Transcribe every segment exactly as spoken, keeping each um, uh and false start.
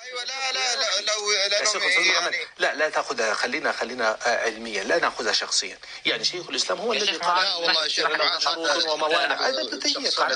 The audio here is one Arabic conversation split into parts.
ايوه لا لا لا لو يعني لا لا تاخذها، خلينا خلينا علميا، لا ناخذها شخصيا. يعني شيخ الاسلام هو الذي قال لا والله شيخ شروط وموانع. ابن تيميه قال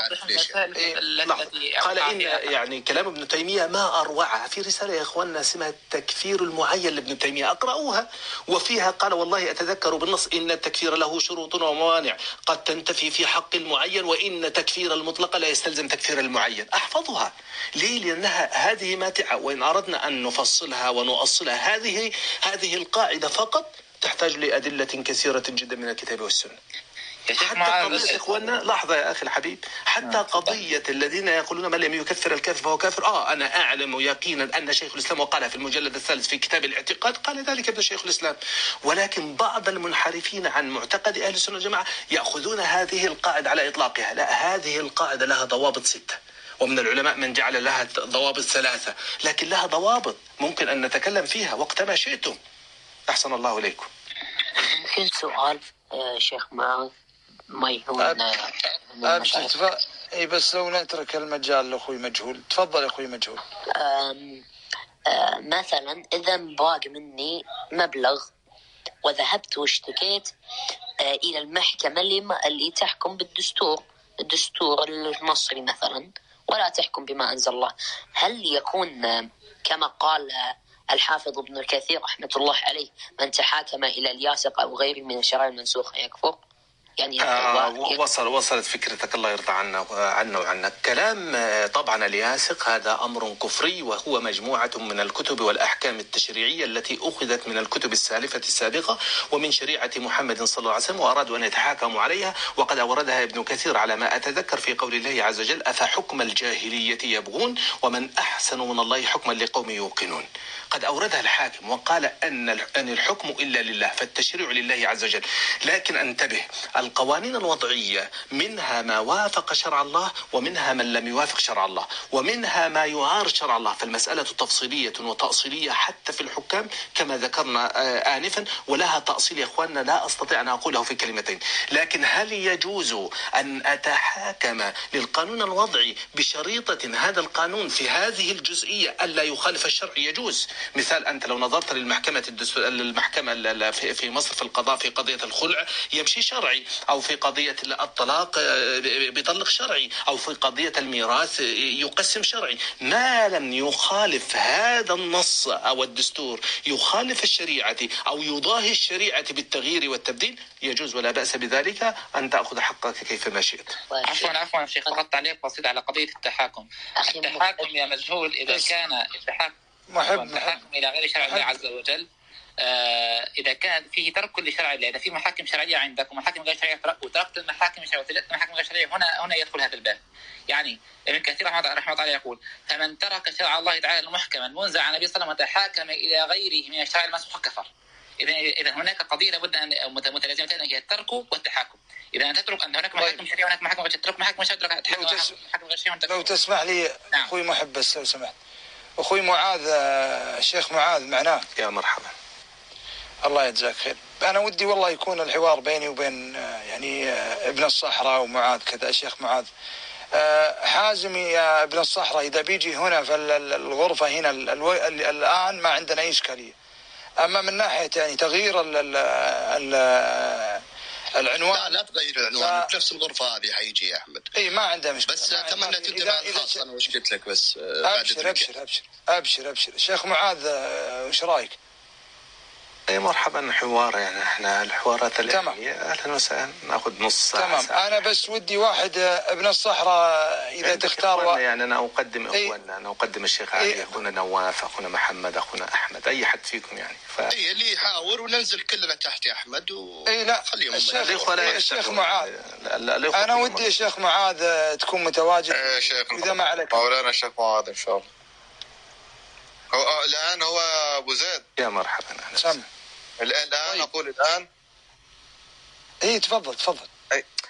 قال ان يعني كلام ابن تيميه ما اروعها في رساله يا اخواننا اسمها التكفير المعين لابن تيميه، اقرأوها، وفيها قال والله اتذكر بالنص ان التكفير له شروط وموانع قد تنتفي في حق المعين، وان تكفير المطلق لا يستلزم تكفير المعين. احفظها ليه؟ لانها هذه ماتعه، وان اردنا ان نفصلها ونؤصلها هذه هذه القاعده فقط تحتاج لادله كثيره جدا من الكتاب والسنه. حتى قضية إخواننا، لحظة يا أخي الحبيب، حتى قضية الذين يقولون من لم يكفر الكافر فهو كافر. آه أنا أعلم يقينا أن شيخ الإسلام وقالها في المجلد الثالث في كتاب الاعتقاد، قال ذلك ابن شيخ الإسلام. ولكن بعض المنحرفين عن معتقد أهل السنة والجماعة يأخذون هذه القاعدة على إطلاقها. لا، هذه القاعدة لها ضوابط ستة، ومن العلماء من جعل لها ضوابط ثلاثة، لكن لها ضوابط ممكن أن نتكلم فيها وقتما شئتم. أحسن الله إليكم. ممكن سؤال شيخ معاذ؟ ما يهون أبشر تف... اي بس لو نترك المجال لاخوي مجهول. تفضل يا اخوي مجهول. أم... أم... مثلا اذا باق مني مبلغ وذهبت واشتكيت أه الى المحكمة اللي, ما... اللي تحكم بالدستور، الدستور المصري مثلا، ولا تحكم بما انزل الله، هل يكون كما قال الحافظ ابن الكثير رحمة الله عليه من تحاكم الى الياسق او غيره من الشرائع المنسوخة يكفر؟ يعني آه وصل وصلت فكرتك، الله يرضى عنا عنا وعنك. كلام طبعا الياسق هذا أمر كفري، وهو مجموعة من الكتب والأحكام التشريعية التي أخذت من الكتب السالفة السابقة ومن شريعة محمد صلى الله عليه وسلم، وأرادوا أن يتحاكموا عليها. وقد أوردها ابن كثير على ما أتذكر في قول الله عز وجل أفحكم الجاهلية يبغون ومن أحسن من الله حكما لقوم يوقنون. قد أوردها الحاكم وقال أن أن الحكم إلا لله، فالتشريع لله عز وجل. لكن انتبه، القوانين الوضعية منها ما وافق شرع الله ومنها من لم يوافق شرع الله ومنها ما يعارض شرع الله، فالمسألة تفصيلية وتأصيلية حتى في الحكام كما ذكرنا آنفا، ولها تأصيل يا أخواننا لا أستطيع أن أقوله في كلمتين. لكن هل يجوز أن أتحاكم للقانون الوضعي بشريطة هذا القانون في هذه الجزئية ألا يخالف الشرع؟ يجوز. مثال، أنت لو نظرت للمحكمة المحكمة في مصر في القضاء في قضية الخلع يمشي شرعي، أو في قضية الطلاق بيطلق شرعي، أو في قضية الميراث يقسم شرعي، ما لم يخالف هذا النص أو الدستور يخالف الشريعة أو يضاهي الشريعة بالتغيير والتبديل، يجوز ولا بأس بذلك أن تأخذ حقك كيفما شئت. عفوا عفوا شيخ، فقط تعليق بسيط على قضية التحاكم. التحاكم يا مجهول إذا كان التحاكم محب التحاكم إلى غير شرع الله عز وجل، آه إذا كان فيه ترك لشرع الله، إذا في محاكم شرعية عندك ومحاكم غير شرعية وتركت المحاكم الشرعية وتجدت محاكم غير شرعية، هنا هنا يدخل هذا الباب. يعني ابن كثير رحمه الله تعالى يقول فمن ترك شرع الله تعالى المحكم المنزع عن النبي صلى الله عليه وسلم وتحاكم إلى غيره من الشرع المسوخ كفر. إذا إذا هناك قضية لابد أن متلازمتين هي الترك والتحاكم. إذا أن تترك أن هناك محاكم شرعية وهناك محاكم غير تترك محاكم شرعية تحكم غير شرعية. لو تسمح لي نعم. أخوي محب بس لو سمحت، أخوي معاذ الشيخ معاذ معناه. يا مرحبا. الله يجزاك خير. أنا ودي والله يكون الحوار بيني وبين يعني ابن الصحراء ومعاذ كذا. الشيخ معاذ حازم يا ابن الصحراء إذا بيجي هنا في الغرفة هنا الآن ما عندنا أي إشكالية، أما من ناحية يعني تغيير ال ال ال العنوان لا لا تغير العنوان ف... نفس الغرفة هذه حيجي يا أحمد. إيه ما عنده مشكلة، بس أتمنى تنتبه الخاص. أنا وش قلت لك بس أبشر أبشر أبشر أبشر أبشر شيخ معاذ وش رأيك؟ اي مرحبا. حوار يعني احنا الحوارات العلمية اهلا وسهلا، ناخذ نص ساعة. تمام ساعة. انا بس ودي واحد ابن الصحراء اذا تختار و... يعني انا اقدم اخواننا، انا اقدم الشيخ علي، ايه؟ اخونا نواف، اخونا محمد، اخونا احمد، اي حد فيكم يعني ف... اي اللي يحاور وننزل كلنا تحت يا احمد و... اي لا خليهم الشيخ, الشيخ معاذ. لا لا انا ودي يا شيخ معاذ تكون متواجد. ايه شيخ اذا ما عليك مولانا الشيخ معاذ ان شاء الله. هو الان هو ابو زيد. يا مرحبا. سامع الآن طيب. أقول الآن إيه تفضل تفضل. أي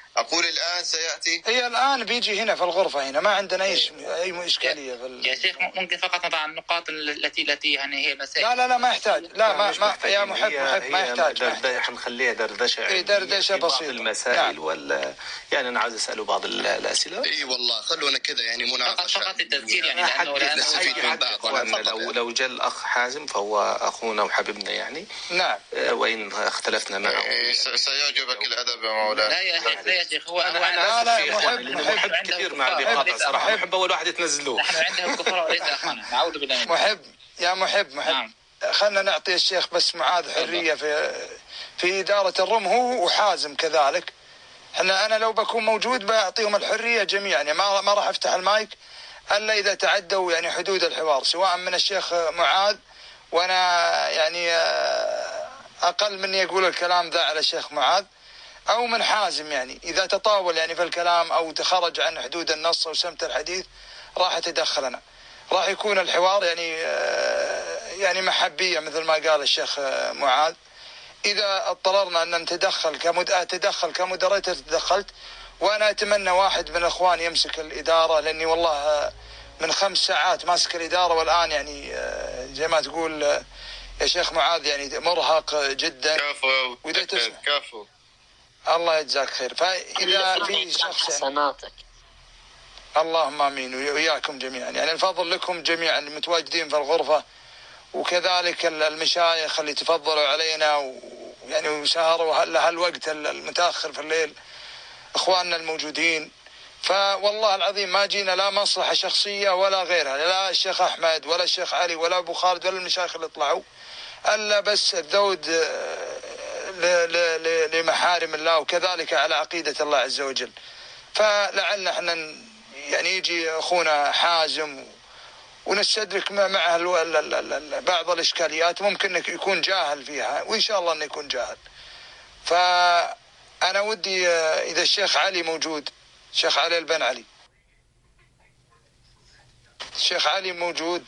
أقول الآن سيأتي. هي الآن بيجي هنا في الغرفة هنا، ما عندنا أي أي إشكالية في ال... يا شيخ ممكن فقط نضع النقاط التي التي يعني هي مسائل. لا لا لا ما يحتاج. لا ما ما يا محب محب ما يحتاج. حنخليها دردشة. إيه دردشة بسيطة. المسائل نعم. ولا يعني أنا عاوز أسأله بعض الأسئلة. إيه والله خلونا كذا يعني مناقشة. فقط التذكير يعني لأنه نستفيد من بعض. لو لو جاء الأخ حازم فهو أخونا وحبيبنا يعني. نعم. وإن اختلفنا معه. إيه سيعجبك الأدب يا مولانا. لا يا شيخ لا يا شيخ هو أنا لا لا محب محب كثير مع بقاطع صراحة. محب أول واحد تنزلوه. نحن عندنا الكفار وليس أخانا. نعوذ بالله. محب يا محب محب. نعم. خلنا نعطي الشيخ بس معاذ حرية في في إدارة الروم هو وحازم كذلك. احنا أنا لو بكون موجود بعطيهم الحرية جميعا يعني ما ما راح أفتح المايك إلا إذا تعدوا يعني حدود الحوار سواء من الشيخ معاذ وأنا يعني أقل مني أقول الكلام ذا على الشيخ معاذ أو من حازم يعني إذا تطاول يعني في الكلام أو تخرج عن حدود النص أو سمت الحديث راح تدخلنا. راح يكون الحوار يعني يعني محبية مثل ما قال الشيخ معاذ. إذا اضطررنا أن نتدخل كمد أتدخل كمودريتر تدخلت وأنا أتمنى واحد من الأخوان يمسك الإدارة لأني والله من خمس ساعات ماسك الإدارة والآن يعني زي ما تقول يا شيخ معاذ يعني مرهق جدا. كفو وإذا تسمع كفو الله يجزاك خير. فإذا في شخص حسناتك اللهم آمين وياكم جميعا يعني الفضل لكم جميعا المتواجدين في الغرفة وكذلك المشايخ اللي تفضلوا علينا ويعني وسهروا هالوقت المتأخر في الليل إخواننا الموجودين. فوالله العظيم ما جينا لا مصلحة شخصية ولا غيرها لا الشيخ أحمد ولا الشيخ علي ولا أبو خالد ولا المشايخ اللي طلعوا ألا بس الذود لمحارم الله وكذلك على عقيدة الله عز وجل. فلعلنا احنا يعني يجي أخونا حازم ونستدرك معه بعض الإشكاليات ممكن يكون جاهل فيها وإن شاء الله أنه يكون جاهل. فأنا ودي إذا الشيخ علي موجود الشيخ علي البن علي الشيخ علي موجود.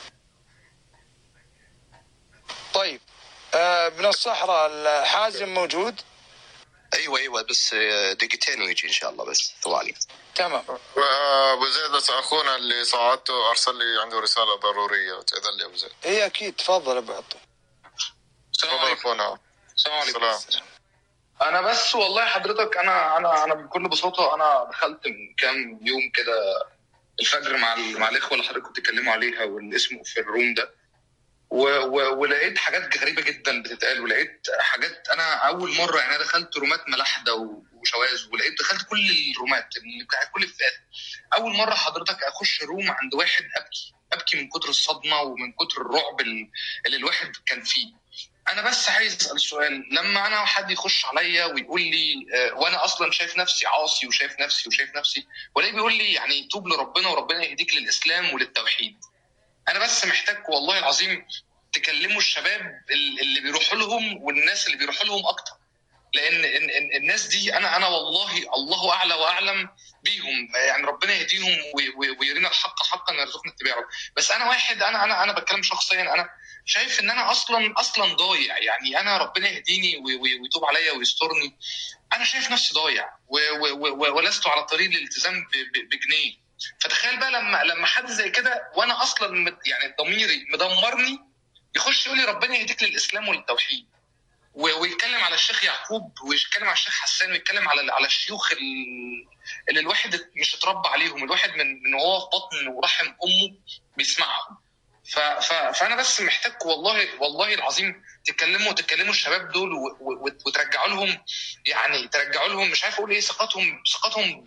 طيب ابن الصحراء الحازم موجود. ايوه ايوه بس دقيقتين ويجي ان شاء الله بس ثواني. تمام. ابو زيد بس اخونا اللي صعدته ارسل لي عنده رساله ضروريه تاذن لي ابو زيد. اي اكيد تفضل ابو عطو. تفضل اخونا. السلام عليكم. انا بس والله حضرتك انا انا انا بكل بساطه انا دخلت من كام يوم كده الفجر مع مع الاخوه اللي حضرتك كنت بتتكلموا عليها واللي اسمه في الروم ده و و ولقيت حاجات غريبه جدا بتتقال ولقيت حاجات انا اول مره يعني انا دخلت رومات ملاحده وشواذ ولقيت دخلت كل الرومات اللي بتاعت كل الفئات. اول مره حضرتك اخش روم عند واحد ابكي ابكي من كتر الصدمه ومن كتر الرعب اللي الواحد كان فيه. انا بس عايز اسال سؤال لما انا حد يخش عليا ويقول لي آه وانا اصلا شايف نفسي عاصي وشايف نفسي وشايف نفسي ولا بيقول لي يعني توب لربنا وربنا يهديك للاسلام وللتوحيد. انا بس محتاج والله العظيم تكلموا الشباب اللي بيروحوا لهم والناس اللي بيروحوا لهم اكتر لان الناس دي انا انا والله الله اعلى واعلم بيهم يعني ربنا يهديهم ويرينا الحق حقا ويرزقنا اتباعه. بس انا واحد انا انا انا بتكلم شخصيا انا شايف ان انا اصلا اصلا ضايع يعني انا ربنا يهديني ويتوب عليا ويسترني. انا شايف نفسي ضايع ولست على طريق الالتزام بجنيه. فتخيل بقى لما لما حد زي كده وانا اصلا يعني ضميري مدمرني يخش يقول لي ربنا يهديك للاسلام وللتوحيد ويتكلم على الشيخ يعقوب ويتكلم على الشيخ حسان ويتكلم على على الشيوخ اللي الواحد مش اتربى عليهم الواحد من من وهو في بطن ورحم امه بيسمعهم. فانا بس محتاج والله والله العظيم تتكلموا تتكلموا الشباب دول وترجعوا لهم يعني ترجعوا لهم مش عارف اقول ايه ثقتهم ثقتهم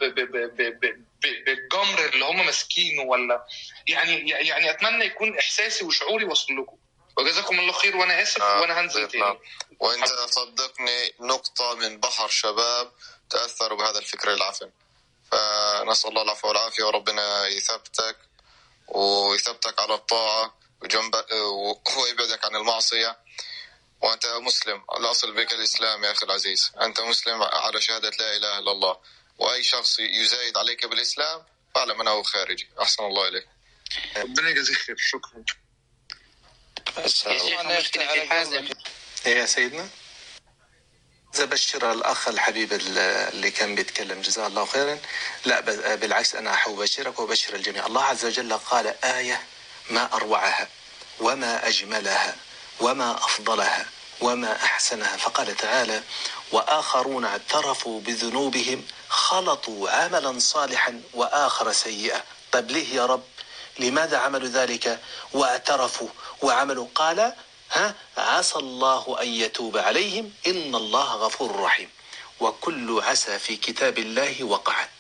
بالجمر اللي هم ماسكينه ولا يعني يعني اتمنى يكون احساسي وشعوري وصل لكم وجزاكم الله خير. وانا اسف آه وانا هنزل تاني. وانت صدقني نقطه من بحر شباب تاثروا بهذا الفكر العفن فنسال الله العفو والعافيه وربنا يثبتك ويثبتك على الطاعه وجنبك ويبعدك عن المعصيه. وانت مسلم الاصل بك الاسلام يا اخي العزيز انت مسلم على شهاده لا اله الا الله واي شخص يزايد عليك بالاسلام فاعلم انه خارجي. احسن الله اليك. ربنا يجزيك خير. شكرا. ايه يا سيدنا. أبشر الأخ الحبيب اللي كان بيتكلم جزاه الله خيرا. لا بالعكس، أنا أحب أبشرك وأبشر الجميع. الله عز وجل قال آية ما أروعها وما أجملها وما أفضلها وما أحسنها، فقال تعالى: وآخرون اعترفوا بذنوبهم خلطوا عملا صالحا وآخر سيئا. طيب ليه يا رب؟ لماذا عملوا ذلك واعترفوا وعملوا؟ قال: ها عسى الله أن يتوب عليهم إن الله غفور رحيم. وكل عسى في كتاب الله وقعت،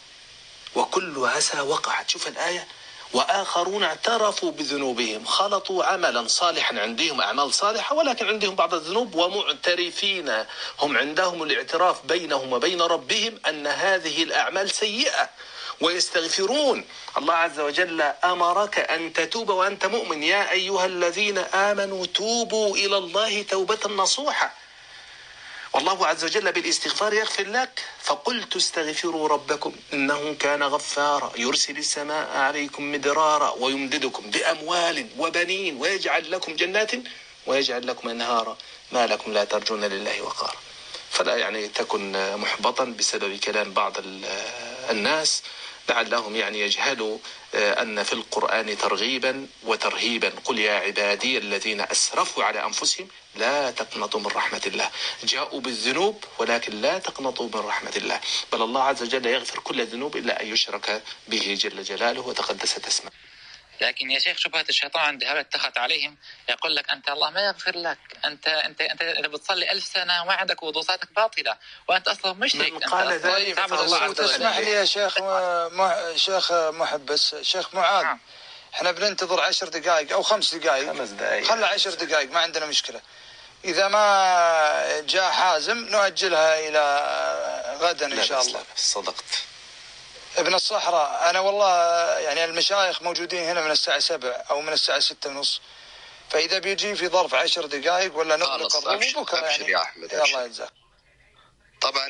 وكل عسى وقعت. شوف الآية: وآخرون اعترفوا بذنوبهم خلطوا عملا صالحا، عندهم أعمال صالحة ولكن عندهم بعض الذنوب، ومعترفين، هم عندهم الاعتراف بينهم وبين ربهم أن هذه الأعمال سيئة ويستغفرون. الله عز وجل أمرك أن تتوب وأنت مؤمن: يا أيها الذين آمنوا توبوا إلى الله توبة نصوحة. والله عز وجل بالاستغفار يغفر لك. فقلت استغفروا ربكم إنه كان غفارا يرسل السماء عليكم مدرارا ويمددكم بأموال وبنين ويجعل لكم جنات ويجعل لكم أنهارا ما لكم لا ترجون لله وقارا. فلا يعني تكن محبطا بسبب كلام بعض الناس لعلهم يعني يجهلوا أن في القرآن ترغيبا وترهيبا. قل يا عبادي الذين أسرفوا على أنفسهم لا تقنطوا من رحمة الله. جاءوا بالذنوب ولكن لا تقنطوا من رحمة الله، بل الله عز وجل يغفر كل الذنوب إلا أن يشرك به جل جلاله وتقدست اسمه. لكن يا شيخ شبهة الشيطان عند هؤلاء اتخذ عليهم، يقول لك أنت الله ما يغفر لك، أنت أنت أنت بتصلي ألف سنة وما عندك وضوء، صلاتك باطلة وأنت أصلا مشرك. من قال ذلك الله عز وجل. تسمح لي يا شيخ مح... شيخ محبس، شيخ معاذ، نعم. احنا بننتظر عشر دقائق أو خمس دقائق، خمس دقائق، خلى عشر دقائق ما عندنا مشكلة. إذا ما جاء حازم نؤجلها إلى غدا إن شاء الله. صدقت. ابن الصحراء أنا والله يعني المشايخ موجودين هنا من الساعة سبع أو من الساعة ستة ونص، فإذا بيجي في ظرف عشر دقائق ولا نغلق الروم بكرة يعني. يا أحمد يا الله يجزاك. طبعا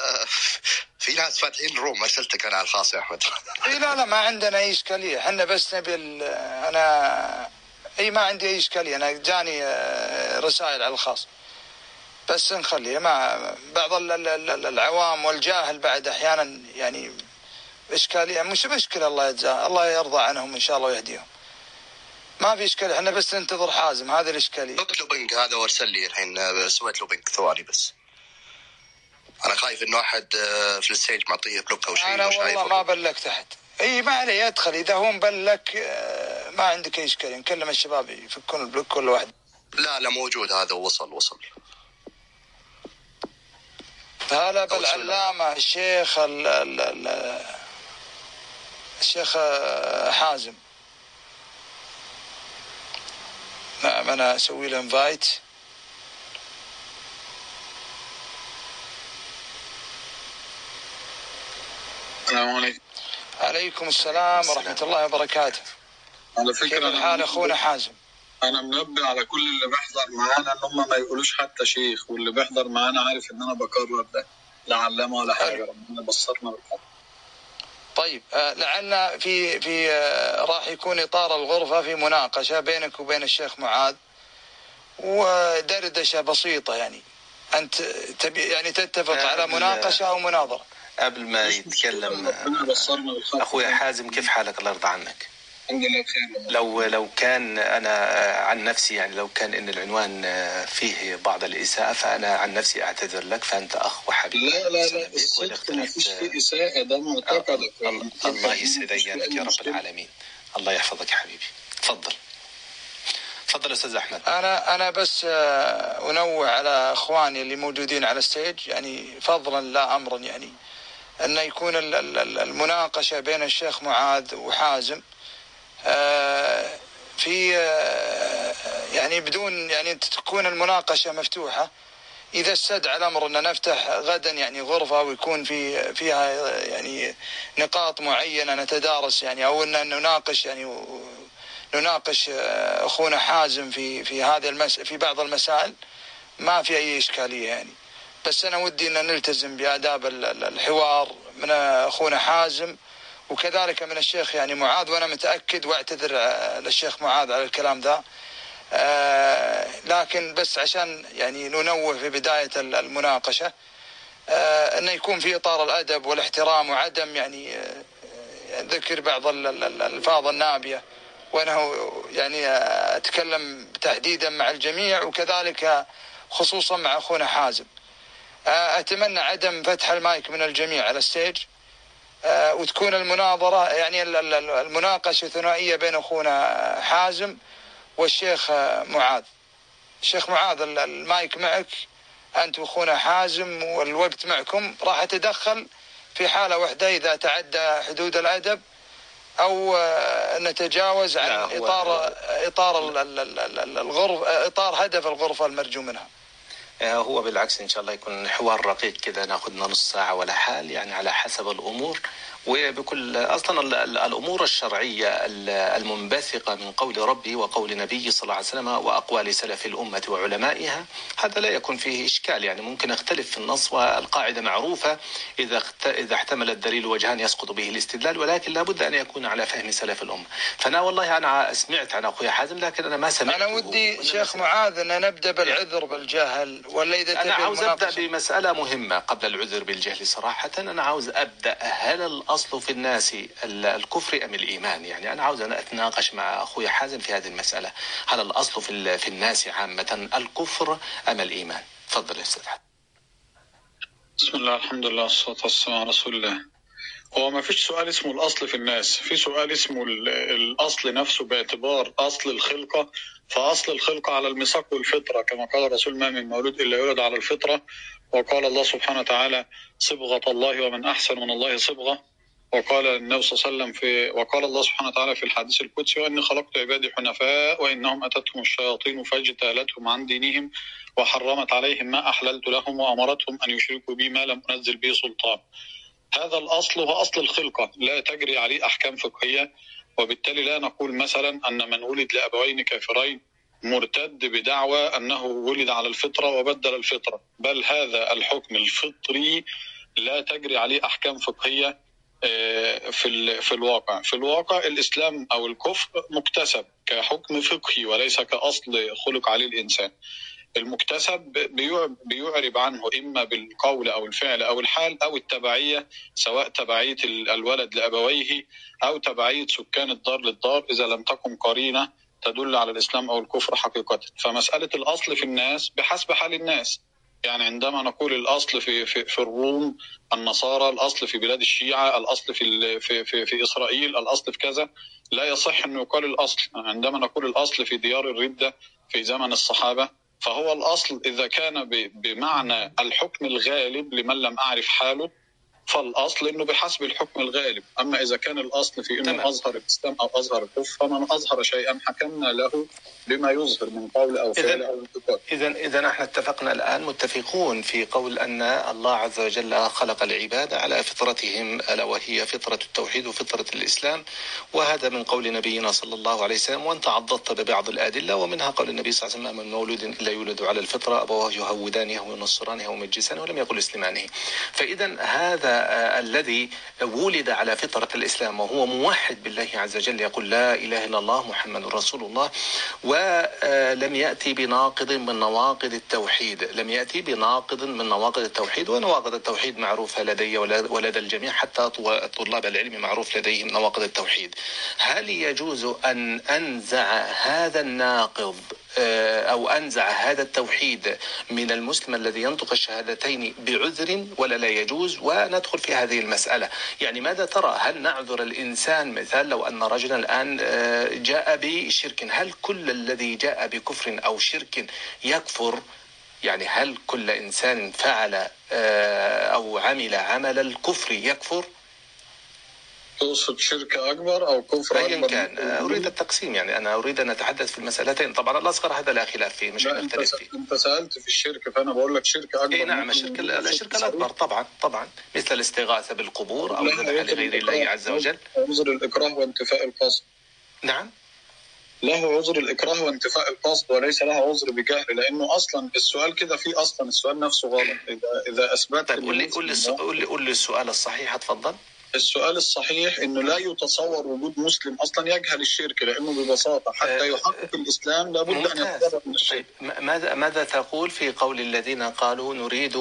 في ناس فاتحين الروم، أرسلتك أنا على الخاص يا أحمد. إيه لا لا ما عندنا أي إشكالية، إحنا بس نبي أنا أي ما عندي أي إشكالية، أنا جاني رسائل على الخاص بس نخليها مع بعض العوام والجاهل بعد أحيانا يعني إشكالية، مش مشكلة. الله يجزاه، الله يرضى عنهم إن شاء الله ويهديهم، ما في إشكالية. إحنا بس ننتظر حازم، هذا الإشكالية. اطلب بنك هذا وارسل لي الحين، سويت له بنك ثواني بس. أنا خايف إنه أحد في الستيج معطيه بلوك أو شيء. أنا والله ما بلكت أحد. إيه ما عليه يدخل، إذا هو مبلك ما عندك أي إشكالية، نكلم الشباب يفكون البلوك كل واحد. لا لا موجود هذا، وصل وصل. هلا بالعلامة الشيخ ال ال ال الشيخ حازم. نعم أنا أسوي له انفايت. السلام عليكم. عليكم السلام ورحمة الله وبركاته. على فكرة كيف الحال أخونا حازم؟ أنا منبه على كل اللي بيحضر معانا إن هم ما يقولوش حتى شيخ، واللي بيحضر معانا عارف إن أنا بكرر ده، لا علامة ولا حاجة، ربنا بصرنا بالحق. طيب آه لعلنا في في آه راح يكون إطار الغرفة في مناقشة بينك وبين الشيخ معاذ ودردشة بسيطة، يعني أنت تبي يعني تتفق على مناقشة أو مناظرة. قبل ما يتكلم أخويا حازم، كيف حالك؟ الله يرضى عنك. الحمد لله بخير. لو لو كان أنا عن نفسي يعني لو كان إن العنوان فيه بعض الإساءة فأنا عن نفسي أعتذر لك، فأنت أخ وحبيب. لا لا لا الصدق ما فيش فيه إساءة، ده معتقدك. الله يسعد أيامك يا رب العالمين. الله يحفظك يا حبيبي. تفضل تفضل أستاذ أحمد. أنا أنا بس أنوع على إخواني اللي موجودين على الستيج، يعني فضلا لا أمرا، يعني أن يكون المناقشة بين الشيخ معاذ وحازم في يعني بدون يعني تكون المناقشة مفتوحة. إذا استدعى الأمر أن نفتح غدا يعني غرفة ويكون في فيها يعني نقاط معينة نتدارس يعني، أو أن نناقش يعني نناقش أخونا حازم في في هذه المس في بعض المسائل، ما في أي إشكالية يعني. بس أنا ودي أن نلتزم بآداب الحوار من أخونا حازم وكذلك من الشيخ يعني معاذ، وأنا متأكد واعتذر للشيخ معاذ على الكلام ذا، آه لكن بس عشان يعني ننوه في بداية المناقشة آه أنه يكون في إطار الأدب والاحترام، وعدم يعني آه ذكر بعض الألفاظ النابية، وأنه يعني أتكلم تحديدا مع الجميع وكذلك خصوصا مع أخونا حازم. أتمنى عدم فتح المايك من الجميع على الستيج، وتكون المناظرة يعني المناقشة ثنائية بين أخونا حازم والشيخ معاذ. الشيخ معاذ المايك معك أنت وأخونا حازم، والوقت معكم. راح أتدخل في حالة واحدة إذا تعدى حدود الأدب أو نتجاوز عن إطار إطار الغرف إطار هدف الغرفة المرجو منها. هو بالعكس إن شاء الله يكون حوار رقيق كده، ناخذنا نص ساعة ولا حال، يعني على حسب الأمور وبكل أصلا الأمور الشرعية المنبثقة من قول ربي وقول نبي صلى الله عليه وسلم وأقوال سلف الأمة وعلمائها، هذا لا يكون فيه إشكال. يعني ممكن اختلف في النص، والقاعدة معروفة إذا إذا احتمل الدليل وجهان يسقط به الاستدلال، ولكن لابد أن يكون على فهم سلف الأمة. فأنا والله أنا سمعت عن أخوي حازم، لكن أنا ما سمعت. أنا ودي شيخ معاذ أن نبدأ بالعذر بالجهل، ولا إذا أنا عاوز أبدأ بمسألة مهمة قبل العذر بالجهل صراحة. أنا عاوز أبدأ، هل الأصل في الناس الكفر أم الإيمان؟ يعني أنا عاوز أنا أتناقش مع أخوي حازم في هذه المسألة، هل الأصل في في الناس عامة الكفر أم الإيمان؟ تفضل يا أستاذ. بسم الله، الحمد لله، والصلاة والسلام على رسول الله. هو ما فيش سؤال اسمه الأصل في الناس، في سؤال اسمه الأصل نفسه باعتبار أصل الخلقة. فأصل الخلقة على الميثاق والفطرة، كما قال الرسول: ما من مولود إلا يولد على الفطرة. وقال الله سبحانه وتعالى: صبغة الله ومن أحسن من الله صبغة. وقال النبي صلى الله عليه وسلم في وقال الله سبحانه وتعالى في الحديث القدسي: وإني خلقت عبادي حنفاء وإنهم أتتهم الشياطين فاجتالتهم عن دينهم وحرمت عليهم ما أحللت لهم وأمرتهم أن يشركوا بي ما لم أنزل به سلطان. هذا الأصل هو أصل الخلقة، لا تجري عليه أحكام فقهية، وبالتالي لا نقول مثلا أن من ولد لأبوين كافرين مرتد بدعوى أنه ولد على الفطرة وبدل الفطرة، بل هذا الحكم الفطري لا تجري عليه أحكام فقهية. في في الواقع في الواقع الإسلام أو الكفر مكتسب كحكم فقهي وليس كأصل خلق عليه الإنسان. المكتسب بيعرب عنه إما بالقول أو الفعل أو الحال أو التبعية، سواء تبعية الولد لأبويه أو تبعية سكان الدار للدار، إذا لم تكن قرينة تدل على الإسلام أو الكفر حقيقة. فمسألة الأصل في الناس بحسب حال الناس. يعني عندما نقول الأصل في في في الروم النصارى، الأصل في بلاد الشيعة، الأصل في في في, في إسرائيل، الأصل في كذا، لا يصح أن يقال الأصل. عندما نقول الأصل في ديار الردة في زمن الصحابة، فهو الأصل إذا كان بمعنى الحكم الغالب لمن لم أعرف حاله، فالأصل إنه بحسب الحكم الغالب. أما إذا كان الأصل في إنه أظهر الإسلام أو أظهر الكفر، فمن أظهر شيئا حكمنا له بما يظهر من قول أو فعل أو انتقاد. إذا إذا احنا اتفقنا الآن متفقون في قول أن الله عز وجل خلق العباد على فطرتهم، ألا وهي فطرة التوحيد وفطرة الإسلام، وهذا من قول نبينا صلى الله عليه وسلم. وأنت عضدت ببعض الأدلة، ومنها قول النبي صلى الله عليه وسلم: من مولود إلا يولد على الفطرة أبواه يهودانه أو ينصرانه أو يمجسانه، ولم يقل يسلمانه. فإذا هذا الذي ولد على فطرة الإسلام وهو موحد بالله عز وجل، يقول لا إله إلا الله محمد رسول الله، ولم يأتي بناقض من نواقض التوحيد، لم يأتي بناقض من نواقض التوحيد. ونواقض التوحيد معروفة لدي ولدى الجميع، حتى طلاب العلم معروف لديهم نواقض التوحيد. هل يجوز أن أنزع هذا الناقض أو أنزع هذا التوحيد من المسلم الذي ينطق الشهادتين بعذر، ولا لا يجوز؟ وندخل في هذه المسألة. يعني ماذا ترى؟ هل نعذر الإنسان مثال لو أن رجلا الآن جاء بشرك، هل كل الذي جاء بكفر أو شرك يكفر؟ يعني هل كل إنسان فعل أو عمل عمل الكفر يكفر؟ تقصد شرك أكبر أو كفر أيا أكبر؟ كان أريد التقسيم، يعني أنا أريد أن أتحدث في المسألتين. طبعا الأصغر هذا لا خلاف فيه، مش نختلف فيه. أنت سألت في الشرك، فأنا بقول لك شرك أكبر. إيه نعم، الشرك الشرك الأكبر طبعا طبعا مثل الاستغاثة بالقبور أو الذبح لغير الله عز وجل. عذر الإكراه وانتفاء القصد. نعم، له عذر الإكراه وانتفاء القصد وليس له عذر بجهل، لأنه أصلا السؤال كده فيه أصلا السؤال نفسه غلط. إذا إذا أثبت. طيب قول لي قول لي قول لي السؤال الصحيح، اتفضل. السؤال الصحيح انه لا يتصور وجود مسلم اصلا يجهل الشرك، لانه ببساطه حتى يحقق الاسلام لابد ان يتبرأ من الشرك. ماذا ماذا تقول في قول الذين قالوا نريد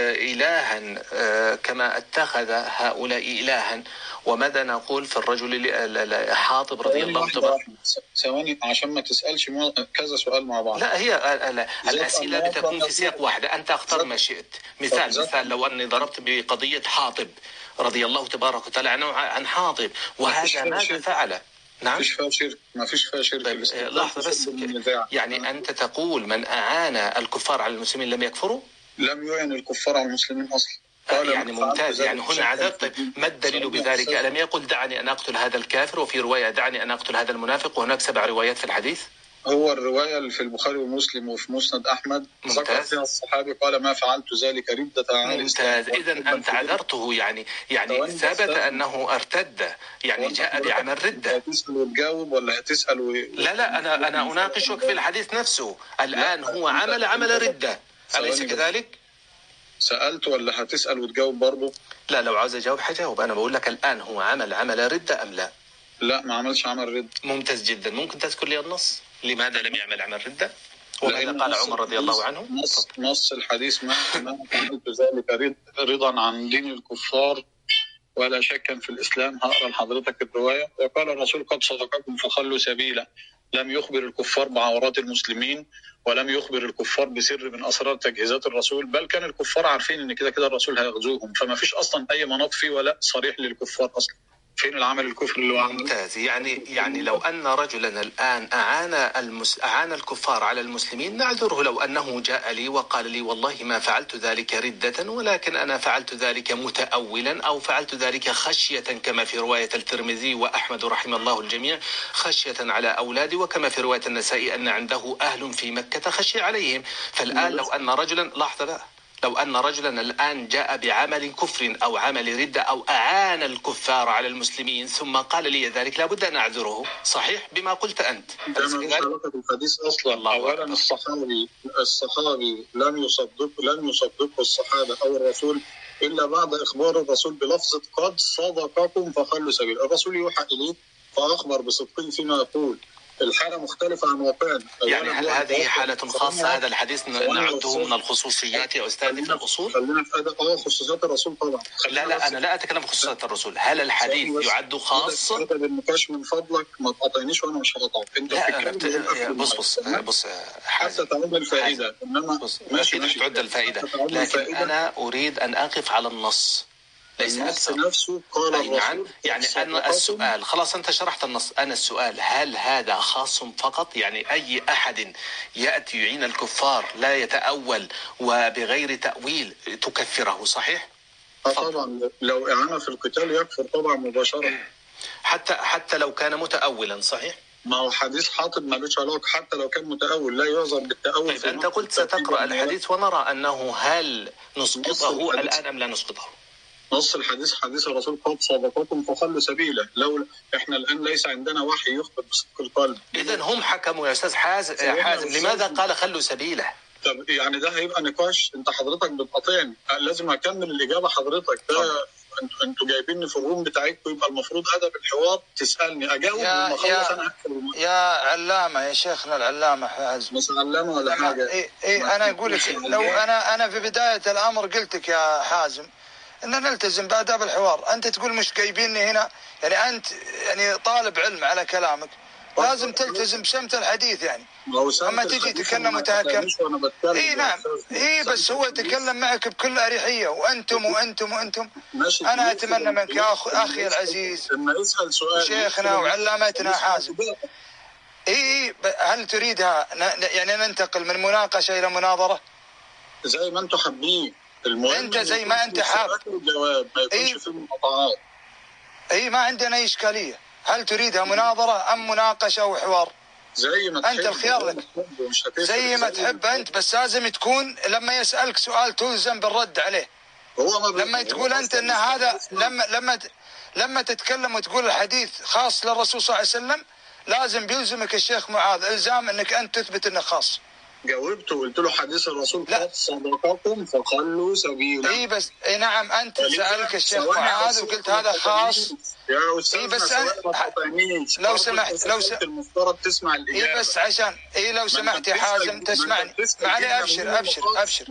الها كما اتخذ هؤلاء الها؟ وماذا نقول في الرجل حاطب رضي الله عنه؟ ثواني عشان ما تسالش كذا سؤال مع بعض. لا هي الاسئله بتكون في سياق واحده، انت اختار ما شئت. مثال مثال لو اني ضربت بقضيه حاطب رضي الله تبارك وتعالى عنه عن حاطب، وهذا ماذا فعل؟ نعم، ما فيش فيها شرك، ما فيش فيها شرك. لحظة بس، يعني أنت تقول من أعان الكفار على المسلمين لم يكفروا؟ لم يعن الكفار على المسلمين أصلا. يعني ممتاز، يعني هنا عذرت. ما الدليل بذلك؟ ألم يقل دعني أن أقتل هذا الكافر، وفي رواية دعني أن أقتل هذا المنافق، وهناك سبع روايات في الحديث؟ هو الرواية اللي في البخاري ومسلم وفي مسند أحمد ذكر فيها الصحابي قال ما فعلت ذلك ردة عن ممتاز. إذن أنت عذرته، يعني يعني ثبت أنه ارتد، يعني جاء بعمل ردة. هتسأل وتجاوب ولا هتسأل و... لا لا أنا أنا أناقشك في الحديث نفسه. الآن هو عمل عمل ردة، أليس كذلك؟ سألت ولا هتسأل وتجاوب برضه؟ لا، لو عاوز أجاوب حجاوب. أنا بقول لك الآن هو عمل عمل ردة أم لا؟ لا، ما عملش عمل ردة. ممتاز جدا. ممكن تذكر لي النص لماذا لم يعمل عمل ردة؟ وماذا قال عمر رضي الله عنه؟ نص نص الحديث ما ما فعلت ذلك رضا عن دين الكفار ولا شكا في الإسلام. هقرأ لحضرتك الرواية. وقال الرسول قد صدقكم فخلوا سبيلا، لم يخبر الكفار بعورات المسلمين ولم يخبر الكفار بسر من أسرار تجهيزات الرسول، بل كان الكفار عارفين إن كده كده الرسول هيغزوهم، فما فيش أصلا أي مناط فيه ولا صريح للكفار أصلا. فين العمل الكفر اللي هو عمله؟ ممتاز. يعني يعني لو أن رجلا الآن أعان المس... أعان الكفار على المسلمين نعذره، لو أنه جاء لي وقال لي والله ما فعلت ذلك ردة، ولكن أنا فعلت ذلك متأولا، أو فعلت ذلك خشية كما في رواية الترمذي وأحمد رحم الله الجميع، خشية على أولادي، وكما في رواية النسائي أن عنده أهل في مكة خشي عليهم. فالآن لو أن رجلا لحظة بقى لو أن رجلا الآن جاء بعمل كفر أو عمل ردة أو أعان الكفار على المسلمين ثم قال لي ذلك، لابد أن أعذره، صحيح بما قلت أنت. ده مش علاقة بالحديث أصلا. أولا الصحابي الصحابي لم يصدق لم يصدقه الصحابة أو الرسول إلا بعد إخبار الرسول بلفظة قد صدقكم فخلوا سبيل. الرسول يوحى إليه فأخبر بصدقه فيما يقول. الحالة مختلفة عن واقعنا. يعني هل هذه حالة خاصة؟ هذا الحديث نعده من الخصوصيات يا أستاذي في الأصول؟ خلينا في أداء آه خصوصيات الرسول طبعا. لا لا أنا لا أتكلم خصوصيات الرسول. هل الحديث يعد خاص؟ أنت بالنقاش من فضلك ما تقاطعنيش وأنا مش هقاطعك. أنت لا بص بص بص حتى تعود الفائدة. إنما ماشي ماشي تعد الفائدة، لكن أنا أريد أن أقف على النص ليس أكثر. نفسه قال الرسول. نعم. يعني أنا السؤال خلاص أنت شرحت النص. أنا السؤال هل هذا خاص فقط؟ يعني أي أحد يأتي يعين الكفار لا يتأول وبغير تأويل تكفره، صحيح؟ طبعا لو إعانة في القتال يكفر طبعا مباشرة، حتى حتى لو كان متأولا، صحيح؟ ما هو حديث حاطب مالوش علاقة. حتى لو كان متأول لا يعذر بالتأول. طيب أنت قلت ستقرأ الحديث ونرى أنه هل نسقطه الآن أم لا نسقطه؟ نص الحديث حديث الرسول قد صدقكم فخلوا سبيله. لو احنا الان ليس عندنا وحي يخبر بصدق القلب. اذا هم حكموا يا استاذ حازم حازم لماذا قال خلوا سبيله؟ طب يعني ده هيبقى نقاش. انت حضرتك بتقاطعني، لازم اكمل الاجابه حضرتك. ده انتوا انتوا جايبيني في الروم بتاعتكم، يبقى المفروض ادب الحوار تسالني اجاوب يا يا, يا علامه يا شيخنا العلامه حازم. مش علامه ولا حاجه. اي إيه انا اقول لك لو انا انا في بدايه الامر قلت لك يا حازم ان نلتزم باداب الحوار. انت تقول مش جايبيني هنا، يعني انت يعني طالب علم على كلامك لازم تلتزم بسمت الحديث. يعني اما تجي تتكلم وتهكم. اي نعم اي بس هو يتكلم معك بكل اريحيه وانتم وانتم وانتم. انا اتمنى منك يا أخ اخي العزيز شيخنا وعلامتنا حازم، اي هل تريدها يعني ننتقل من مناقشه الى مناظره زي ما انتم حابين؟ انت زي ما انت حاب الجواب ما يكونش إيه؟ في المقاطعات. اي ما عندنا اي اشكاليه. هل تريدها مناظره ام مناقشه وحوار؟ زي ما انت الخيار لك، زي ما تحب انت، بس لازم تكون لما يسالك سؤال تلزم بالرد عليه. هو ما لما تقول انت ان هذا لما لما لما تتكلم وتقول الحديث خاص للرسول صلى الله عليه وسلم لازم بيلزمك الشيخ معاذ الزام انك انت تثبت انه خاص. جاوبته وقلت له حديث الرسول قد صدقكم فخلوا سبيلا. اي بس اي نعم انت سالك الشيخ معاذ وقلت هذا خاص يا استاذ. اي بس أنا لو سمحت لو س... المفترض تسمع الاجابه. اي بس عشان اي لو سمحت يا حازم تسمعني معلي. ابشر ابشر ابشر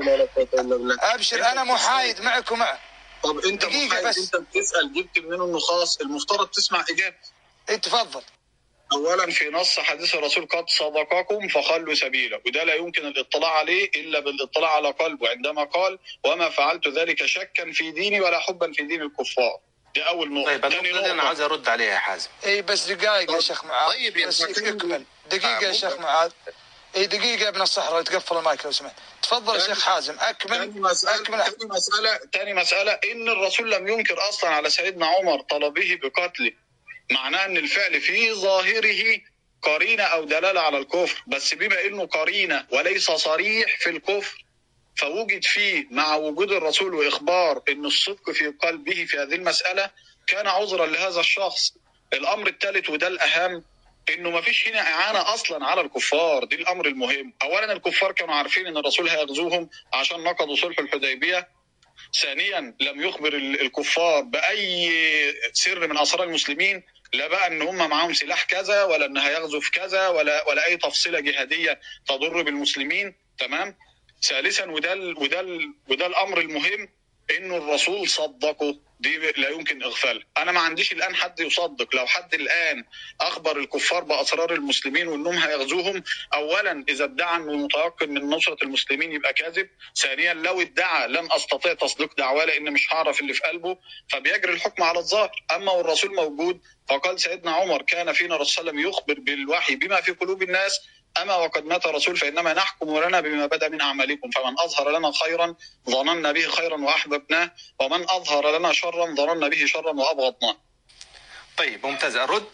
ابشر انا محايد معك ومعه. طب انت محايد بس. انت بتسال جبت منين انه خاص؟ المفترض تسمع اجابه. اي تفضل. اولا في نص حديث الرسول قد صدقكم فخلوا سبيلا، وده لا يمكن الاطلاع عليه الا بالاطلاع على قلبه عندما قال وما فعلت ذلك شكا في ديني ولا حبا في دين الكفار. دي اول نقطه. طيب النقطه انا عايز ارد عليها يا حازم. اي بس دقائق يا شيخ معاذ. طيب بس اكمل دقيقه يا شيخ معاذ. اي دقيقه يا ابن الصحراء تقفل المايك لو سمحت. تفضل يا شيخ حازم اكمل. تاني مسألة اكمل تاني مسألة تاني مسألة ان الرسول لم ينكر اصلا على سيدنا عمر طلبه بقتله، معناه ان الفعل في ظاهره قرينه او دلاله على الكفر، بس بما انه قرينه وليس صريح في الكفر فوجد فيه مع وجود الرسول واخبار ان الصدق في قلبه في هذه المساله كان عذرا لهذا الشخص. الامر الثالث وده الاهم انه ما فيش هنا اعانه اصلا على الكفار، دي الامر المهم. اولا الكفار كانوا عارفين ان الرسول هيغزوهم عشان نقضوا صلح الحديبيه. ثانيا لم يخبر الكفار باي سر من اسرار المسلمين، لا بقى ان هم معاهم سلاح كذا ولا ان هيغزوا في كذا ولا ولا اي تفصيله جهاديه تضر بالمسلمين. تمام. ثالثا وده ال وده ال وده الامر المهم انه الرسول صدقه، دي لا يمكن اغفالها. انا ما عنديش الان حد يصدق. لو حد الان اخبر الكفار باسرار المسلمين وانهم هيغزوهم، اولا اذا ادعى انه متيقن من نصره المسلمين يبقى كاذب. ثانيا لو ادعى لن استطيع تصديق دعواه لان مش هعرف اللي في قلبه، فبيجري الحكم على الظاهر. اما والرسول موجود فقال سيدنا عمر كان فينا الرسول صلى الله عليه وسلم يخبر بالوحي بما في قلوب الناس، أما وقد مات الرسول فإنما نحكم لنا بما بدا من أعمالكم، فمن أظهر لنا خيرا ظننا به خيرا وأحببناه، ومن أظهر لنا شرا ظننا به شرا وأبغضناه. طيب ممتاز. أرد.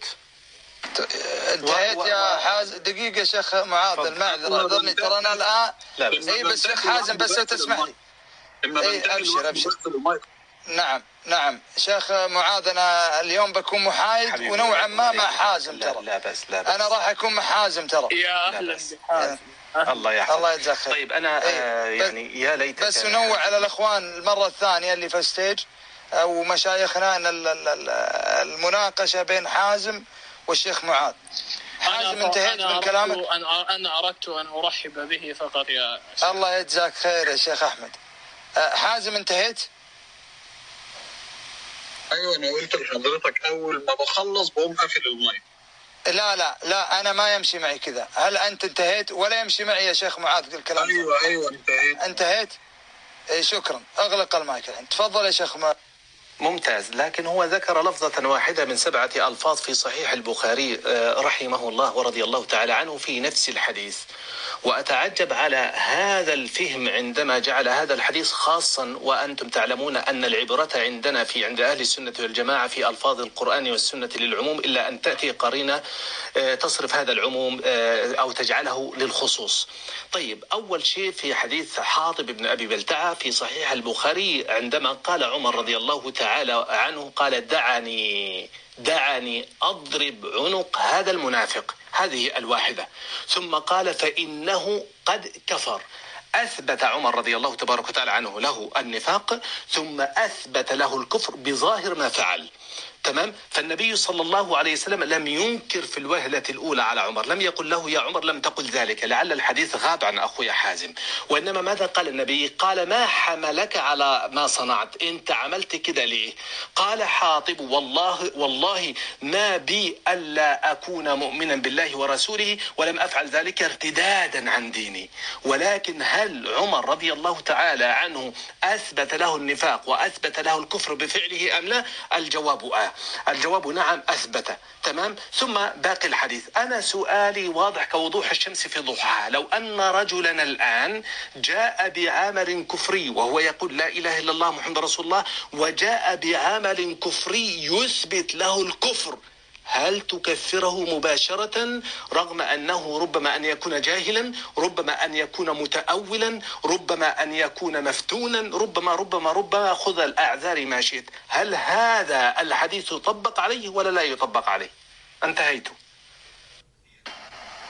انتهيت يا حازم. دقيقة يا شيخ معاذ المعذرة اعذرني ترى أنا الآن. لا بس إيه بس شيخ حازم بس لو تسمح لي. إيه أبشر أبشر. نعم نعم شيخ معاذ أنا اليوم بكون محايد ونوعا ما مع حازم ترى. لا, لا بس لا بس. أنا راح أكون مع حازم ترى. يا أهلا بحازم. الله يحفظك. الله يجزاك خير. طيب أنا إيه آه يعني يا ليت بس ننوع على الأخوان المرة الثانية اللي في الستيج أو مشايخنا أن المناقشة بين حازم والشيخ معاذ. حازم انتهيت من كلامك. أنا أنا أردت أن أرحب به فقط يا شيخ. الله يجزاك خير يا شيخ أحمد. حازم انتهيت؟ ايوه انا قلت لحضرتك اول ما بخلص بقوم قافل المايك. لا لا لا انا ما يمشي معي كذا. هل انت انتهيت ولا يمشي معي يا شيخ معاذ الكلام؟ ايوه ايوه انتهيت. انتهيت؟ ايه شكرا. اغلق المايك الحين. تفضل يا شيخ معاذ. ممتاز. لكن هو ذكر لفظة واحدة من سبعة ألفاظ في صحيح البخاري رحمه الله ورضي الله تعالى عنه في نفس الحديث، وأتعجب على هذا الفهم عندما جعل هذا الحديث خاصا، وأنتم تعلمون أن العبرة عندنا في عند أهل السنة والجماعة في ألفاظ القرآن والسنة للعموم إلا أن تأتي قرينة تصرف هذا العموم أو تجعله للخصوص. طيب أول شيء في حديث حاطب بن أبي بلتعة في صحيح البخاري عندما قال عمر رضي الله تعالى عنه قال دعني دعني أضرب عنق هذا المنافق، هذه الواحدة. ثم قال فإنه قد كفر. أثبت عمر رضي الله تبارك وتعالى عنه له النفاق ثم أثبت له الكفر بظاهر ما فعل. تمام. فالنبي صلى الله عليه وسلم لم ينكر في الوهلة الأولى على عمر، لم يقل له يا عمر لم تقل ذلك، لعل الحديث غاب عن أخويا حازم. وإنما ماذا قال النبي؟ قال ما حملك على ما صنعت؟ أنت عملت كده ليه؟ قال حاطب والله والله ما بي ألا أكون مؤمنا بالله ورسوله ولم أفعل ذلك ارتدادا عن ديني. ولكن هل عمر رضي الله تعالى عنه أثبت له النفاق وأثبت له الكفر بفعله أم لا؟ الجواب آه. الجواب نعم أثبت. تمام. ثم باقي الحديث. أنا سؤالي واضح كوضوح الشمس في ضحاها. لو أن رجلا الآن جاء بعمل كفري وهو يقول لا إله إلا الله محمد رسول الله، وجاء بعمل كفري يثبت له الكفر، هل تكفره مباشرة رغم أنه ربما أن يكون جاهلا، ربما أن يكون متأولا، ربما أن يكون مفتونا، ربما ربما ربما خذ الأعذار ما شئت؟ هل هذا الحديث يطبق عليه ولا لا يطبق عليه؟ انتهيت.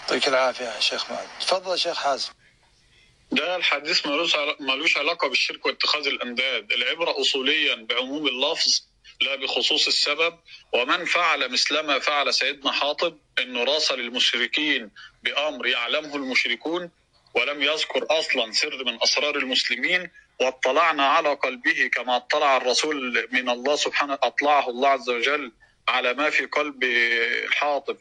يعطيك العافية يا شيخ معاذ. تفضل شيخ حازم. ده الحديث ملوش علاقة بالشرك واتخاذ الأنداد. العبرة أصوليا بعموم اللفظ لا بخصوص السبب. ومن فعل مثلما فعل سيدنا حاطب إنه راسل المشركين بأمر يعلمه المشركون ولم يذكر أصلا سر من أسرار المسلمين، واطلعنا على قلبه كما اطلع الرسول من الله سبحانه، أطلعه الله عز وجل على ما في قلب حاطب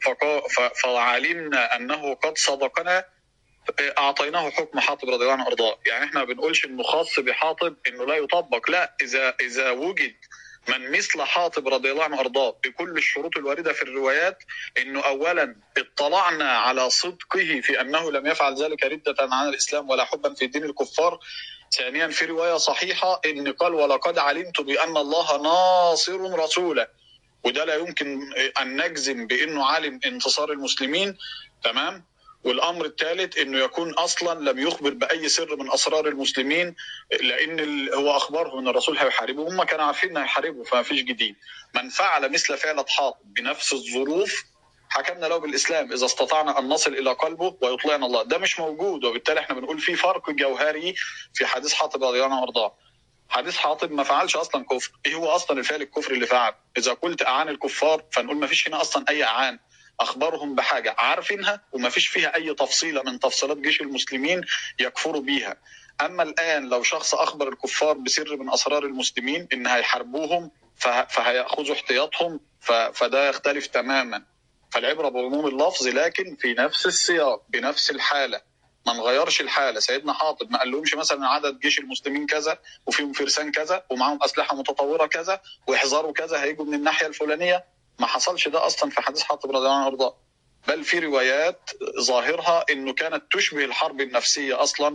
فعلمنا أنه قد صدقنا، أعطيناه حكم حاطب رضي الله عنه وأرضاه. يعني إحنا بنقولش إنه خاص بحاطب إنه لا يطبق، لا، إذا إذا وجد من مثل حاطب رضي الله عنه وأرضاه بكل الشروط الواردة في الروايات، إنه أولا اطلعنا على صدقه في أنه لم يفعل ذلك ردة عن الإسلام ولا حبا في دين الكفار. ثانيا في رواية صحيحة إن قال ولقد علمت بأن الله ناصر رسوله، وده لا يمكن أن نجزم بأنه عالم انتصار المسلمين. تمام. والأمر الثالث إنه يكون أصلا لم يخبر بأي سر من أسرار المسلمين، لأن هو أخبرهم أن الرسول هيحاربه، هم كانوا عارفين أنه هيحاربه، فما فيش جديد. من فعل مثل فعلة حاطب بنفس الظروف حكمنا له بالإسلام إذا استطعنا أن نصل إلى قلبه ويطلعنا الله. ده مش موجود، وبالتالي احنا بنقول في فرق جوهري في حديث حاطب رضي الله عنه وارضاه. حديث حاطب ما فعلش أصلا كفر. إيه هو أصلا الفعل الكفر اللي فعل؟ إذا قلت أعان الكفار فنقول ما فيش هنا أصلا أي أعان، أخبرهم بحاجة عارفينها وما فيش فيها أي تفصيلة من تفصيلات جيش المسلمين يكفروا بيها. أما الآن لو شخص أخبر الكفار بسر من أسرار المسلمين إن هيحاربوهم فهيأخذوا احتياطهم، فده يختلف تماما. فالعبرة بعموم اللفظ لكن في نفس السياق بنفس الحالة، ما نغيرش الحالة. سيدنا حاطب ما قال لهمش مثلا عدد جيش المسلمين كذا وفيهم فرسان كذا ومعهم أسلحة متطورة كذا واحذروا كذا هيجوا من الناحية الفلانية. ما حصلش ده أصلا في حديث حاطب رضي الله عنه وارضاه، بل في روايات ظاهرها إنه كانت تشبه الحرب النفسية أصلا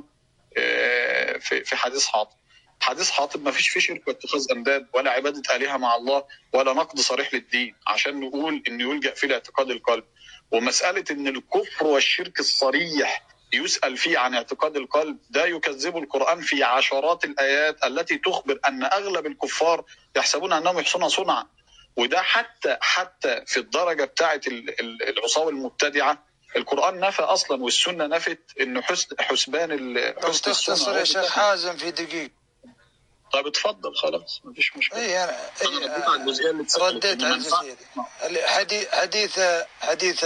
في حديث حاطب. حديث حاطب ما فيش فيه شرك واتخاذ أنداد ولا عبادة آلهة مع الله ولا نقد صريح للدين عشان نقول إنه يلجأ فيه لاعتقاد القلب. ومسألة إن الكفر والشرك الصريح يسأل فيه عن اعتقاد القلب ده يكذب القرآن في عشرات الآيات التي تخبر أن أغلب الكفار يحسبون أنهم يحسنون صنعا. وده حتى حتى في الدرجة بتاعة العصاة المبتدعة القرآن نفى أصلا والسنة نفت إنه حسن حسبان حسن تختصر يا شيخ حازم في دقيقة. طيب اتفضل خلاص مفيش مشكلة. إيه أنا إيه رديت على الجزئية دي. حديث حديث حديث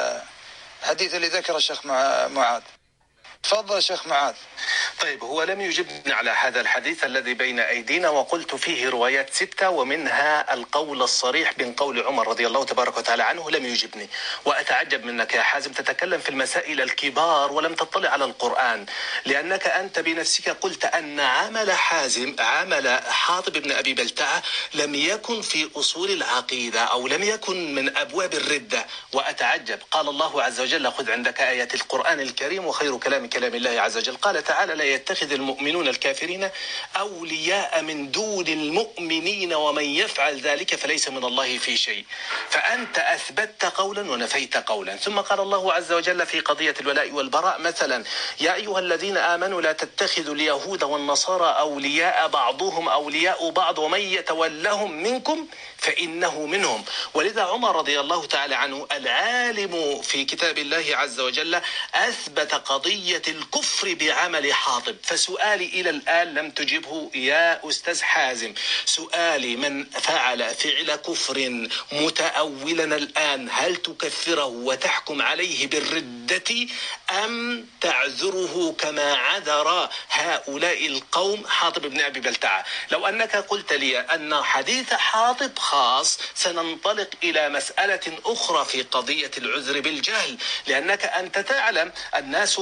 حديث اللي ذكره الشيخ معاذ. تفضل يا شيخ معاذ. طيب هو لم يجبني على هذا الحديث الذي بين أيدينا، وقلت فيه روايات ستة ومنها القول الصريح من قول عمر رضي الله تبارك وتعالى عنه لم يجبني. وأتعجب منك يا حازم تتكلم في المسائل الكبار ولم تطلع على القرآن، لأنك أنت بنفسك قلت أن عمل حازم عمل حاطب بن أبي بلتعة لم يكن في أصول العقيدة أو لم يكن من أبواب الردة. وأتعجب، قال الله عز وجل خذ عندك آيات القرآن الكريم وخير كلام كلام الله عز وجل، قال تعالى لا يتخذ المؤمنون الكافرين أولياء من دون المؤمنين ومن يفعل ذلك فليس من الله في شيء. فأنت أثبتت قولا ونفيت قولا. ثم قال الله عز وجل في قضية الولاء والبراء مثلا يا أيها الذين آمنوا لا تتخذوا اليهود والنصارى أولياء بعضهم أولياء بعض ومن يتولهم منكم فإنه منهم. ولذا عمر رضي الله تعالى عنه العالم في كتاب الله عز وجل أثبت قضية الكفر بعمل حاطب. فسؤالي إلى الآن لم تجبه يا أستاذ حازم، سؤالي من فعل فعل كفر متأولا الآن هل تكفره وتحكم عليه بالردة أم تعذره كما عذر هؤلاء القوم حاطب بن أبي بلتعة؟ لو أنك قلت لي أن حديث حاطب خاص سننطلق إلى مسألة أخرى في قضية العذر بالجهل، لأنك أنت تعلم الناس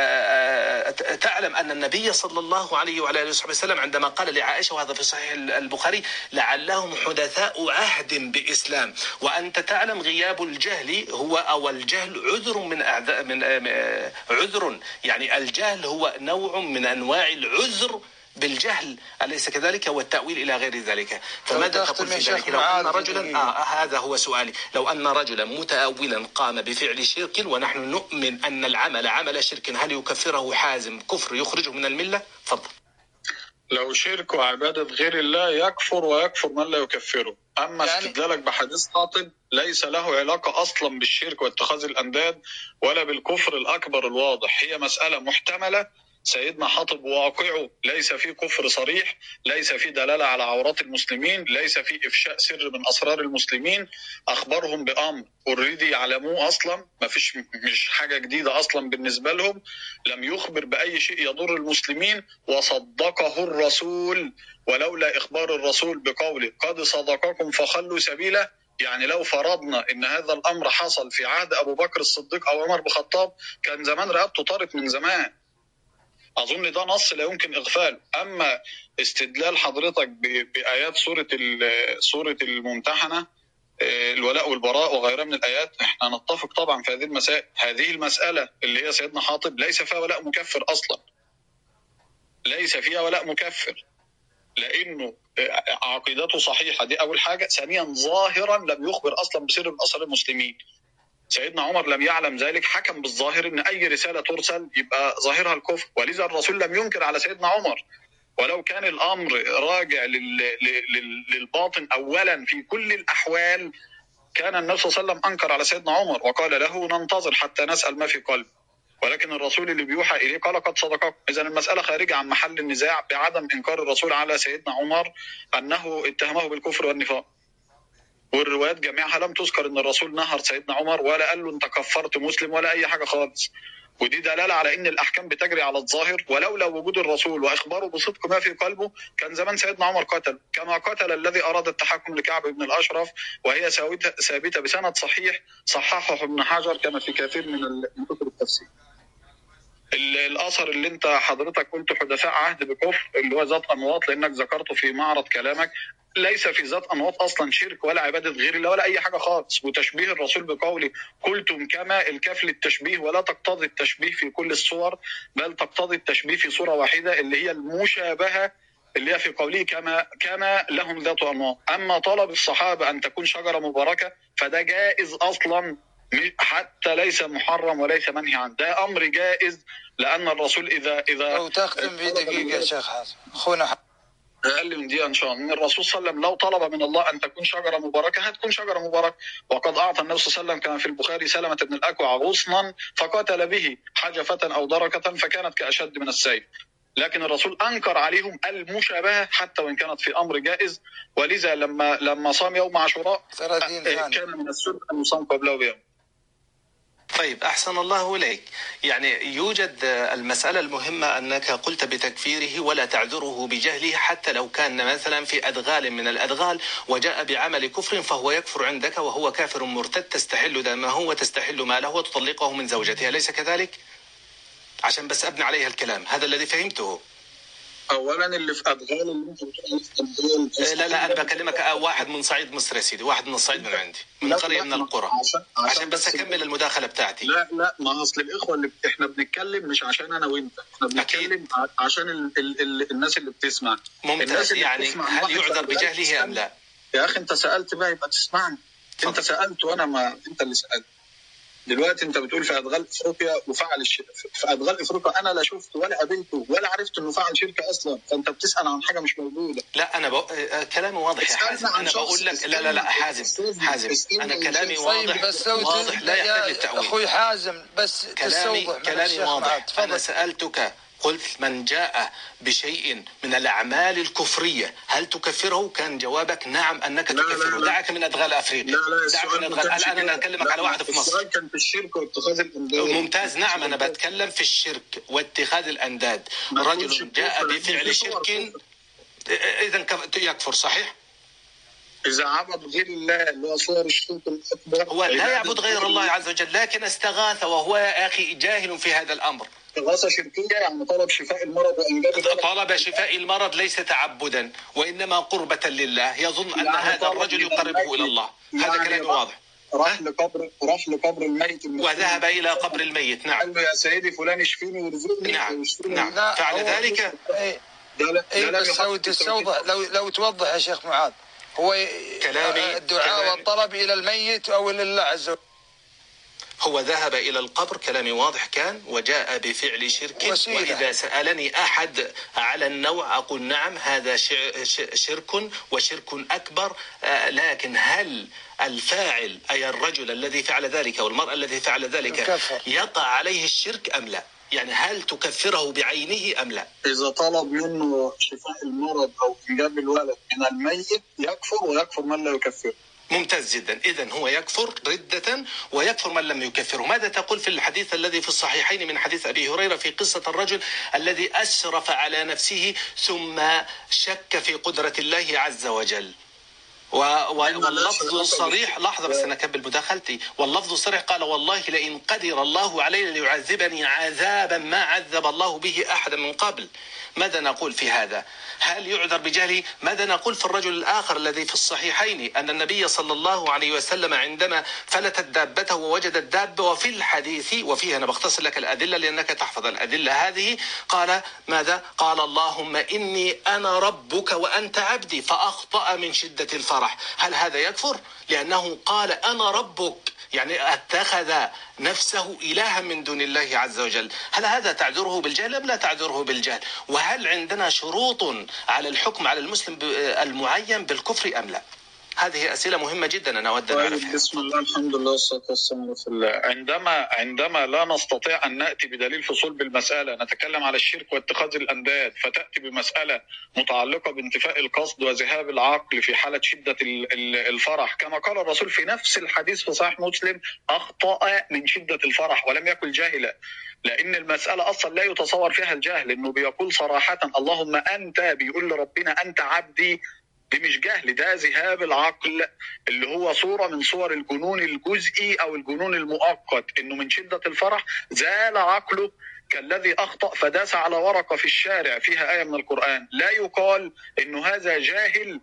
تعلم أن النبي صلى الله عليه وعلى آله وسلم عندما قال لعائشة وهذا في صحيح البخاري لعلهم حدثاء عهد بإسلام، وأنت تعلم غياب الجهل هو أو الجهل عذر من أعذار من عذر، يعني الجهل هو نوع من أنواع العذر بالجهل، أليس كذلك؟ والتأويل إلى غير ذلك. فماذا تقول في ذلك؟ لو أن رجلا آه هذا هو سؤالي، لو أن رجلا متأولا قام بفعل شرك ونحن نؤمن أن العمل عمل شرك هل يكفره حازم كفر يخرجه من الملة؟ فضل. لو شرك وعبادة غير الله يكفر ويكفر من لا يكفره. أما يعني استدلالك بحديث حاطب ليس له علاقة أصلا بالشرك واتخاذ الأنداد ولا بالكفر الأكبر الواضح، هي مسألة محتملة. سيدنا حاطب واقعه ليس فيه كفر صريح، ليس فيه دلالة على عورات المسلمين، ليس فيه إفشاء سر من أسرار المسلمين، أخبرهم بأمر اوريدي يعلموه أصلا، ما فيش مش حاجة جديدة أصلا بالنسبة لهم، لم يخبر بأي شيء يضر المسلمين وصدقه الرسول، ولولا إخبار الرسول بقوله قد صدقكم فخلوا سبيله، يعني لو فرضنا إن هذا الأمر حصل في عهد أبو بكر الصديق أو عمر بن الخطاب كان زمان رقبته طارت من زمان. أظن ده نص لا يمكن إغفاله. أما استدلال حضرتك بآيات سورة سورة الممتحنة الولاء والبراء وغيرها من الآيات، احنا نتفق طبعا في هذه المسائل. هذه المسألة اللي هي سيدنا حاطب ليس فيها ولاء مكفر أصلا، ليس فيها ولاء مكفر، لأنه عقيدته صحيحة، دي أول حاجة. ثانيا ظاهرا لم يخبر أصلا بسر من أسرار المسلمين. سيدنا عمر لم يعلم ذلك، حكم بالظاهر ان اي رساله ترسل يبقى ظاهرها الكفر، ولذا الرسول لم ينكر على سيدنا عمر. ولو كان الامر راجع للباطن اولا في كل الاحوال كان النبي صلى الله عليه وسلم انكر على سيدنا عمر وقال له ننتظر حتى نسال ما في قلبه، ولكن الرسول اللي بيوحى اليه قال قد صدقكم. اذا المساله خارجه عن محل النزاع بعدم انكار الرسول على سيدنا عمر انه اتهمه بالكفر والنفاق. والروايات جميعها لم تذكر ان الرسول نهر سيدنا عمر ولا قال له انت كفرت مسلم ولا اي حاجه خالص، ودي دلاله على ان الاحكام بتجري على الظاهر. ولولا وجود الرسول واخباره بصدق ما في قلبه كان زمان سيدنا عمر قتل، كما قتل الذي اراد التحكم لكعب بن الاشرف، وهي ثابته بسند صحيح صححه ابن حجر كما في كثير من كتب التفسير. الاثر اللي انت حضرتك قلت حدثاء عهد بكفر اللي هو ذات انواط، لانك ذكرته في معرض كلامك، ليس في ذات انواط اصلا شرك ولا عباده غير الله ولا اي حاجه خالص. وتشبيه الرسول بقوله قلتم كما الكاف للتشبيه، ولا تقتضي التشبيه في كل الصور، بل تقتضي التشبيه في صوره واحده اللي هي المشابهه اللي هي في قوله كما كما لهم ذات انواط. اما طلب الصحابه ان تكون شجره مباركه فده جائز اصلا، حتى ليس محرم وليس منهي عنه، ده امر جائز. لان الرسول اذا اذا لو تختم في دقيقه يا شيخ حازم اخونا اقل من دقيقه ان شاء الله. ان الرسول صلى الله عليه وسلم لو طلب من الله ان تكون شجره مباركه هتكون شجره مباركه، وقد اعطى النبي صلى الله عليه وسلم كما في البخاري سلمه بن الاكوع غصنا فقتل به حجفه او دركه فكانت كاشد من السيف، لكن الرسول انكر عليهم المشابهه حتى وان كانت في امر جائز. ولذا لما لما صام يوم عاشوراء كان من السنه ان يصام قبله بيوم. طيب أحسن الله إليك. يعني يوجد المسألة المهمة أنك قلت بتكفيره ولا تعذره بجهله، حتى لو كان مثلا في أدغال من الأدغال وجاء بعمل كفر فهو يكفر عندك وهو كافر مرتد، تستحل دمه وتستحل ماله وتطلقه من زوجته، أليس كذلك؟ عشان بس أبني عليها الكلام، هذا الذي فهمته. اولا اللي في ادغال اللي انت بتقول لا لا انا بكلمك واحد من صعيد مصر يا سيدي، واحد من الصعيد من عندي من قريه من القرى، عشان, عشان, عشان بس اكمل المداخله بتاعتي. لا لا ما اصل الاخوه اللي احنا بنتكلم مش عشان انا وانت، احنا بنتكلم أكيد. عشان ال ال ال الناس اللي بتسمع. ممتاز. يعني هل يعذر بجهله ام لا؟ يا اخي انت سالت بقى يبقى تسمعني. انت سالت وانا ما انت اللي سالت. دلوقتي انت بتقول في ادغال افريقيا وفعل الشرك، في ادغال افريقيا انا لا شفت ولا قابلته ولا عرفت انه فعل شركه اصلا، فانت بتسال عن حاجه مش موجوده. لا انا بق... كلامي واضح يا حازم، انا بقول لك لا لا لا حازم حازم انا كلامي واضح بس واضح لا يحتاج للتأويل. اخوي حازم بس كلامي كلامي واضح. انا سالتك قلت من جاء بشيء من الأعمال الكفرية هل تكفره؟ كان جوابك نعم أنك تكفره. دعك من أدغال أفريقيا، دعك من أدغال. الآن أنا أكلمك على واحد في مصر. السؤال كان في الشرك واتخاذ الأنداد. ممتاز. نعم أنا بتكلم في الشرك واتخاذ الأنداد. رجل جاء بفعل شرك إذا يكفر، صحيح؟ إذا عبد غير الله اللي هو صور الشرك الأكبر هو لا يعبد غير الله عز وجل، لكن استغاث وهو يا أخي جاهل في هذا الأمر. استغاثة شركية يعني طلب شفاء المرض وإنجاب طلب شفاء المرض ليس تعبدا وإنما قربة لله، يظن أن يعني هذا الرجل يقربه إلى الله. يعني هذا كلام واضح. راح لقبر راح لقبر الميت وذهب إلى قبر الميت. نعم. قال له يا سيدي فلان اشفيني وارزقني. نعم نعم فعل ذلك. إيه بس لو تستوضح لو لو توضح يا شيخ معاذ، هو كلامي الدعاء والطلب إلى الميت أو إلى الله عز وجل. هو ذهب إلى القبر، كلامي واضح كان، وجاء بفعل شرك وسيلة. وإذا سألني أحد على النوع أقول نعم هذا شرك وشرك أكبر. لكن هل الفاعل أي الرجل الذي فعل ذلك أو المرأة الذي فعل ذلك يقع عليه الشرك أم لا؟ يعني هل تكفره بعينه أم لا؟ إذا طلب منه شفاء المرض أو إنجاب الولد من الميت يكفر، ويكفر من لا يكفر. ممتاز جدا. إذن هو يكفر ردة ويكفر من لم يكفره. ماذا تقول في الحديث الذي في الصحيحين من حديث أبي هريرة في قصة الرجل الذي أسرف على نفسه ثم شك في قدرة الله عز وجل؟ واللفظ الصريح، لحظة بس أنا أكمل مداخلتي، واللفظ الصريح قال والله لئن قدر الله علي ليعذبني عذابا ما عذب الله به أحدا من قبل. ماذا نقول في هذا؟ هل يعذر بجهله؟ ماذا نقول في الرجل الآخر الذي في الصحيحين أن النبي صلى الله عليه وسلم عندما فلتت دابته ووجد الدابة، وفي الحديث وفيه أنا بختصر لك الأدلة لأنك تحفظ الأدلة هذه، قال ماذا؟ قال اللهم إني أنا ربك وأنت عبدي فأخطأ من شدة الفرح. هل هذا يكفر؟ لأنه قال أنا ربك، يعني اتخذ نفسه إلها من دون الله عز وجل. هل هذا تعذره بالجهل أم لا تعذره بالجهل؟ وهل عندنا شروط على الحكم على المسلم المعين بالكفر أم لا؟ هذه أسئلة مهمة جدا أنا أود أن أعرفها. بسم الله الحمد لله والصلاة والسلام على رسول الله. عندما عندما لا نستطيع أن نأتي بدليل فصول بالمسألة، نتكلم على الشرك واتخاذ الأنداد، فتأتي بمسألة متعلقة بانتفاء القصد وذهاب العقل في حالة شدة الفرح، كما قال الرسول في نفس الحديث في صحيح مسلم أخطأ من شدة الفرح ولم يكن جاهلا، لأن المسألة أصلا لا يتصور فيها الجهل، إنه بيقول صراحة اللهم أنت، بيقول لربنا أنت عبدي. دي مش جهل، ده ذهاب العقل اللي هو صورة من صور الجنون الجزئي أو الجنون المؤقت، إنه من شدة الفرح زال عقله كالذي أخطأ فداس على ورقة في الشارع فيها آية من القرآن. لا يقال إنه هذا جاهل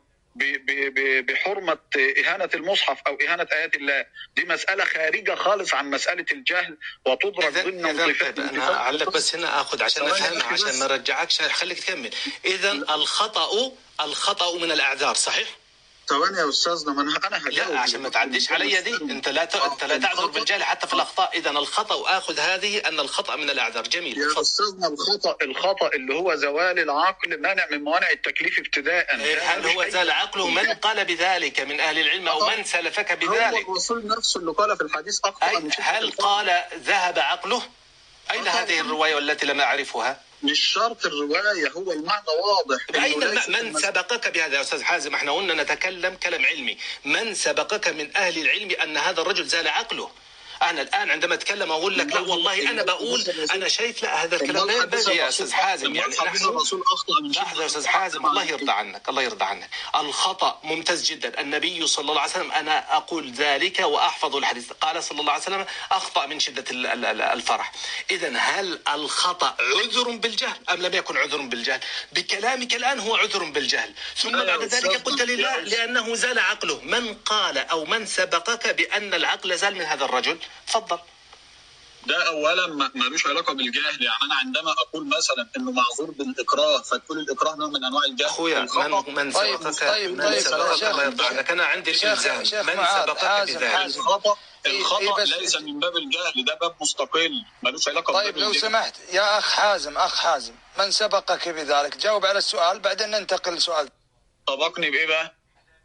بحرمة إهانة المصحف أو إهانة آيات الله. دي مسألة خارجة خالص عن مسألة الجهل وتدرج ضمن صفات. أنا أعلق بس هنا أخذ عشان نفهمها عشان ما رجعكش، خليك تكمل. إذن الخطأ الخطأ من الأعذار، صحيح؟ ثواني يا أستاذنا، ما أنا أنا هجاوب. لا عشان ما تعديش علي دي، أنت لا ت... أنت لا تعذر بالجهل حتى في الأخطاء. إذن الخطأ آخذ هذه أن الخطأ من الأعذار. جميل يا أستاذنا. الخطأ الخطأ اللي هو زوال العقل مانع من موانع التكليف ابتداء. هل هو زال عقله؟ من قال بذلك من أهل العلم أو من سلفك بذلك؟ هو الرسول نفسه اللي قال في الحديث أخطأ. هل قال ذهب عقله؟ أين هذه الرواية والتي لم أعرفها؟ مش شرط الرواية، هو المعنى واضح. أين من سبقك بهذا يا أستاذ حازم؟ احنا قلنا نتكلم كلام علمي. من سبقك من أهل العلم أن هذا الرجل زال عقله؟ أنا الآن عندما أتكلم أقول لك لا والله أنا بقول أنا شايف لا هذا الكلام لا ينبغي يا أستاذ حازم. يعني نحن لحظة يا أستاذ حازم، الله يرضى عنك الله يرضى عنك. الخطأ ممتاز جدا. النبي صلى الله عليه وسلم، أنا أقول ذلك وأحفظ الحديث، قال صلى الله عليه وسلم أخطأ من شدة الفرح. إذن هل الخطأ عذر بالجهل أم لم يكن عذر بالجهل؟ بكلامك الآن هو عذر بالجهل، ثم بعد ذلك قلت لي لا لأنه زال عقله. من قال أو من سبقك بأن العقل زال من هذا الرجل؟ تفضل. ده اولا ما لوش علاقه بالجهل. يعني انا عندما اقول مثلا انه معذور بالاكراه فتقول الاكراه نوع من انواع الجهل. اخويا من من سبقك طيب من طيب سبقك الله يرضى عنك. انا عندي الالزام من سبقك بذلك. الخطا الخطا ليس من باب الجهل، ده باب مستقل مالوش علاقه. طيب لو سمحت يا اخ حازم، اخ حازم من سبقك بذلك؟ جاوب على السؤال بعدين ننتقل لسؤال. سبقني بايه بقى؟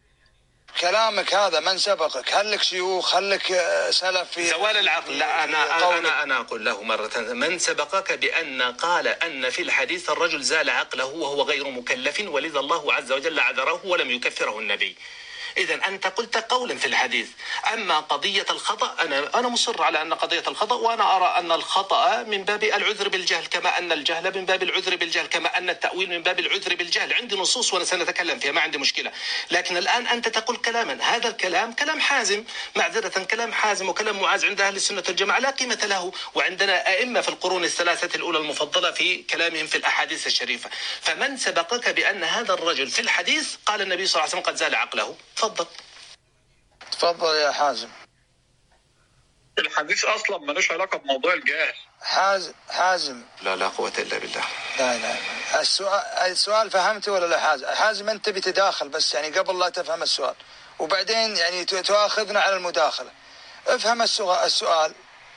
كلامك هذا من سبقك؟ هل لك شيوخ؟ هل لك سلف في زوال العقل؟ لا أنا أنا أنا أقول له مرة من سبقك بأن قال أن في الحديث الرجل زال عقله وهو غير مكلف ولذا الله عز وجل عذره ولم يكفره النبي. إذن أنت قلت قولا في الحديث. أما قضية الخطأ أنا أنا مصر على أن قضية الخطأ، وأنا أرى أن الخطأ من باب العذر بالجهل كما أن الجهل من باب العذر بالجهل، كما أن التأويل من باب العذر بالجهل. عندي نصوص وأنا سنتكلم فيها ما عندي مشكلة. لكن الآن أنت تقول كلاما، هذا الكلام كلام حازم، معذرة كلام حازم وكلام معاذ عند أهل السنة والجماعة لا قيمة له، وعندنا أئمة في القرون الثلاثة الأولى المفضلة في كلامهم في الأحاديث الشريفة. فمن سبقك بأن هذا الرجل في الحديث قال النبي صلى الله عليه وسلم قد زال عقله؟ تفضل تفضل يا حازم. الحديث اصلا ملوش علاقه بموضوع الجهل. حازم حازم لا لا قوه الا بالله. لا لا السؤال السؤال فهمته ولا لا حازم؟ حازم انت بتداخل بس يعني قبل لا تفهم السؤال، وبعدين يعني تؤاخذنا على المداخله. افهم السؤال. السؤال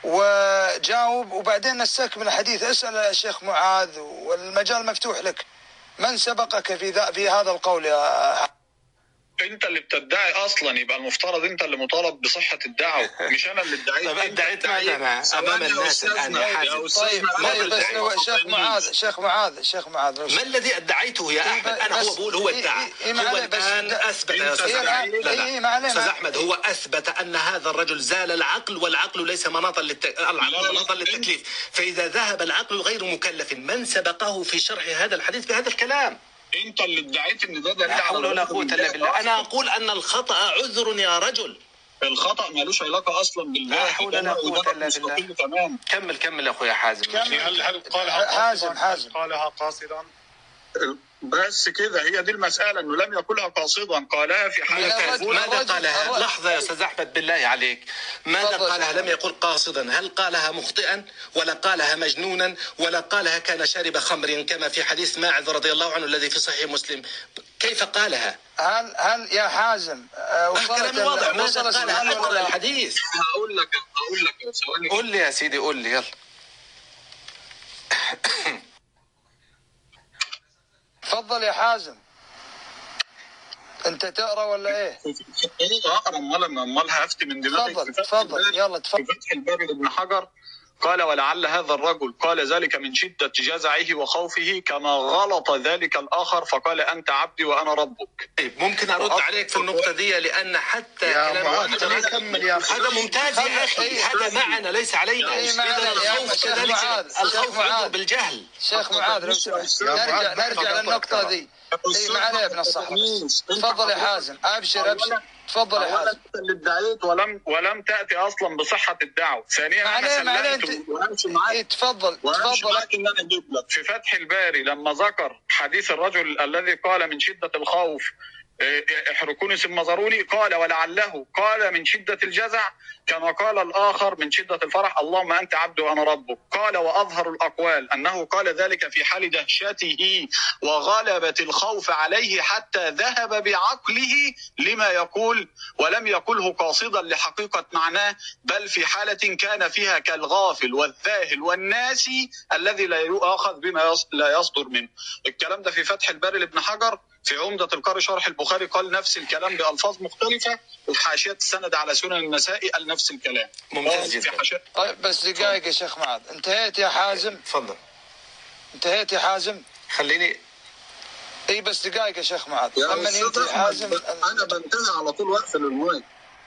وجاوب وبعدين نستكمل الحديث. اسأل الشيخ معاذ والمجال مفتوح لك. من سبقك في ذا في هذا القول يا انت اللي بتدعي اصلا، يبقى المفترض انت اللي مطالب بصحه الدعوه، مش انا اللي ادعيت. طب ادعيت ماذا انا امام الناس الان يا حازم؟ طيب طيب بس لو شيخ معاذ شيخ معاذ شيخ معاذ ما الذي ادعيته يا احمد؟ انا هو بقول هو ادعى، هو الان اثبت يا استاذ احمد. استاذ احمد هو اثبت ان هذا الرجل زال العقل، والعقل ليس مناطا للت... العقل مناطا للتكليف، فاذا ذهب العقل غير مكلف. من سبقه في شرح هذا الحديث بهذا الكلام؟ انت اللي ادعيت ان ده دليل لا حول ولا قوة الا بالله. انا اقول ان الخطأ عذر يا رجل. الخطأ مالوش علاقة اصلا بالله. لا حول ولا قوة الا بالله. تمام. كمل كمل يا اخويا حازم. هل هل قالها حازم حازم قالها قاصدا؟ بس كده، هي دي المسألة، انه لم يقولها قاصدا، قالها في حالة. ماذا قالها؟ لحظة يا استاذ احمد بالله عليك، ماذا قالها؟ لم يقل قاصدا. هل قالها مخطئا، ولا قالها مجنونا، ولا قالها كان شارب خمر كما في حديث ماعز رضي الله عنه الذي في صحيح مسلم؟ كيف قالها؟ هل هل يا حازم كلام واضح. ماذا قالها؟ هل اقرأ الحديث؟ هقول لك هقول لك ثواني. قول لي يا سيدي، قول لي يلا. تفضل يا حازم. انت تقرا ولا ايه؟ ايه اقرا؟ امال امال هفتي من دماغي. تفضل تفضل يلا تفضل. في فتح الباري لابن حجر قال: ولعل هذا الرجل قال ذلك من شدة جزعه وخوفه، كما غلط ذلك الآخر فقال: أنت عبدي وأنا ربك. طيب ممكن أرد عليك في النقطة دي، لأن حتى كلام هذا ممتاز يا أخي، هذا معنا ليس علينا. إذا الخوف كذلك، الخوف عذر بالجهل. شيخ معاذ لو سمحت نرجع نرجع للنقطة دي. اي ما عليه ابن الصحراء. تفضل يا حازم. ابشر ابشر. تفضل يا حازم. انت اللي ادعيت ولم ولم تاتي اصلا بصحه الدعوه. ثانيا انا سلمت وامشي معاك. تفضل تفضل معاك ان انا اجيب لك في فتح الباري لما ذكر حديث الرجل الذي قال من شده الخوف احرقوني ثم زروني، قال: ولعله قال من شدة الجزع، كما قال الآخر من شدة الفرح: اللهم أنت عبد وأنا ربك. قال: وأظهر الأقوال أنه قال ذلك في حال دهشته وغلبة الخوف عليه حتى ذهب بعقله لما يقول، ولم يقله قاصدا لحقيقة معناه، بل في حالة كان فيها كالغافل والذاهل والناسي الذي لا يؤاخذ بما لا يصدر منه. الكلام ده في فتح الباري لابن حجر. في عمدة القاري شرح البخاري قال نفس الكلام بألفاظ مختلفة، وحاشية السند على سنن النسائي قال نفس الكلام. ممتاز جدا. طيب بس دقائق يا شيخ معاذ. انتهيت يا حازم؟ تفضل. انتهيت يا حازم؟ خليني اي بس دقائق يا شيخ معاذ. اما انت يا حازم انا بنتهي على طول واقفل المايك.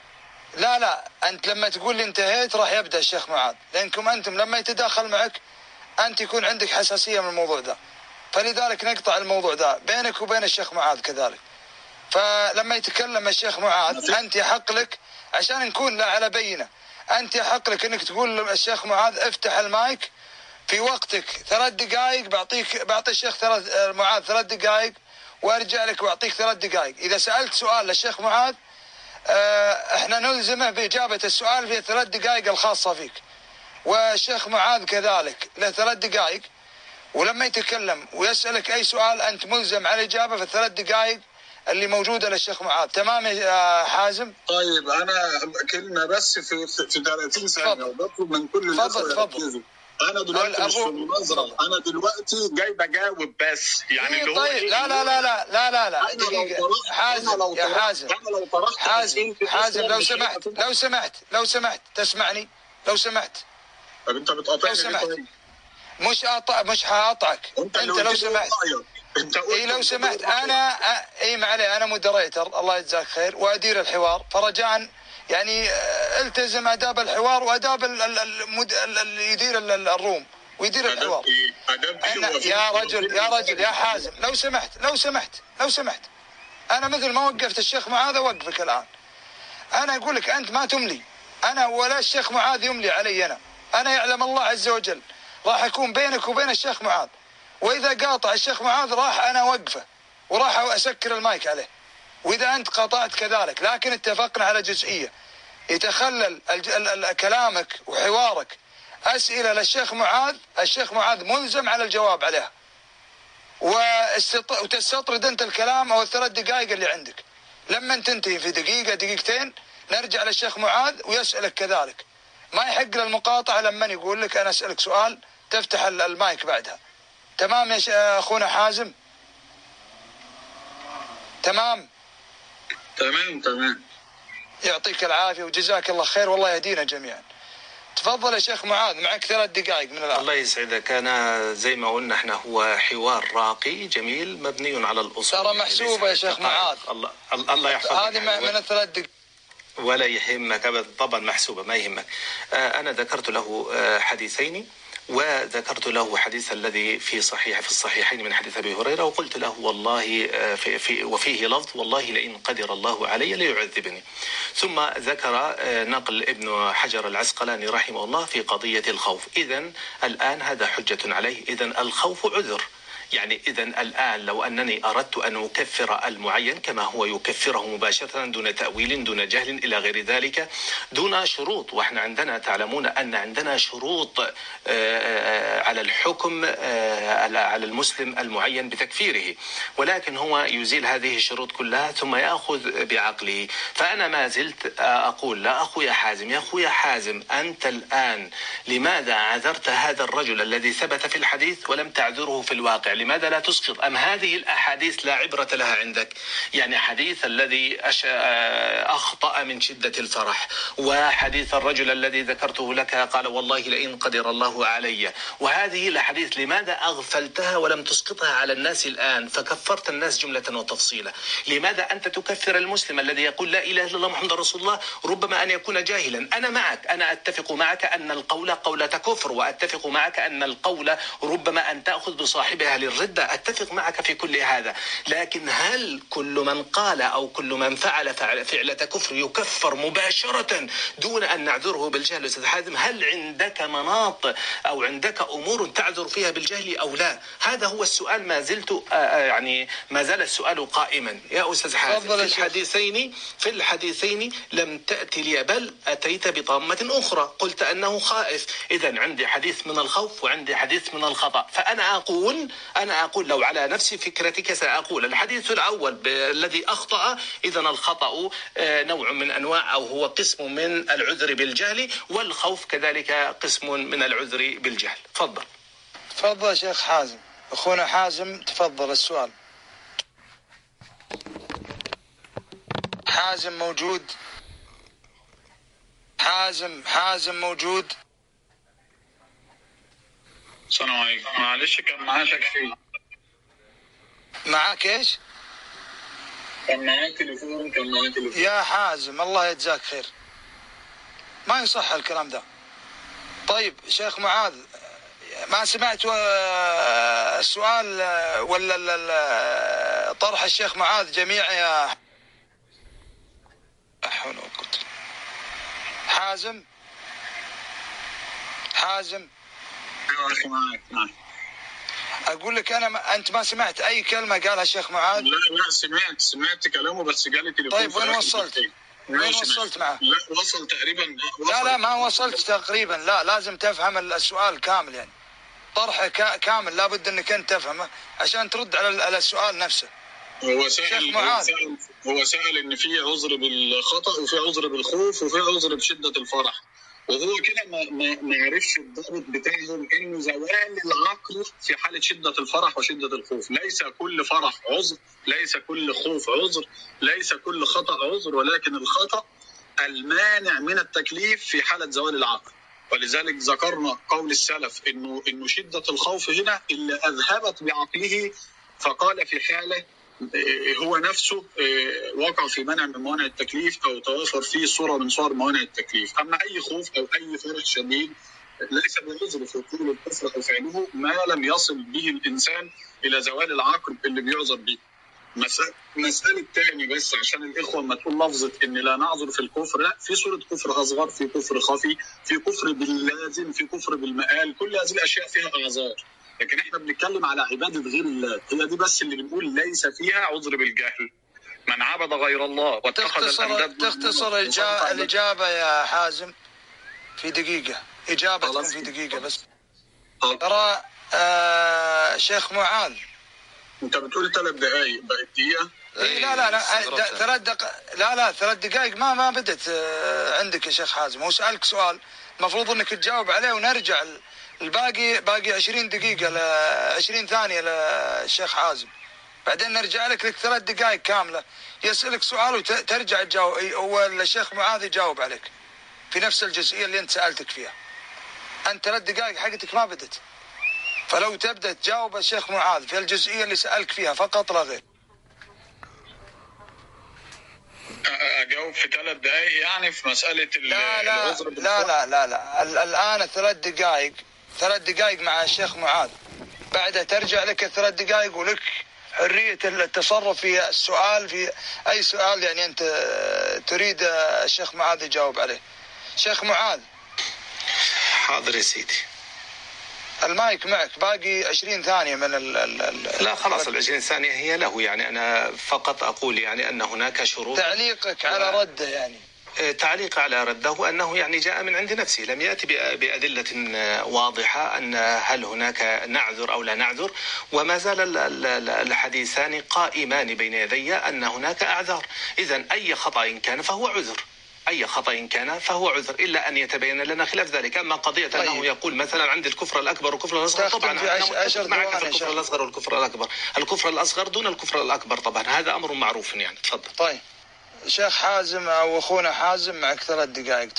لا لا انت لما تقول لي انتهيت راح يبدا الشيخ معاذ، لانكم انتم لما يتداخل معك انت يكون عندك حساسيه من الموضوع ده، فلذلك نقطع الموضوع ده بينك وبين الشيخ معاذ كذلك. فلما يتكلم الشيخ معاذ انت يحق لك، عشان نكون لا على بينه، انت يحق لك انك تقول للشيخ معاذ افتح المايك في وقتك ثلاث دقائق، بعطيك بعطي الشيخ ثلاث معاذ ثلاث دقائق وارجع لك واعطيك ثلاث دقائق. اذا سالت سؤال للشيخ معاذ اه احنا نلزمه باجابه السؤال في الثلاث دقائق الخاصه فيك، والشيخ معاذ كذلك له ثلاث دقائق، ولما يتكلم ويسالك اي سؤال انت ملزم على الاجابه في الثلاث دقائق اللي موجوده للشيخ معاذ. تمام يا حازم؟ طيب انا كلمه بس في في ثلاثين ثانيه وبطلب من كل الناس يركزوا. انا دلوقتي مش في المناظره، انا دلوقتي جاي بجاوب بس، يعني اللي هو طيب لا لا لا لا لا لا لا دقيقه حازم يا حازم حازم حازم لو سمحت لو سمحت لو سمحت تسمعني لو سمحت. طب انت بتقاطعني لو سمحت مش أطع مش هقاطعك انت, انت لو سمحت اي لو سمحت انا اي ما عليه انا مودريتر الله يجزاك خير وادير الحوار، فرجاء يعني التزم اداب الحوار واداب اللي يدير الروم ويدير الحوار. أنا يا رجل يا رجل يا حازم لو سمحت لو سمحت لو سمحت انا مثل ما وقفت الشيخ معاذ اوقفك الان. انا اقول لك انت ما تملي، انا ولا الشيخ معاذ يملي علي، انا انا يعلم الله عز وجل راح يكون بينك وبين الشيخ معاذ، واذا قاطع الشيخ معاذ راح انا اوقفه وراح اسكر المايك عليه، واذا انت قاطعت كذلك، لكن اتفقنا على جزئيه يتخلل كلامك وحوارك اسئله للشيخ معاذ، الشيخ معاذ ملزم على الجواب عليها، وتستطرد انت الكلام او الثلاث دقائق اللي عندك. لما تنتهي في دقيقه دقيقتين نرجع للشيخ معاذ ويسالك كذلك. ما يحق للمقاطعة لما يقول لك أنا أسألك سؤال تفتح المايك بعدها. تمام يا أخونا حازم؟ تمام تمام تمام. يعطيك العافية وجزاك الله خير والله يهدينا جميعا. تفضل يا شيخ معاذ، معك ثلاث دقائق من الآن. الله يسعدك. أنا زي ما قلنا احنا هو حوار راقي جميل مبني على الأصول. ترى محسوبة يا شيخ معاذ. الله الله يحفظك. هذه من الثلاث دقائق. ولا يهمك أبدا، طبعا محسوبة ما يهمك. أنا ذكرت له حديثين، وذكرت له حديث الذي في صحيح في الصحيحين من حديث أبي هريرة، وقلت له والله في في وفيه لفظ والله لئن قدر الله علي ليعذبني. ثم ذكر نقل ابن حجر العسقلاني رحمه الله في قضية الخوف. إذن الآن هذا حجة عليه، إذن الخوف عذر. يعني إذن الآن لو أنني أردت أن أكفر المعين كما هو يكفره مباشرة دون تأويل دون جهل إلى غير ذلك دون شروط، وإحنا عندنا تعلمون أن عندنا شروط على الحكم على المسلم المعين بتكفيره، ولكن هو يزيل هذه الشروط كلها ثم يأخذ بعقله. فأنا ما زلت أقول لا أخويا حازم، يا أخويا حازم أنت الآن لماذا عذرت هذا الرجل الذي ثبت في الحديث ولم تعذره في الواقع؟ لماذا لا تسقط؟ أم هذه الأحاديث لا عبرة لها عندك؟ يعني حديث الذي أخطأ من شدة الفرح، وحديث الرجل الذي ذكرته لك قال والله لئن قدر الله علي، وهذه الأحاديث لماذا أغفلتها ولم تسقطها على الناس الآن فكفرت الناس جملة وتفصيلا؟ لماذا أنت تكفر المسلم الذي يقول لا إله إلا الله محمد رسول الله ربما أن يكون جاهلا؟ أنا معك، أنا أتفق معك أن القول قولة كفر، وأتفق معك أن القول ربما أن تأخذ بصاحبها الردة، أتفق معك في كل هذا، لكن هل كل من قال أو كل من فعل فعلة كفر يكفر مباشرة دون أن نعذره بالجهل؟ أستاذ حازم هل عندك مناط أو عندك أمور تعذر فيها بالجهل أو لا؟ هذا هو السؤال، ما زلت يعني ما زال السؤال قائما يا أستاذ حازم. في الحديثين في الحديثين لم تأتي لي بل أتيت بطامة أخرى، قلت أنه خائف. إذن عندي حديث من الخوف وعندي حديث من الخطأ، فأنا أقول أنا أقول لو على نفس فكرتك سأقول الحديث الأول الذي أخطأ إذن الخطأ نوع من أنواع أو هو قسم من العذر بالجهل، والخوف كذلك قسم من العذر بالجهل. تفضل. تفضل شيخ حازم. أخونا حازم تفضل السؤال. حازم موجود؟ حازم حازم موجود؟ السلام عليكم. معلش كان معاه تكفير. معاك ايش؟ كان معاه تليفون كان معاه تليفون يا حازم الله يجزاك خير، ما يصح الكلام ده. طيب شيخ معاذ ما سمعت السؤال ولا طرح الشيخ معاذ جميع يا حازم؟ حازم معك. أقول لك أنا ما أنت ما سمعت أي كلمة قالها الشيخ معاذ؟ لا لا سمعت سمعت كلامه بس جالي تليفون. طيب وين وصلت؟ وين وصلت معه؟ لا وصل تقريبا. وصل لا لا ما وصلت تقريبا، لا لازم تفهم السؤال كامل، يعني طرحه كامل لابد أنك أنت تفهمه عشان ترد على السؤال نفسه. هو سأل هو سأل, هو سأل إن في عذر بالخطأ وفي عذر بالخوف وفي عذر بشدة الفرح، وهو كده ما ما ما عرفش الضابط بتاعهم انه زوال العقل في حاله شده الفرح وشده الخوف. ليس كل فرح عذر، ليس كل خوف عذر، ليس كل خطا عذر، ولكن الخطا المانع من التكليف في حاله زوال العقل. ولذلك ذكرنا قول السلف انه انه شده الخوف هنا اللي اذهبت بعقله، فقال في حاله هو نفسه وقع في منع من موانع التكليف أو توافر فيه صورة من صور موانع التكليف. أما أي خوف أو أي فرح شديد ليس بعذر في طول الكفر أو فعله ما لم يصل به الإنسان إلى زوال العقل اللي بيعذر به. مسألة تاني بس عشان الإخوة ما تقول لفظة إن لا نعذر في الكفر، لا، في صورة كفر أصغر، في كفر خفي، في كفر باللازم، في كفر بالمآل، كل هذه الأشياء فيها أعذار. لكن احنا بنتكلم على عبادة غير الله، هي دي بس اللي بنقول ليس فيها عذر بالجهل. من عبد غير الله واتخذ الأنداد. تختصر الإجابة يا حازم في دقيقة، إجابة تكون في دقيقة بس. ترى آه شيخ معاذ انت بتقول ثلاث دقائق بقت دقيقة؟ إيه لا لا لا ثلاث دقائق لا لا ثلاث دقائق ما ما بدت عندك يا شيخ حازم. هو سألك سؤال المفروض انك تجاوب عليه ونرجع الباقي باقي عشرين دقيقة ل عشرين ثانية للشيخ حازم، بعدين نرجع لك لك ثلاث دقائق كاملة يسألك سؤال وترجع تجاوب، والشيخ معاذ يجاوب عليك في نفس الجزئية اللي انت سألتك فيها. انت ثلاث دقائق حقتك ما بدت، فلو تبدأ تجاوب الشيخ معاذ في الجزئية اللي سألك فيها فقط لا غير. اجاوب في ثلاث دقائق يعني في مسألة لا لا لا لا لا لا الآن ثلاث دقائق ثلاث دقائق مع الشيخ معاذ، بعدها ترجع لك ثلاث دقائق ولك حرية التصرف في السؤال في أي سؤال يعني أنت تريد الشيخ معاذ يجاوب عليه. شيخ معاذ. حاضر يا سيدي. المايك معك، باقي عشرين ثانية من ال ال لا خلاص العشرين ثانية هي له، يعني أنا فقط أقول يعني أن هناك شروط. تعليقك و... على رده يعني. تعليق على رده أنه يعني جاء من عند نفسه، لم يأتي بأدلة واضحة أن هل هناك نعذر أو لا نعذر، وما زال الحديثان قائمان بين يدي أن هناك أعذار. إذن أي خطأ كان فهو عذر، أي خطأ كان فهو عذر، إلا أن يتبين لنا خلاف ذلك. أما قضية طيب. أنه يقول مثلا عند الكفر الأكبر والكفر الأصغر، طبعا أنا متفق معك في الكفر الأصغر والكفر الأكبر، الكفر الأصغر دون الكفر الأكبر، طبعا هذا أمر معروف يعني. تفضل. طيب شيخ حازم أو أخونا حازم معك ثلاث دقائق.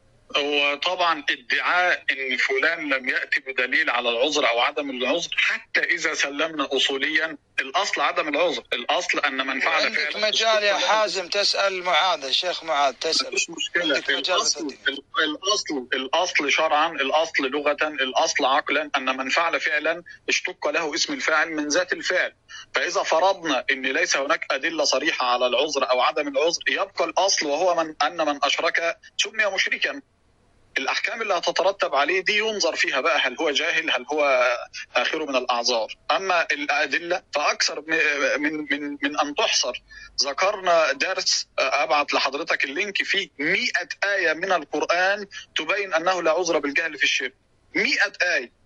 وطبعا ادعاء ان فلان لم يأتي بدليل على العذر او عدم العذر، حتى اذا سلمنا اصوليا الاصل عدم العذر، الاصل ان من فعل عندك مجال يا حازم تسأل معاذ، الشيخ معاذ تسأل. مفيش مشكلة. الاصل الاصل الاصل شرعا، الاصل لغة، الاصل عقلا ان من فعل فعلا اشتق له اسم الفاعل من ذات الفعل. فاذا فرضنا ان ليس هناك ادلة صريحة على العذر او عدم العذر، يبقى الاصل وهو من ان من اشرك سمي مشركا. الأحكام اللي هتترتب عليه دي ينظر فيها بقى هل هو جاهل هل هو آخره من الأعذار. أما الأدلة فأكثر من من من أن تحصر. ذكرنا درس أبعت لحضرتك اللينك فيه مئة آية من القرآن تبين أنه لا عذر بالجهل في الشرك. مئة آية،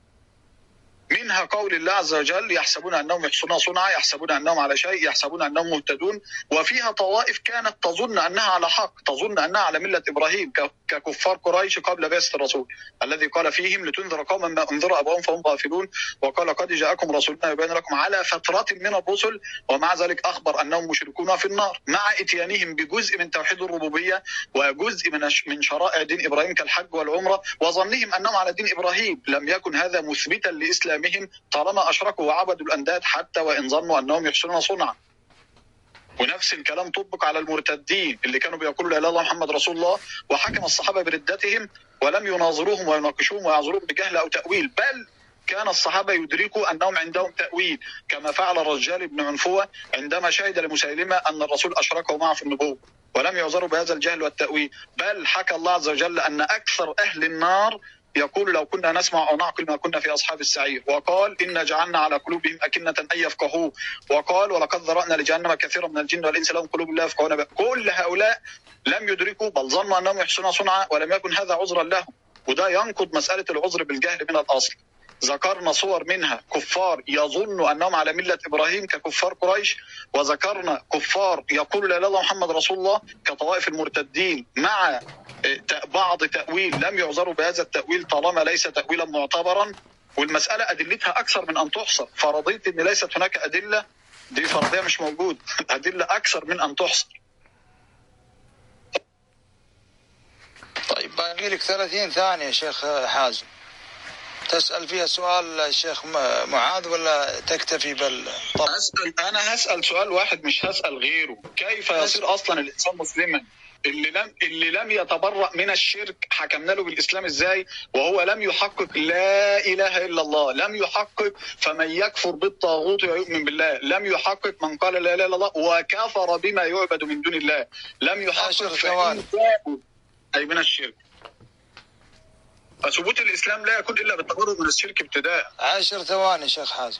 منها قول الله عز وجل يحسبون أنهم يحسنون صنعا، يحسبون أنهم على شيء، يحسبون أنهم مهتدون. وفيها طوائف كانت تظن أنها على حق، تظن أنها على ملة إبراهيم ككفار قريش قبل بعثة الرسول الذي قال فيهم لتنذر قوما ما أنذر أبوهم فهم غافلون، وقال قد جاءكم رسولنا يبين لكم على فترة من الرسل، ومع ذلك أخبر أنهم مشركون في النار، مع إتيانهم بجزء من توحيد الربوبية وجزء من من شرائع دين إبراهيم كالحج والعمرة، وظنهم أنهم على دين إبراهيم. لم يكن هذا مثبتا لإسلام طالما أشركوا وعبدوا الأنداد حتى وإن ظنوا أنهم يحسنون صنعا. ونفس الكلام طبق على المرتدين اللي كانوا بيقولوا لا إله إلا الله محمد رسول الله، وحكم الصحابة بردتهم ولم يناظروهم ويناقشوهم ويعذروهم بجهل أو تأويل، بل كان الصحابة يدركوا أنهم عندهم تأويل، كما فعل الرجال بن عنفوة عندما شهد لمسيلمة أن الرسول أشركه معه في النبوة، ولم يعذروا بهذا الجهل والتأويل. بل حكى الله عز وجل أن أكثر أهل النار يقول لو كنا نسمع أو نعقل ما كنا في أصحاب السعير، وقال إنا جعلنا على قلوبهم أكنة أن يفقهوه، وقال ولقد ذرأنا لجهنم كثيرا من الجن والإنس لهم قلوب لا يفقهون بها. كل هؤلاء لم يدركوا بل ظنوا أنهم يحسنون صنعا ولم يكن هذا عذرا لهم، وده ينقض مسألة العذر بالجهل من الأصل. ذكرنا صور منها كفار يظن أنهم على ملة إبراهيم ككفار قريش، وذكرنا كفار يقول لا إله إلا الله محمد رسول الله كطوائف المرتدين، مع بعض تأويل لم يعذروا بهذا التأويل طالما ليس تأويلا معتبرا. والمسألة أدلتها أكثر من أن تحصر، فرضيت أن ليست هناك أدلة، دي فرضية مش موجود، أدلة أكثر من أن تحصر. طيب باقي لك ثلاثين ثانية شيخ حازم تسأل فيها سؤال الشيخ معاذ ولا تكتفي بال؟ طب أسأل أنا هسأل سؤال واحد مش هسأل غيره. كيف يصير أصلا الإنسان مسلما اللي لم اللي لم يتبرأ من الشرك حكمنا له بالإسلام إزاي وهو لم يحقق لا إله إلا الله، لم يحقق فمن يكفر بالطاغوت ويؤمن بالله، لم يحقق من قال لا إله إلا الله وكفر بما يعبد من دون الله، لم يحقق فإن تابوا أي من الشرك. فثبوت الإسلام لا يكون إلا بالتبرؤ من الشرك ابتداء. عشر ثواني شيخ حازم.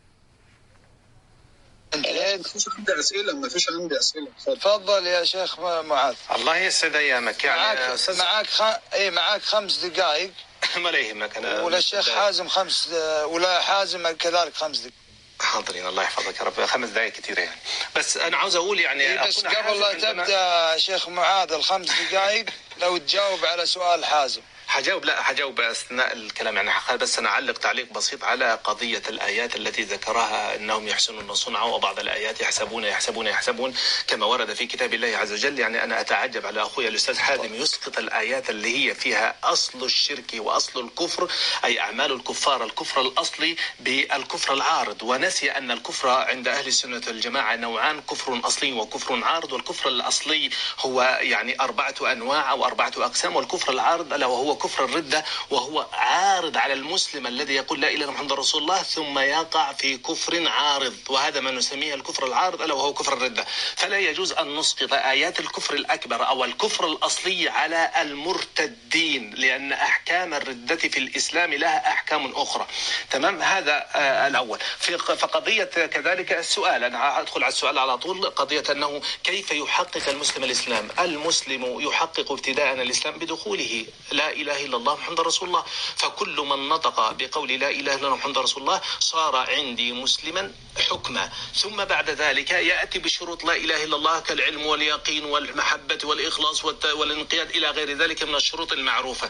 انتهيت. ما فيش عندي أسئلة ما فيش عندي أسئلة. تفضل يا شيخ معاذ. الله يسعد أيامك. يعني معاك أستاذ معاك خ... إيه معاك خمس دقائق. ما لا يهمك أنا. ولا الشيخ حازم خمس ولا حازم كذلك خمس دقائق. حاضرين الله يحفظك يا رب. خمس دقائق كثيرة يعني. بس أنا عاوز أقول يعني. إيه بس قبل لا تبدأ شيخ معاذ الخمس دقائق لو تجاوب على سؤال حازم. حجاوب لا حجاوب أثناء الكلام يعني بس أنا أعلق تعليق بسيط على قضية الآيات التي ذكرها أنهم يحسنون صنعا وبعض الآيات يحسبون يحسبون يحسبون كما ورد في كتاب الله عز وجل. يعني أنا أتعجب على أخوي الأستاذ حازم يسقط الآيات اللي هي فيها أصل الشرك وأصل الكفر أي أعمال الكفار الكفر الأصلي بالكفر العارض، ونسي أن الكفر عند أهل السنة والجماعة نوعان، كفر أصلي وكفر عارض، والكفر الأصلي هو يعني أربعة أنواع أو أربعة أقسام، والكفر العارض ألا وهو كفر الردة، وهو عارض على المسلم الذي يقول لا إله إلا محمد رسول الله ثم يقع في كفر عارض، وهذا ما نسميه الكفر العارض ألا وهو كفر الردة. فلا يجوز أن نسقط آيات الكفر الأكبر أو الكفر الأصلي على المرتدين، لأن أحكام الردة في الإسلام لها أحكام أخرى. تمام، هذا آه الأول. في فقضية كذلك السؤال، أنا أدخل على السؤال على طول، قضية أنه كيف يحقق المسلم الإسلام. المسلم يحقق ابتداء الإسلام بدخوله لا إله إلا الله محمد رسول الله، فكل من نطق بقول لا إله إلا الله محمد رسول الله صار عندي مسلما حكما، ثم بعد ذلك يأتي بشروط لا إله إلا الله كالعلم واليقين والمحبة والإخلاص والانقياد إلى غير ذلك من الشروط المعروفة،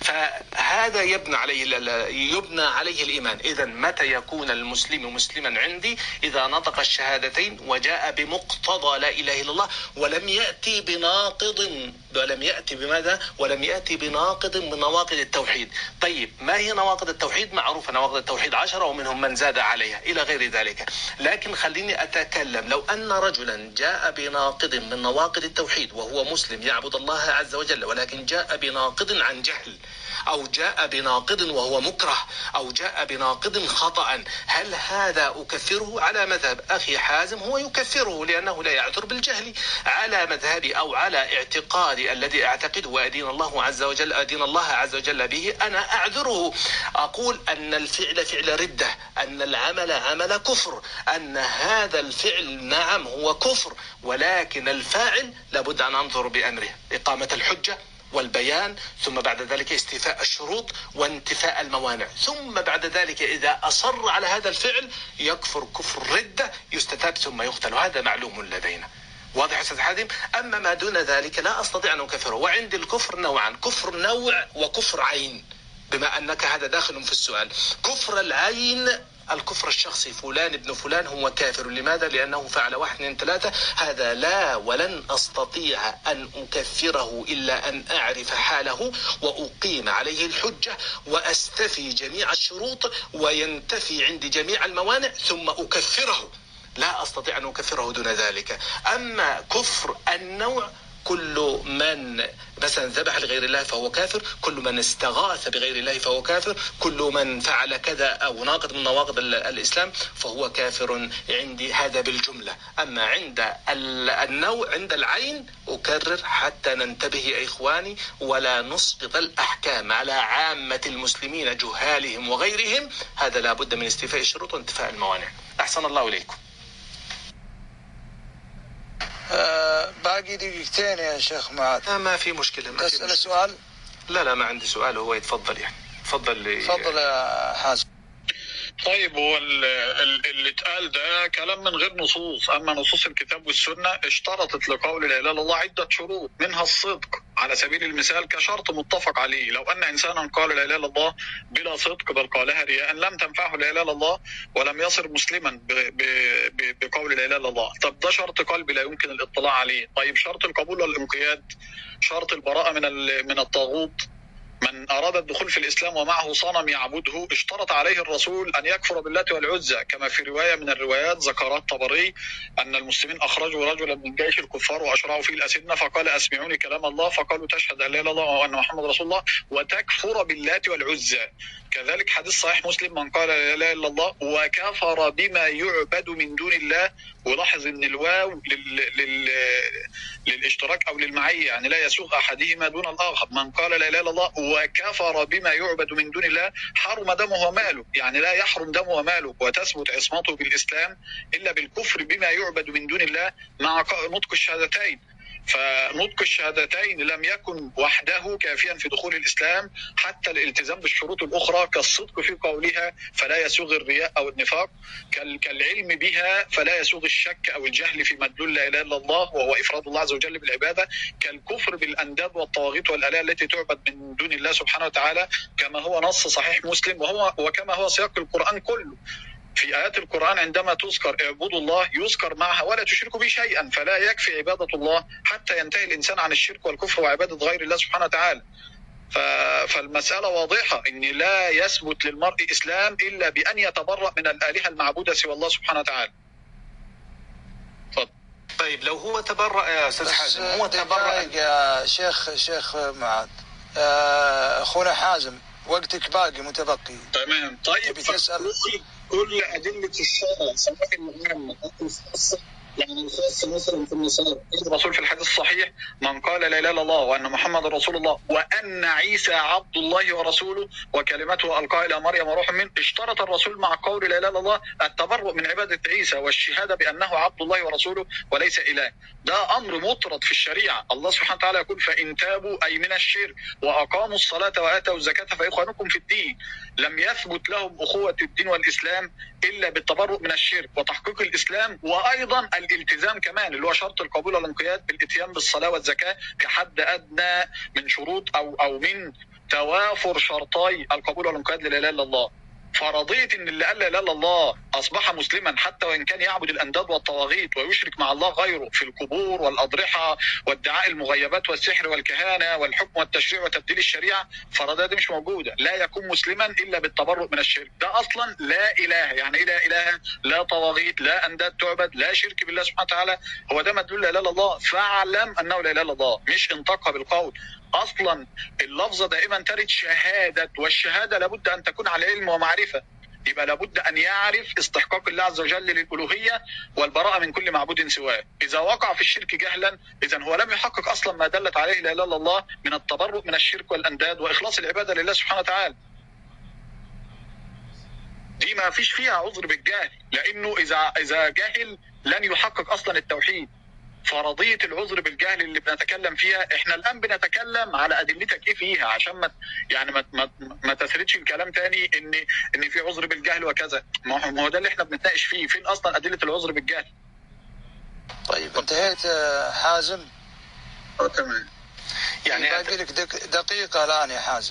فهذا يبنى عليه يبنى عليه الإيمان. إذا متى يكون المسلم مسلما عندي؟ إذا نطق الشهادتين وجاء بمقتضى لا إله إلا الله ولم يأتي بناقض ولم يأتي بماذا؟ ولم يأتي بناقض من نواقض التوحيد. طيب ما هي نواقض التوحيد؟ معروفة نواقض التوحيد عشرة ومنهم من زاد عليها إلى غير ذلك، لكن خليني أتكلم. لو أن رجلا جاء بناقض من نواقض التوحيد وهو مسلم يعبد الله عز وجل، ولكن جاء بناقض عن جهل، أو جاء بناقض وهو مكره، أو جاء بناقض خطأ، هل هذا أكفره؟ على مذهب أخي حازم هو يكفره لأنه لا يعذر بالجهل. على مذهبي أو على اعتقادي الذي أعتقده وأدين الله عز وجل أدين الله عز وجل به، أنا أعذره. أقول أن الفعل فعل ردة، أن العمل عمل كفر، أن هذا الفعل نعم هو كفر، ولكن الفاعل لابد أن أنظر بأمره إقامة الحجة والبيان، ثم بعد ذلك استيفاء الشروط وانتفاء الموانع، ثم بعد ذلك إذا أصر على هذا الفعل يكفر كفر ردة يستتاب ثم يقتل، وهذا معلوم لدينا. واضح أستاذ حازم؟ أما ما دون ذلك لا أستطيع أن أكفره. وعند الكفر نوعان، كفر نوع وكفر عين، بما أنك هذا داخل في السؤال. كفر العين الكفر الشخصي، فلان ابن فلان هو كافر، لماذا؟ لأنه فعل واحد اثنين ثلاثة، هذا لا ولن أستطيع أن أكفره إلا أن أعرف حاله وأقيم عليه الحجة وأستفي جميع الشروط وينتفي عندي جميع الموانع ثم أكفره، لا أستطيع أن أكفره دون ذلك. أما كفر النوع، كل من مثلا ذبح لغير الله فهو كافر، كل من استغاث بغير الله فهو كافر، كل من فعل كذا أو ناقض من نواقض الإسلام فهو كافر عندي، هذا بالجملة. أما عند النوع عند العين أكرر حتى ننتبه يا إخواني، ولا نسقط الأحكام على عامة المسلمين جهالهم وغيرهم، هذا لا بد من استيفاء الشروط وانتفاء الموانع. أحسن الله إليكم. أه باقي دقيقتين يا شيخ معاذ. ما في مشكلة. ما تسأل سؤال؟ لا لا ما عندي سؤال، هو يتفضل يعني. تفضل لي. تفضل يا حازم. طيب هو اللي اتقال ده كلام من غير نصوص، اما نصوص الكتاب والسنه اشترطت لقول لا اله الا الله عده شروط، منها الصدق على سبيل المثال كشرط متفق عليه. لو ان انسانا قال لا اله الا الله بلا صدق بل قالها رياء لم تنفعه لا اله الا الله ولم يصر مسلما بقول لا اله الا الله. طب ده شرط قلبي لا يمكن الاطلاع عليه. طيب شرط القبول والانقياد، شرط البراءه من من الطاغوت، من أراد الدخول في الإسلام ومعه صنم يعبده اشترط عليه الرسول أن يكفر بالله والعزى، كما في رواية من الروايات ذكرها الطبري أن المسلمين أخرجوا رجلا من جيش الكفار وأشرعوا فيه الأسنة فقال أسمعوني كلام الله، فقالوا تشهد أن لا إله إلا الله وأن محمد رسول الله وتكفر بالله والعزى. كذلك حديث صحيح مسلم من قال لا إله إلا الله وكفر بما يعبد من دون الله، ولاحظ أن الواو لل... لل... للاشتراك أو للمعية، يعني لا يسوغ أحدهما دون الآخر. من قال لا إله إلا الله وكفر بما يعبد من دون الله حرم دمه وماله، يعني لا يحرم دمه وماله وتثبت عصمته بالإسلام إلا بالكفر بما يعبد من دون الله مع نطق الشهادتين. فنطق الشهادتين لم يكن وحده كافيا في دخول الإسلام، حتى الالتزام بالشروط الأخرى كالصدق في قولها فلا يسوغ الرياء أو النفاق، كالعلم بها فلا يسوغ الشك أو الجهل في مدلول لا إله إلا الله وهو إفراد الله عز وجل بالعبادة، كالكفر بالأنداد والطواغيت والآلهة التي تعبد من دون الله سبحانه وتعالى، كما هو نص صحيح مسلم وهو وكما هو سياق القرآن كله. في آيات القرآن عندما تذكر اعبدوا الله يذكر معها ولا تشركوا به شيئا، فلا يكفي عبادة الله حتى ينتهي الإنسان عن الشرك والكفر وعبادة غير الله سبحانه وتعالى. فالمسألة واضحة إن لا يثبت للمرء إسلام إلا بأن يتبرأ من الآلهة المعبودة سوى الله سبحانه وتعالى. طيب لو هو تبرأ يا أستاذ حازم، هو تبرأ يا شيخ شيخ معاذ، أخونا حازم وقتك باقي متبقي. تمام. طيب بتسأل كل أدلة الشرع سواء العامة أو الخاصة، يعني الخاصة مثلا في النصارى، الرسول في الحديث الصحيح من قال لا إله إلا الله وأن محمد رسول الله وأن عيسى عبد الله ورسوله وكلمته ألقاها إلى مريم وروح منه، اشترط الرسول مع قول لا إله إلا الله التبرؤ من عبادة عيسى والشهادة بأنه عبد الله ورسوله وليس إله. ده أمر مطرد في الشريعة. الله سبحانه وتعالى يقول فإن تابوا أي من الشرك وأقاموا الصلاة وآتوا الزكاة فإخوانكم في الدين. لم يثبت لهم أخوة الدين والإسلام إلا بالتبرؤ من الشرك وتحقيق الإسلام، وأيضا الالتزام كمان اللي هو شرط القبول والانقياد بالاتيان بالصلاة والزكاة كحد أدنى من شروط أو أو من توافر شرطي القبول والانقياد للا إله إلا الله. فرضية ان اللي قال لا اله الا الله اصبح مسلما حتى وان كان يعبد الانداد والطواغيت ويشرك مع الله غيره في القبور والاضرحه وادعاء المغيبات والسحر والكهانه والحكم والتشريع وتبديل الشريعه، فرضية دي مش موجوده. لا يكون مسلما الا بالتبرؤ من الشرك. ده اصلا لا اله، يعني ايه لا اله؟ لا طواغيت، لا انداد تعبد، لا شرك بالله سبحانه وتعالى. هو ده مدلول لا اله الا الله. فاعلم انه لا اله الا الله، مش انطقها بالقول. اصلا اللفظه دائما ترد شهاده، والشهاده لابد ان تكون على علم ومعرفه. يبقى لابد ان يعرف استحقاق الله عز وجل للالوهيه والبراءه من كل معبود سواه. اذا وقع في الشرك جهلا اذا هو لم يحقق اصلا ما دلت عليه لا اله الا الله من التبرؤ من الشرك والانداد واخلاص العباده لله سبحانه وتعالى. دي ما فيش فيها عذر بالجهل، لانه اذا اذا جهل لن يحقق اصلا التوحيد. فرضية العذر بالجهل اللي بنتكلم فيها، احنا الان بنتكلم على ادلتك ايه فيها عشان ما يعني ما ما, ما تسردش الكلام تاني ان ان في عذر بالجهل وكذا. ما هو ده اللي احنا بنتناقش فيه، فين اصلا ادله العذر بالجهل؟ طيب انتهيت حازم؟ اه تمام. يعني باقي لك دقيقه الان يا حازم.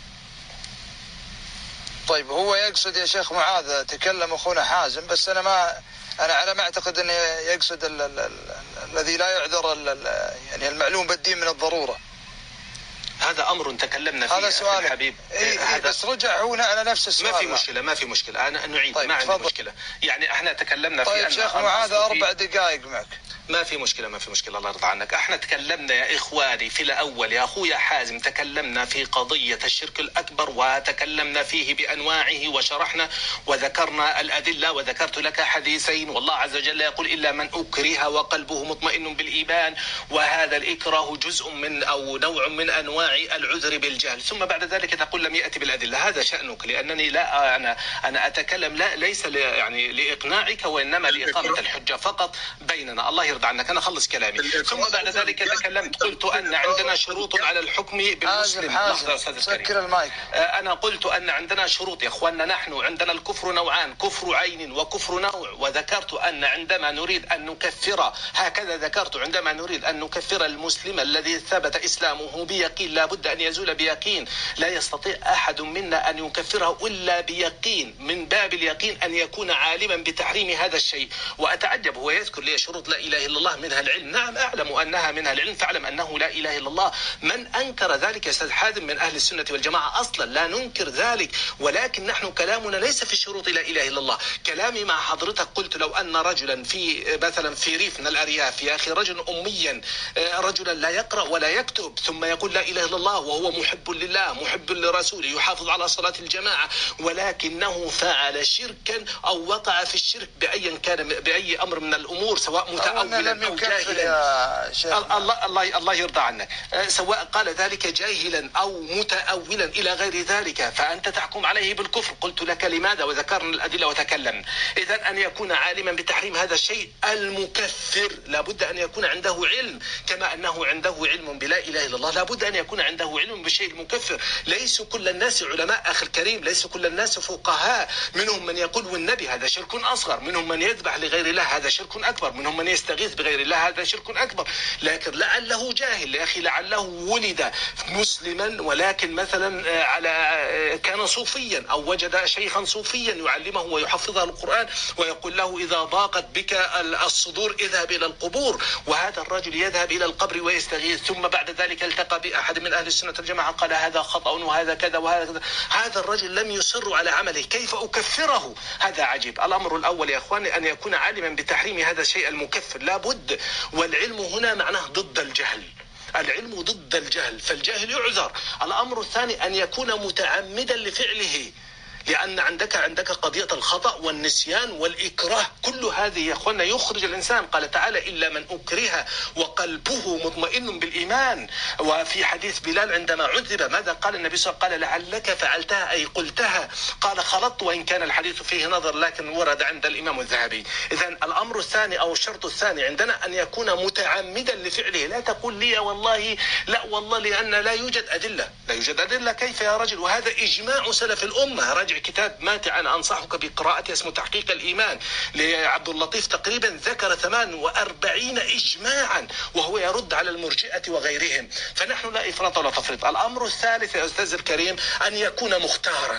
طيب هو يقصد يا شيخ معاذ، تكلم اخونا حازم، بس انا ما أنا على ما أعتقد أنه يقصد ال ال ال الذي لا يعذر ال ال يعني المعلوم بالدين من الضرورة. هذا أمر تكلمنا فيه هذا سؤال حبيب. إيه هذا بس رجع هنا على نفس السؤال. ما في مشكلة ما في مشكلة أنا نعيد. طيب ما عندي مشكلة. يعني احنا تكلمنا طيب في أن شيخ معاذ أربع دقائق معك. ما في مشكلة ما في مشكلة الله يرضى عنك. احنا تكلمنا يا إخواني في الأول يا أخويا حازم، تكلمنا في قضية الشرك الأكبر وتكلمنا فيه بأنواعه وشرحنا وذكرنا الأدلة، وذكرت لك حديثين والله عز وجل يقول إلا من أكره وقلبه مطمئن بالإيمان، وهذا الإكراه جزء من أو نوع من أنواع العذر بالجهل. ثم بعد ذلك تقول لم يأتي بالأدلة. هذا شأنك، لأنني لا أنا أنا أتكلم لا ليس يعني لإقناعك وإنما لإقامة الحجة فقط بيننا. الله يرضى عنك. أنا خلص كلامي. ثم بعد ذلك تكلمت قلت أن عندنا شروط على الحكم بالمسلم. لحظة أستاذ الكريم. أنا قلت أن عندنا شروط يا أخواننا. نحن عندنا الكفر نوعان، كفر عين وكفر نوع، وذكرت أن عندما نريد أن نكفر، هكذا ذكرت، عندما نريد أن نكفر المسلم الذي ثبت إسلامه بيقين لا بد أن يزول بيقين، لا يستطيع أحد منا أن يكفره إلا بيقين، من باب اليقين أن يكون عالما بتحريم هذا الشيء. وأتعجب هو يذكر لي شروط لا إله إلا الله منها العلم. نعم أعلم أنها منها العلم، فاعلم أنه لا إله إلا الله. من أنكر ذلك يا أستاذ حازم من أهل السنة والجماعة أصلا لا ننكر ذلك، ولكن نحن كلامنا ليس في شروط لا إله إلا الله. كلامي مع حضرتك قلت لو أن رجلا في مثلا في ريف من الأرياف يا أخي، رجل أميا، رجلا لا يقرأ ولا يكتب، ثم يقول لا إله إلا إلا الله وهو محب لله محب لرسوله يحافظ على صلاة الجماعة، ولكنه فعل شركا أو وقع في الشرك بأي كان بأي أمر من الأمور، سواء متأولا أو جاهلا. الله الله الله يرضى عنك، سواء قال ذلك جاهلا أو متأولا إلى غير ذلك، فأنت تحكم عليه بالكفر. قلت لك لماذا وذكرنا الأدلة وتكلم. إذن أن يكون عالما بتحريم هذا الشيء المكفر لابد أن يكون عنده علم، كما أنه عنده علم بلا إله إلا الله لابد أن يكون عنده علم بالشيء المكفر. ليس كل الناس علماء أخي الكريم، ليس كل الناس فقهاء، منهم من يقول والنبي هذا شرك أصغر، منهم من يذبح لغير الله هذا شرك أكبر، منهم من يستغيث بغير الله هذا شرك أكبر. لكن لعله جاهل يا أخي، لعله ولد مسلما ولكن مثلا على كان صوفيا أو وجد شيخا صوفيا يعلمه ويحفظه القرآن ويقول له إذا ضاقت بك الصدور اذهب إلى القبور، وهذا الرجل يذهب إلى القبر ويستغيث، ثم بعد ذلك التقى بأحد من أهل السنة الجماعة قال هذا خطأ وهذا كذا وهذا كذا. هذا الرجل لم يصر على عمله، كيف أكفره؟ هذا عجيب. الأمر الأول يا أخواني أن يكون عالما بتحريم هذا الشيء المكفر لابد، والعلم هنا معناه ضد الجهل، العلم ضد الجهل، فالجاهل يعذر. الأمر الثاني أن يكون متعمدا لفعله، لأن عندك عندك قضية الخطأ والنسيان والإكراه، كل هذه يا أخوانا يخرج الإنسان. قال تعالى إلا من أكره وقلبه مطمئن بالإيمان. وفي حديث بلال عندما عذب ماذا قال النبي صلى الله عليه وسلم؟ قال لعلك فعلتها أي قلتها، قال خلطت، وإن كان الحديث فيه نظر لكن ورد عند الإمام الذهبي. إذن الأمر الثاني أو الشرط الثاني عندنا أن يكون متعمدا لفعله. لا تقول لي والله لا والله لأن لا يوجد أدلة، لا يوجد أدلة كيف يا رجل؟ وهذا إجماع سلف الأمة. رجع كتاب ماتع أنا أنصحك بقراءته اسمه تحقيق الإيمان لعبد اللطيف، تقريبا ذكر ثمان وأربعين إجماعا وهو يرد على المرجئة وغيرهم، فنحن لا إفراط ولا تفريط. الأمر الثالث يا أستاذ الكريم أن يكون مختارا،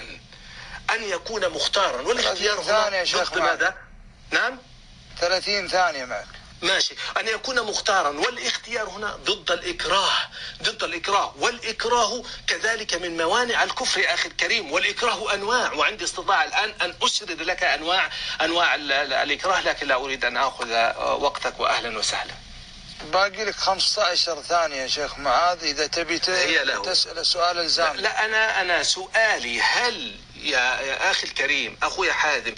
أن يكون مختارا، والاختيار هنا ضد ماذا؟ نعم ثلاثين ثانية معك ماشي. أن يكون مختارا، والاختيار هنا ضد الإكراه، ضد الإكراه، والإكراه كذلك من موانع الكفر يا أخي الكريم. والإكراه أنواع، وعندي استطاعة الآن أن أسرد لك أنواع أنواع الإكراه، لكن لا أريد أن أخذ وقتك. وأهلا وسهلا. باقي لك خمسة عشر ثانية يا شيخ معاذ إذا تبي تسأل سؤال الزام. لا أنا أنا سؤالي هل يا, يا أخي الكريم أخوي حازم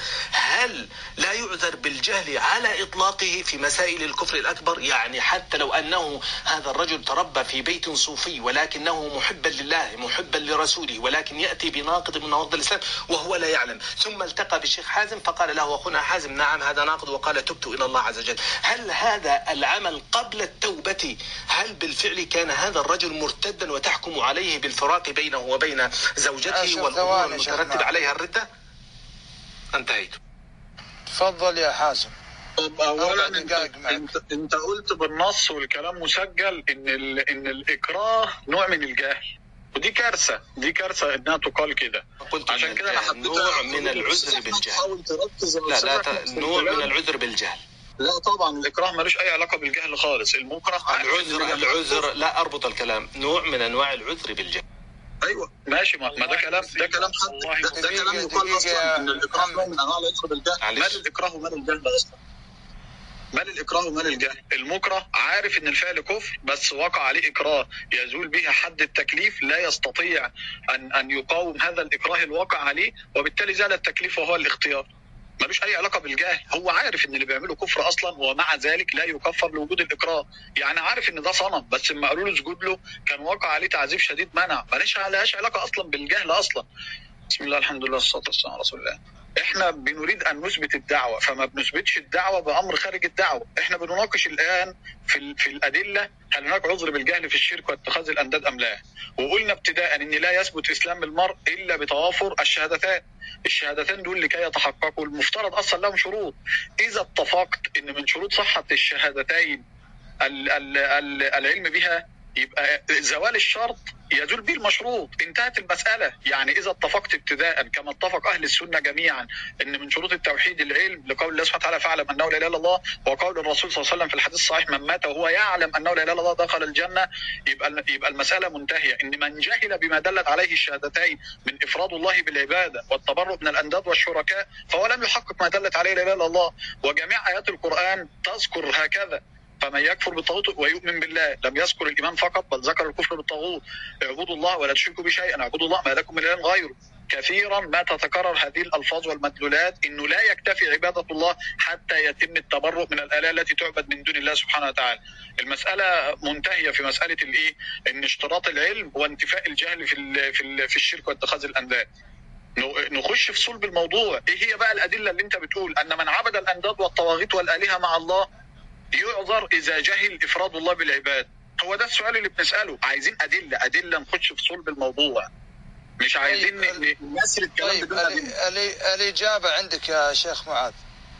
هل لا يعذر بالجهل على إطلاقه في مسائل الكفر الأكبر؟ يعني حتى لو أنه هذا الرجل تربى في بيت صوفي ولكنه محبا لله محبا لرسوله، ولكن يأتي بناقض من نواقض الإسلام وهو لا يعلم، ثم التقى بالشيخ حازم فقال له أخونا حازم نعم هذا ناقض وقال تبت إلى الله عز وجل، هل هذا العمل قبل التوبة هل بالفعل كان هذا الرجل مرتدا وتحكم عليه بالفراق بينه وبين زوجته والأمور المترتب عليها الردة؟ انتهيت. تفضل يا حازم. طب اولا انت, انت انت قلت بالنص والكلام مسجل ان ال... ان الاكراه نوع من الجهل، ودي كارثه، دي كارثه انها تقال كده. عشان كده انا حبيت نوع من العذر بالجهل. لا لا ت... نوع من العذر بالجهل. لا طبعا الاكراه ملوش اي علاقه بالجهل خالص. المكره العذر العذر لا اربط الكلام، نوع من انواع العذر بالجهل. ايوه ماشي، ما ده كلام ده كلام حد ده, ده كلام يقال اصلا ان الاكراه نوع من انواع العذر بالجهل. مال الاكراه ومال الجهل اصلا؟ مال الاكراه ومال الجهل؟ المكره عارف ان الفعل كفر بس وقع عليه اكراه يزول به حد التكليف، لا يستطيع ان ان يقاوم هذا الاكراه الواقع عليه، وبالتالي زال التكليف وهو الاختيار. ملوش اي علاقه بالجهل، هو عارف ان اللي بيعمله كفر اصلا ومع ذلك لا يكفر لوجود الاكراه. يعني عارف ان ده صنم بس لما قالوا له اسجد له كان واقع عليه تعذيب شديد منع، مالهاش لهاش علاقه اصلا بالجهل اصلا. بسم الله الحمد لله والصلاه والسلام على رسول الله. احنا بنريد ان نثبت الدعوه، فما بنثبتش الدعوه بامر خارج الدعوه، احنا بنناقش الان في في الادله هل هناك عذر بالجهل في الشرك واتخاذ الانداد ام لا؟ وقلنا ابتداء ان لا يثبت اسلام المرء الا بتوافر الشهادتان. الشهادتين دول لكي يتحققوا المفترض اصلا لهم شروط. اذا اتفقت ان من شروط صحه الشهادتين ال ال ال العلم بها، يبقى زوال الشرط يزول به المشروط، انتهت المسألة. يعني إذا اتفقت ابتداء كما اتفق أهل السنة جميعا أن من شروط التوحيد العلم لقول الله سبحانه وتعالى فاعلم أنه لا إله إلا الله، وقول الرسول صلى الله عليه وسلم في الحديث الصحيح من مات وهو يعلم أنه لا إله إلا الله دخل الجنة، يبقى يبقى المسألة منتهية. إن من جهل بما دلت عليه الشهادتين من إفراد الله بالعبادة والتبرؤ من الأنداد والشركاء فهو لم يحقق ما دلت عليه لا إله إلا الله. وجميع آيات القرآن تذكر هكذا فمن يكفر بالطاغوت ويؤمن بالله لم يذكر الايمان فقط بل ذكر الكفر بالطاغوت. اعبدوا الله ولا تشركوا به شيئا، اعبدوا الله ما لكم من اله غيره. كثيرا ما تتكرر هذه الالفاظ والمدلولات انه لا يكتفي عباده الله حتى يتم التبرؤ من الالهه التي تعبد من دون الله سبحانه وتعالى. المساله منتهيه في مساله الايه؟ ان اشتراط العلم وانتفاء الجهل في ال في ال في الشرك واتخاذ الانداد. نخش في صلب الموضوع، ايه هي بقى الادله اللي انت بتقول ان من عبد الانداد والطواغيت والالهه مع الله يعذر اذا جهل افراد الله بالعباد؟ هو ده السؤال اللي بنساله، عايزين ادله ادله نخش في صلب الموضوع، مش عايزين نسر الكلام طيب بدون ادله. الاجابه عندك يا شيخ معاذ.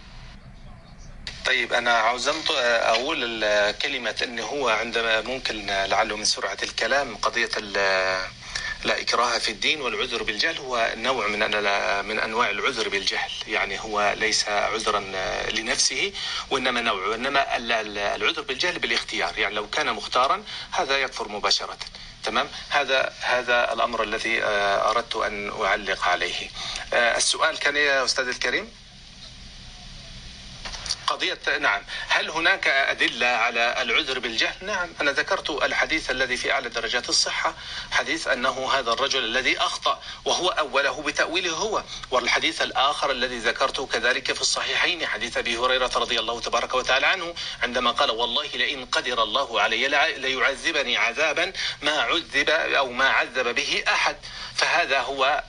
طيب أنا عاوزمت أقول كلمة أنه هو عندما ممكن لعله من سرعة الكلام قضية لا إكراه في الدين والعذر بالجهل هو نوع من من أنواع العذر بالجهل، يعني هو ليس عذرا لنفسه وإنما نوع، وإنما العذر بالجهل بالاختيار، يعني لو كان مختارا هذا يكفر مباشرة. تمام، هذا هذا الأمر الذي أردت أن أعلق عليه. السؤال كان يا أستاذ الكريم قضية نعم، هل هناك أدلة على العذر بالجهل؟ نعم، أنا ذكرت الحديث الذي في أعلى درجات الصحة، حديث أنه هذا الرجل الذي أخطأ وهو أوله بتأويله هو، والحديث الآخر الذي ذكرته كذلك في الصحيحين حديث أبي هريرة رضي الله تبارك وتعالى عنه عندما قال والله لئن قدر الله علي ليعذبني عذابا ما عذب أو ما عذب به أحد. فهذا هو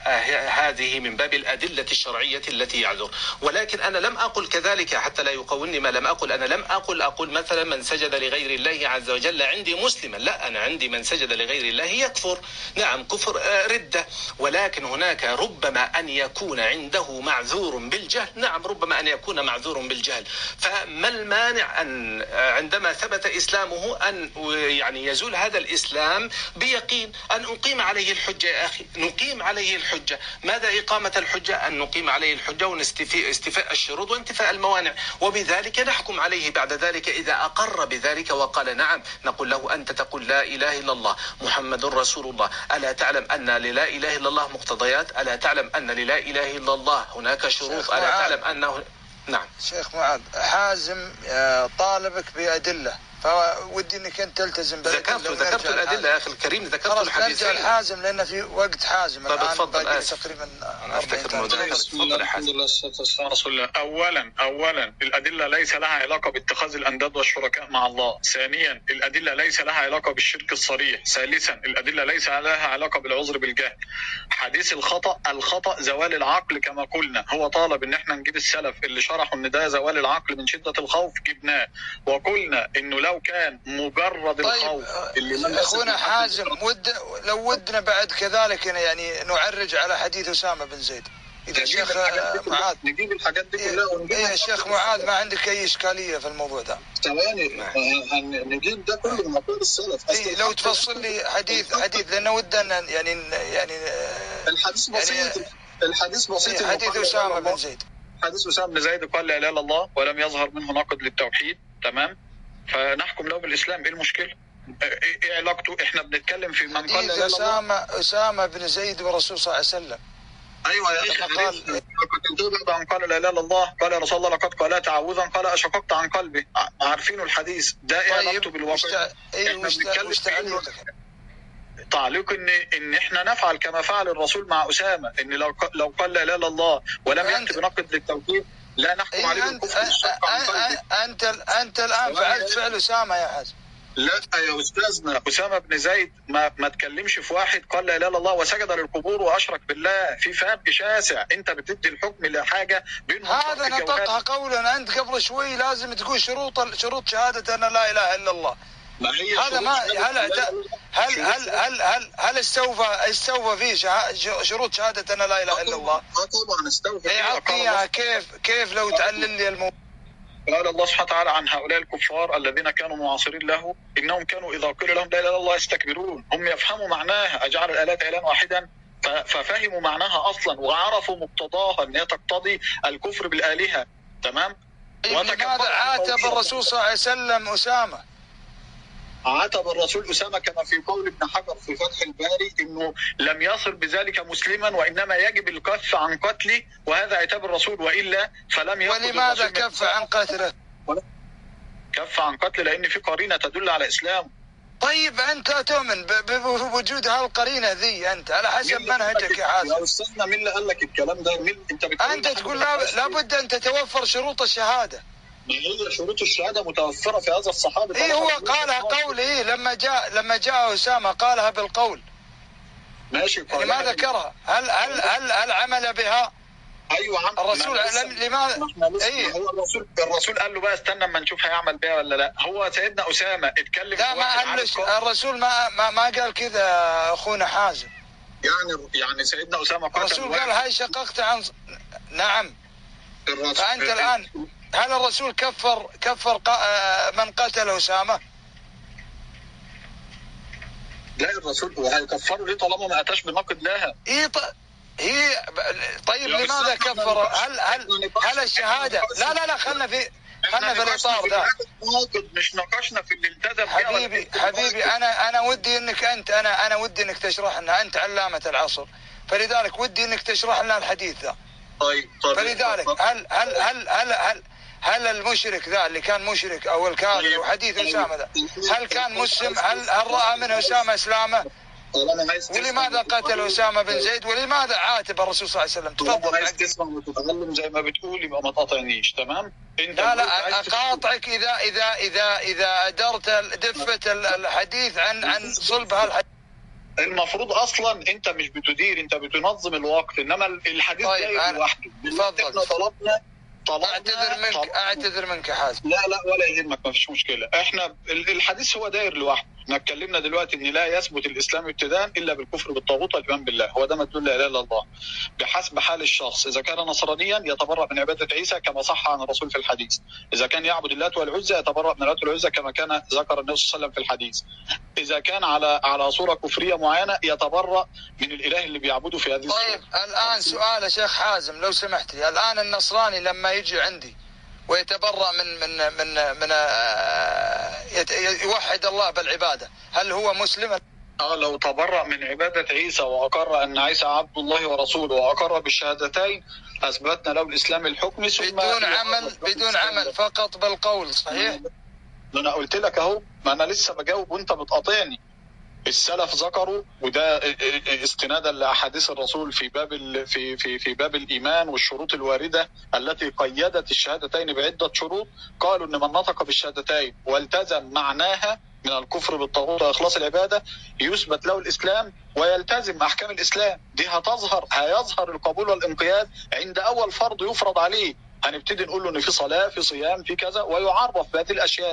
هذه من باب الأدلة الشرعية التي يعذر. ولكن أنا لم أقل كذلك حتى لا يقولني ما لم أقل، أنا لم أقل أقول مثلا من سجد لغير الله عز وجل عندي مسلما، لا، أنا عندي من سجد لغير الله يكفر، نعم كفر ردة، ولكن هناك ربما أن يكون عنده معذور بالجهل، نعم ربما أن يكون معذور بالجهل. فما المانع أن عندما ثبت إسلامه أن يعني يزول هذا الإسلام بيقين، أن أقيم عليه الحجة يا أخي، نقيم عليه الحجة. ماذا إقامة الحجة؟ أن نقيم عليه الحجة ونستفاء الشروط وانتفاء الموانع، وبذلك نحكم عليه بعد ذلك. إذا أقر بذلك وقال نعم نقول له أنت تقول لا إله إلا الله محمد رسول الله، ألا تعلم أن للا إله إلا الله مقتضيات؟ ألا تعلم أن للا إله إلا الله هناك شروط؟ ألا تعلم أنه نعم. شيخ معاذ، حازم طالبك بأدلة، فودي انك انت تلتزم بالادله. ذكرت ذكرت الادله يا اخي الكريم، ذكرت الحديث. نرجع الحازم لان في وقت حازم الان. تفضل. تقريبا انا افتكر الموضوع. تفضل يا حازم. رسول الله. اولا اولا الادله ليس لها علاقه باتخاذ الانداد والشركاء مع الله. ثانيا الادله ليس لها علاقه بالشرك الصريح. ثالثا الادله ليس لها علاقه بالعذر بالجهل. حديث الخطا، الخطا زوال العقل كما قلنا، هو طالب ان احنا نجيب السلف اللي شرحوا ان ده زوال العقل من شده الخوف، جبناه وقلنا انه لو كان مجرد الخوف. طيب اللي اخونا حازم، ود لو ودنا بعد كذلك يعني نعرج على حديث اسامه بن زيد. اذا الشيخ معاذ نجيب الحاجات دي كلها ونجيب ايه يا شيخ معاذ، ما عندك اي اشكاليه في الموضوع ده؟ ثواني نجيب ده كله من مقال السلف. ايه لو تفصل لي حديث حديث لانه ودنا يعني يعني الحديث بسيط يعني الحديث بسيط حديث اسامه بن زيد. حديث اسامه بن زيد قال لا اله الا الله ولم يظهر منه ناقض للتوحيد، تمام، فنحكم له بالاسلام. ايه المشكله؟ ايه علاقته؟ احنا بنتكلم في من قال لا اله الا الله. اسامه اسامه بن زيد والرسول صلى الله عليه وسلم. ايوه يا اخي، قال كنت عن قال لا اله الا الله، قال يا رسول الله لقد قال تعوذا، قال اشققت عن قلبي. عارفين الحديث ده ايه علاقته بالواقع؟ مشت... ايه بنتكلم تعليق ان ان احنا نفعل كما فعل الرسول مع اسامه، ان لو لو قال لا اله الا الله ولم ياتي بنقد للتوحيد لا نحكم إيه عليه بالكفر والشرك عن قلبه. انت انت الان فعلت فعل اسامه يا حازم. لا يا استاذنا، اسامه بن زيد ما ما تكلمش في واحد قال لا اله الا الله وسجد للقبور واشرك بالله، في فرق شاسع. انت بتدي الحكم لحاجه بينهم. هذا نطقها قولا، انت قبل شوي لازم تقول شروط شروط شهاده ان لا اله الا الله. ما هي هذا ما هل هل هل هل هل هل استوفى استوفى فيه شروط شهاده ان لا اله الا الله؟ اه طبعا استوفى. اعطيها كيف كيف لو تعلل لي الموضوع. قال الله سبحانه وتعالى عن هؤلاء الكفار الذين كانوا معاصرين له انهم كانوا اذا قيل لهم لا اله الا الله يستكبرون. هم يفهموا معناها، اجعل الالهه الها واحدا، ففهموا معناها اصلا وعرفوا مقتضاها ان هي تقتضي الكفر بالالهه، تمام. لماذا عاتب الرسول صلى الله عليه وسلم اسامه؟ عاتب الرسول اسامه كما في قول ابن حجر في فتح الباري انه لم يصل بذلك مسلما وانما يجب الكف عن قتله، وهذا عتاب الرسول، والا فلم يكن. ولماذا كف عن قتله؟ كف عن قتل لان في قرينه تدل على اسلام. طيب انت تؤمن بوجود هالقرينه ذي انت على حسب منهجك يا حازم؟ يا استاذنا مين اللي قال لك الكلام ده؟ مين انت بتقول؟ انت تقول لابد ان تتوفر شروط الشهاده. ما هي شروط الشهاده متوفره في هذا الصحابي. ايه هو قالها قول، ايه لما جاء لما جاء اسامه قالها بالقول. ماشي. يعني ما ذكرها. هل هل هل هل عمل بها؟ ايوه عم الرسول لماذا؟ ايه هو الرسول الرسول قال له بقى استنى اما نشوف هيعمل بيها ولا لا. هو سيدنا اسامه اتكلم. لا ما قالش الرسول، ما ما, ما قال كذا اخونا حازم. يعني يعني سيدنا اسامه قال الرسول قال هاي شققت عن. نعم. فانت الان هل الرسول كفر كفر من قتل اسامه؟ لا الرسول وهيكفروا ليه طالما ما اتاش بنقد لها؟ ايه ط... هي طيب لماذا كفر؟ هل هل هل الشهاده؟ لا لا لا خلنا في خلنا في الاطار ده. مش ناقشنا في اللي التزم. حبيبي حبيبي انا انا ودي انك انت انا انا ودي انك تشرح لنا، انت علامه العصر، فلذلك ودي انك تشرح لنا الحديث ذا. طيب طيب. فلذلك هل هل هل هل هل هل المشرك ذا اللي كان مشرك او الكافر وحديث اسامه ذا هل كان مسلم؟ هل هل راى منه اسامه اسلامه؟ ولماذا قتل اسامه بن زيد؟ ولماذا عاتب الرسول صلى الله عليه وسلم؟ تفضل. عايز تسمع وتتعلم زي ما بتقول يبقى ما تقاطعنيش. تمام؟ انت لا لا اقاطعك اذا اذا اذا اذا ادرت دفه الحديث عن عن صلب هالحديث. المفروض اصلا انت مش بتدير، انت بتنظم الوقت، انما الحديث طيب داير لوحده. تفضل. احنا طلبنا اعتذر منك طلبنا. اعتذر منك يا حازم. لا لا ولا يهمك، ما فيش مشكله. احنا الحديث هو داير لوحده. احنا اتكلمنا دلوقتي ان لا يثبت الاسلام ابتداء الا بالكفر بالطاغوت والايمان بالله، هو ده ما تدل لا اله الا الله بحسب حال الشخص. اذا كان نصرانيا يتبرأ من عباده عيسى كما صح عن الرسول في الحديث، اذا كان يعبد اللات والعزى يتبرأ من اللات والعزى كما كان ذكر النبي صلى الله عليه وسلم في الحديث، اذا كان على على صوره كفريه معينه يتبرأ من الاله اللي بيعبده في هذه الصوره. طيب الان سؤال يا شيخ حازم لو سمحت لي، الان النصراني لما يجي عندي ويتبرأ من من من من يوحد الله بالعبادة، هل هو مسلم؟ اه لو تبرأ من عبادة عيسى وأقر أن عيسى عبد الله ورسوله وأقر بالشهادتين أثبتنا له الإسلام الحكمي بدون عمل بدون عمل فقط بالقول. صحيح؟ أنا قلت لك أهو، ما أنا لسه بجاوب وأنت بتقاطعني. السلف ذكروا وده استنادا لاحاديث الرسول في باب في في في باب الايمان والشروط الوارده التي قيدت الشهادتين بعده شروط، قالوا ان من نطق بالشهادتين والتزم معناها من الكفر بالطاغوت واخلاص العباده يثبت له الاسلام ويلتزم احكام الاسلام. دي هتظهر هيظهر القبول والانقياد عند اول فرض يفرض عليه، هنبتدي نقول له ان في صلاه في صيام في كذا ويعرف بهذه الاشياء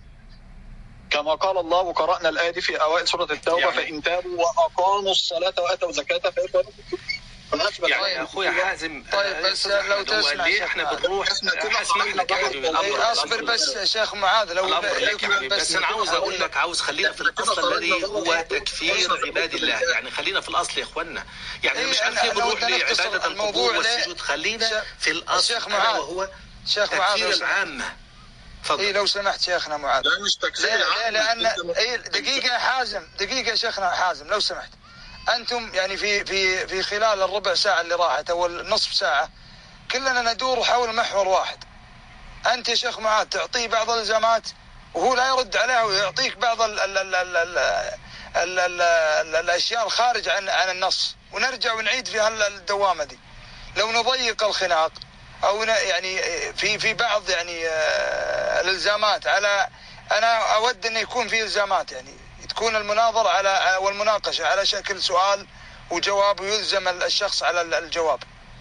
كما قال الله. وقرأنا الآية دي في أوائل سورة التوبة يعني فإن تابوا وأقاموا الصلاة وآتوا الزكاة فإخوانكم يعني يا أخويا حازم. طيب بس لو تسمع ليه احنا بنروح اسمح لك يا حبيبي اصبر بس يا شيخ معاذ لو بس انا عاوز اقول لك عاوز خلينا في الاصل الذي هو تكفير عباد الله، يعني خلينا في الاصل يا اخوانا، يعني مش عارفين بنروح لعبادة القبور والسجود، خلينا في الاصل وهو تكفير العامة. اي لو سمحت شيخنا معاذ. لا مش تكفير لا لان اي دقيقه يا حازم دقيقه يا شيخنا حازم لو سمحت. انتم يعني في في في خلال الربع ساعه اللي راحت او النصف ساعه كلنا ندور حول محور واحد. انت يا شيخ معاذ تعطيه بعض الالزامات وهو لا يرد عليها ويعطيك بعض ال ال ال ال ال ال ال ال الاشياء الخارج عن عن النص، ونرجع ونعيد في هالدوامه دي. لو نضيق الخناق او يعني في في بعض يعني الالزامات على، انا اود ان يكون في الزامات يعني تكون المناظره على والمناقشه على شكل سؤال وجواب ويلزم الشخص على الجواب.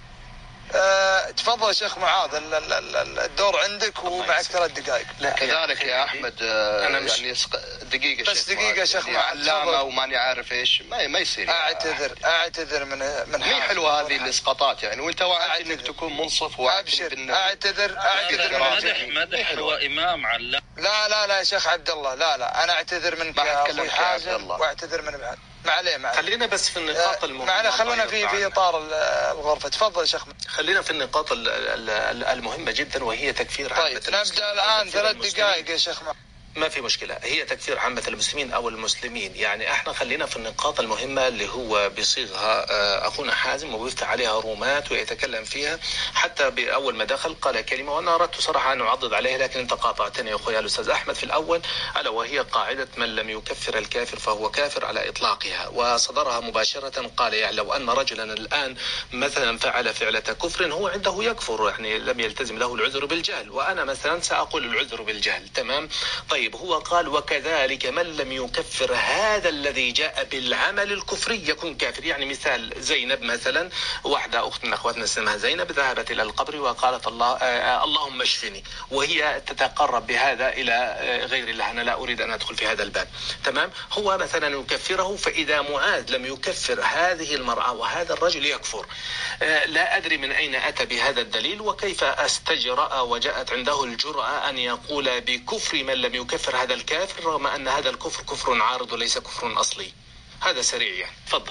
أه تفضل يا شيخ معاذ الدور عندك ومعك ثلاث دقائق. لا كذلك يا احمد أنا مش يعني دقيقه بس دقيقه يا شيخ معاذ علامه وماني عارف ايش ما ما يصير. اعتذر اعتذر من من مي حلوه هذه الاسقاطات يعني، وانت وعدت انك تكون منصف وابشر. اعتذر اعتذر مدح مدح وامام علام. لا لا لا يا شيخ عبد الله لا لا انا اعتذر منك يا اخوي حازم واعتذر من بعد. ما عليه ما عليه. خلينا بس في النقاط المهمة. معنا خلونا في في اطار الغرفه. تفضل يا شيخ. خلينا في النقاط المهمه جدا وهي تكفير. طيب نبدا الان ثلاث دقائق يا شيخ. ما في مشكلة، هي تكفير عامة المسلمين أو المسلمين. يعني احنا خلينا في النقاط المهمة اللي هو بيصيغها أخونا حازم وبيفتح عليها رومات ويتكلم فيها. حتى بأول ما دخل قال كلمة وأنا أردت صراحة أن أعضد عليها، لكن أنت قاطعتني يا أخوي الأستاذ أحمد في الأول، ألا وهي قاعدة من لم يكفر الكافر فهو كافر على إطلاقها، وصدرها مباشرة. قال يعني لو أن رجلا الآن مثلا فعل فعلة كفر هو عنده يكفر، يعني لم يلتزم له العذر بالجهل، وأنا مثلا سأقول العذر بالجهل. تمام. طيب هو قال وكذلك من لم يكفر هذا الذي جاء بالعمل الكفري يكون كافر. يعني مثال زينب مثلا، واحدة أخت من أخواتنا اسمها زينب ذهبت إلى القبر وقالت الله آه اللهم اشفني، وهي تتقرب بهذا إلى آه غير الله. أنا لا أريد أن أدخل في هذا الباب. تمام. هو مثلا يكفره، فإذا معاذ لم يكفر هذه المرأة وهذا الرجل يكفر. آه لا أدري من أين أتى بهذا الدليل وكيف استجرأ وجاءت عنده الجرأة أن يقول بكفر من لم يكفر هذا الكافر، رغم أن هذا الكفر كفر عارض وليس كفر أصلي. هذا سريع يعني. تفضل.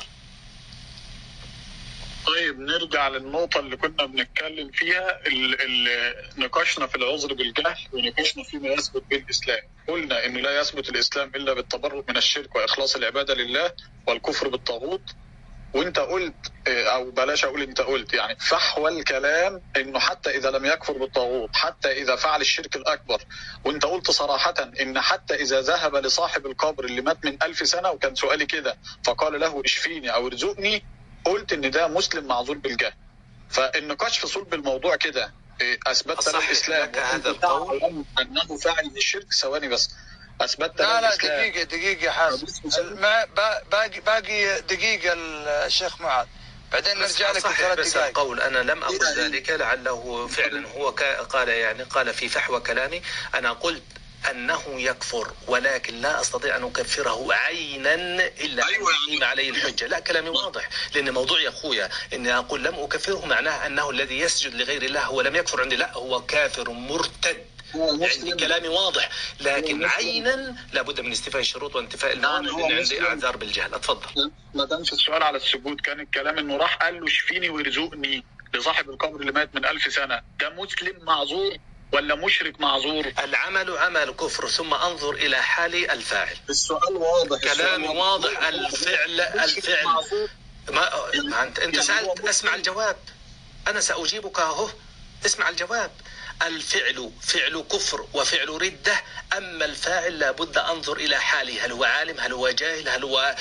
طيب نرجع للنقطة اللي كنا بنتكلم فيها، اللي نقاشنا في العذر بالجهل ونقاشنا فيما يثبت به الإسلام. قلنا إنه لا يثبت الإسلام إلا بالتبرؤ من الشرك وإخلاص العبادة لله والكفر بالطاغوت. وانت قلت او بلاش اقول انت قلت، يعني فحوى الكلام انه حتى اذا لم يكفر بالطاغوت، حتى اذا فعل الشرك الاكبر. وانت قلت صراحة ان حتى اذا ذهب لصاحب القبر اللي مات من ألف سنة وكان سؤالي كده فقال له اشفيني او ارزقني، قلت ان ده مسلم معذور بالجهل. فالنقاش في صلب الموضوع كده اثبت له الاسلام هذا القول انه فاعل الشرك. ثواني بس اثبت لا لا دقيقة دقيقة حازم، باقي باقي دقيقة الشيخ معاذ بعدين نرجع لك ثلاث بس دقائق. القول أنا لم أقل ذلك، لعله فعلا هو قال يعني قال في فحوى كلامي. أنا قلت أنه يكفر ولكن لا أستطيع أن أكفره عينا إلا أن يقيم عليه الحجة. لا كلامي واضح، لأن موضوع يا أخويا إني أقول لم أكفره معناه أنه الذي يسجد لغير الله هو لم يكفر عندي، لا هو كافر مرتد. عندي كلامي واضح، لكن عينا لابد من استيفاء الشروط وانتفاء الموانع، لأن عندي أعذار بالجهل. أتفضل. ما دامش السؤال على السجود، كان الكلام إنه راح قال له اشفيني وارزقني لصاحب القبر اللي مات من ألف سنة، ده مسلم معذور ولا مشرك معذور؟ العمل عمل كفر، ثم انظر الى حال الفاعل. السؤال واضح، كلامي واضح. الفعل الفعل ما, ما انت انت سالت، اسمع الجواب. انا ساجيبك اهو، اسمع الجواب. الفعل فعل كفر وفعل ردة، أما الفاعل لابد أنظر إلى حاله، هل هو عالم، هل هو جاهل، هل هو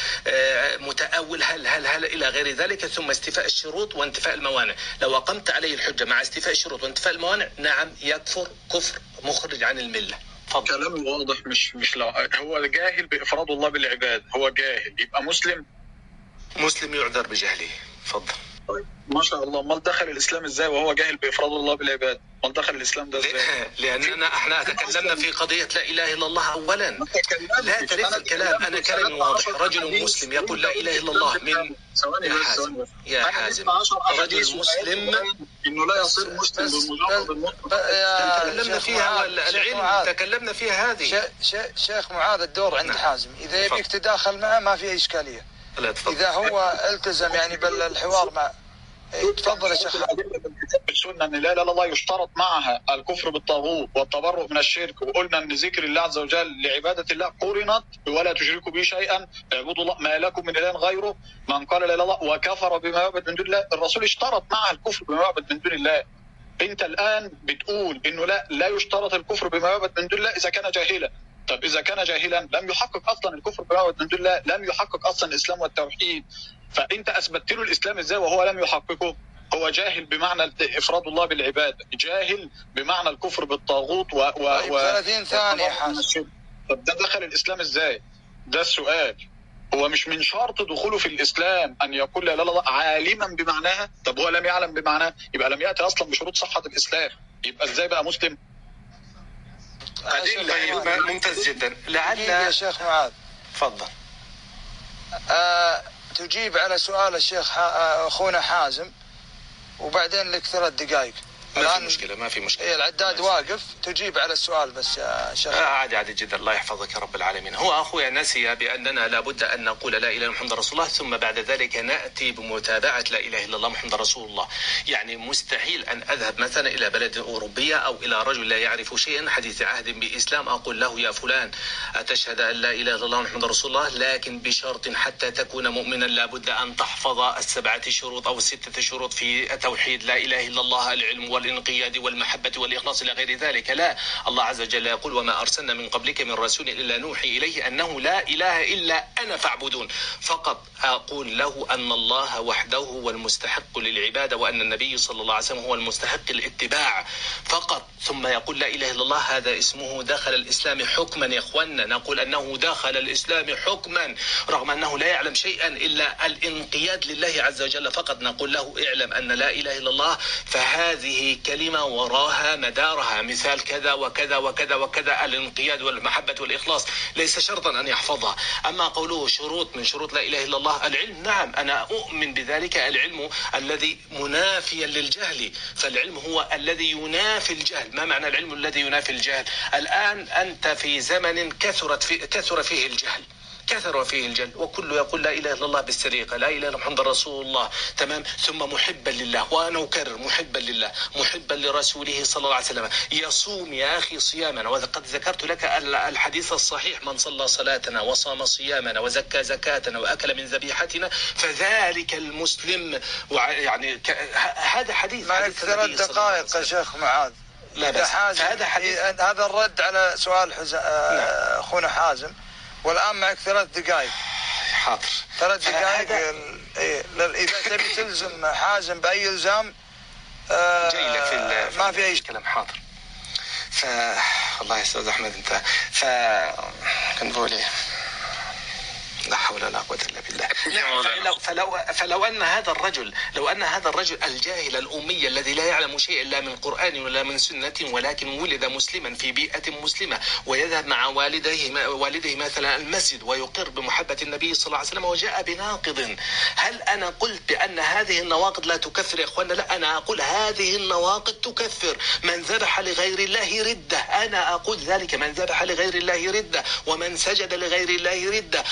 متأول، هل هل هل إلى غير ذلك، ثم استيفاء الشروط وانتفاء الموانع. لو أقمت عليه الحجة مع استيفاء الشروط وانتفاء الموانع نعم يكفر كفر مخرج عن الملة. فضل. كلام واضح. مش مش لا هو جاهل بإفراد الله بالعباد، هو جاهل يبقى مسلم؟ مسلم يعذر بجهله. فضل. طيب ما شاء الله. امال دخل الاسلام ازاي وهو جاهل بافراد الله بالعباد؟ امال دخل الاسلام ده ازاي؟ لاننا احنا تكلمنا في قضيه لا اله الا الله اولا. لا تلف الكلام. انا كلامي واضح. رجل مسلم يقول لا اله الا الله من يا حازم يا حازم رجل مسلم انه لا يصير مسلم بمجرد المطلق. تكلمنا فيها العلم، تكلمنا فيها هذه. شيخ معاذ الدور عند حازم، اذا يبيك تداخل معه ما في اشكاليه. إذا هو التزم يعني بالحوار مع تفضل يا شيخ. السنة ان لا اله الا الله يشترط معها الكفر بالطاغوت والتبرؤ من الشرك، وقلنا ان ذكر الله عز وجل لعبادة الله قرنت ولا تشركوا به شيئا، اعبدوا الله ما لكم من اله غيره، من قال لا اله الا الله وكفر بما يعبد من دون الله. الرسول اشترط معها الكفر بما يعبد من دون الله. انت الان بتقول انه لا لا يشترط الكفر بما يعبد من دون الله اذا كان جاهلا. طب إذا كان جاهلا لم يحقق أصلا الكفر بما يعبد من دون الله، لم يحقق أصلا الإسلام والتوحيد. فأنت أثبتت له الإسلام إزاي وهو لم يحققه؟ هو جاهل بمعنى إفراد الله بالعبادة، جاهل بمعنى الكفر بالطاغوت و و طيب ثلاثين ثانية حسن. طب ده دخل الإسلام إزاي؟ ده السؤال. هو مش من شرط دخوله في الإسلام أن يقول لا لا لا عالما بمعناها. طب هو لم يعلم بمعناه، يبقى لم يأتي أصلا بشروط صحة الإسلام، يبقى إزاي بقى مسلم؟ ممتاز جدا. لعل يا شيخ معاذ تفضل. آه تجيب على سؤال الشيخ اخونا حازم وبعدين لك ثلاث دقائق. ما في مشكلة ما في مشكلة. إيه العداد واقف تجيب على السؤال بس يا شيخ. آه عادي عادي جدا. الله يحفظك يا رب العالمين. هو أخويا نسي بأننا لابد أن نقول لا إله إلا محمد رسول الله ثم بعد ذلك نأتي بمتابعة لا إله إلا الله محمد رسول الله. يعني مستحيل أن أذهب مثلا إلى بلد أوروبية أو إلى رجل لا يعرف شيئا حديث عهد بإسلام أقول له يا فلان أتشهد أن لا إله إلا الله محمد رسول الله لكن بشرط حتى تكون مؤمنا لابد أن تحفظ السبعة شروط أو الستة شروط في توحيد لا إله إلا الله، العلم والانقياد والمحبة والإخلاص إلى غير ذلك. لا، الله عز وجل يقول وما أرسلنا من قبلك من رسول إلا نوحي إليه أنه لا إله إلا أنا فاعبدون. فقط أقول له أن الله وحده هو المستحق للعبادة وأن النبي صلى الله عليه وسلم هو المستحق الاتباع فقط. ثم يقول لا إله إلا الله هذا اسمه دخل الإسلام حكما. يا إخواننا نقول أنه دخل الإسلام حكما رغم أنه لا يعلم شيئا إلا الانقياد لله عز وجل فقط. نقول له اعلم أن لا إله إلا الله فهذه كلمة وراها مدارها مثال كذا وكذا وكذا وكذا. الانقياد والمحبة والإخلاص ليس شرطا أن يحفظها. أما قوله شروط من شروط لا إله إلا الله العلم، نعم أنا أؤمن بذلك. العلم الذي منافيا للجهل، فالعلم هو الذي ينافي الجهل. ما معنى العلم الذي ينافي الجهل؟ الآن أنت في زمن كثرت في كثر فيه الجهل كثر فيه الجهل وكل يقول لا إله إلا الله بالسرقة لا إله إلا محمد رسول الله تمام ثم محبا لله. وأنا أكرر محبا لله محبا لرسوله صلى الله عليه وسلم. يصوم يا أخي صيامنا وقد ذكرت لك الحديث الصحيح من صلى صلاتنا وصام صيامنا وزكى زكاتنا وأكل من ذبيحتنا فذلك المسلم. يعني هذا حديث معك ثلاث دقائق يا شيخ معاذ. لا بس هذا حديث هذا الرد على سؤال حز... أخونا حازم والآن معك ثلاث دقائق. حاضر ثلاث دقائق. إيه إذا تبي تلزم حازم بأي إلزام آه جاي لك في ما في أي كلام. حاضر. ف والله يا أستاذ أحمد أنت ف كان بقول إيه لا حول ولا قوة إلا بالله. فلو, فلو, فلو أن هذا الرجل لو أن هذا الرجل الجاهل الأمي الذي لا يعلم شيئا لا من قرآن ولا من سنة ولكن ولد مسلما في بيئة مسلمة ويذهب مع والديه والده مثلا المسجد ويقر بمحبة النبي صلى الله عليه وسلم وجاء بناقض، هل أنا قلت بأن هذه النواقض لا تكفر يا إخواننا؟ لا، أنا أقول هذه النواقض تكفر. من ذبح لغير الله ردة، أنا أقول ذلك، من ذبح لغير الله ردة ومن سجد لغير الله ردة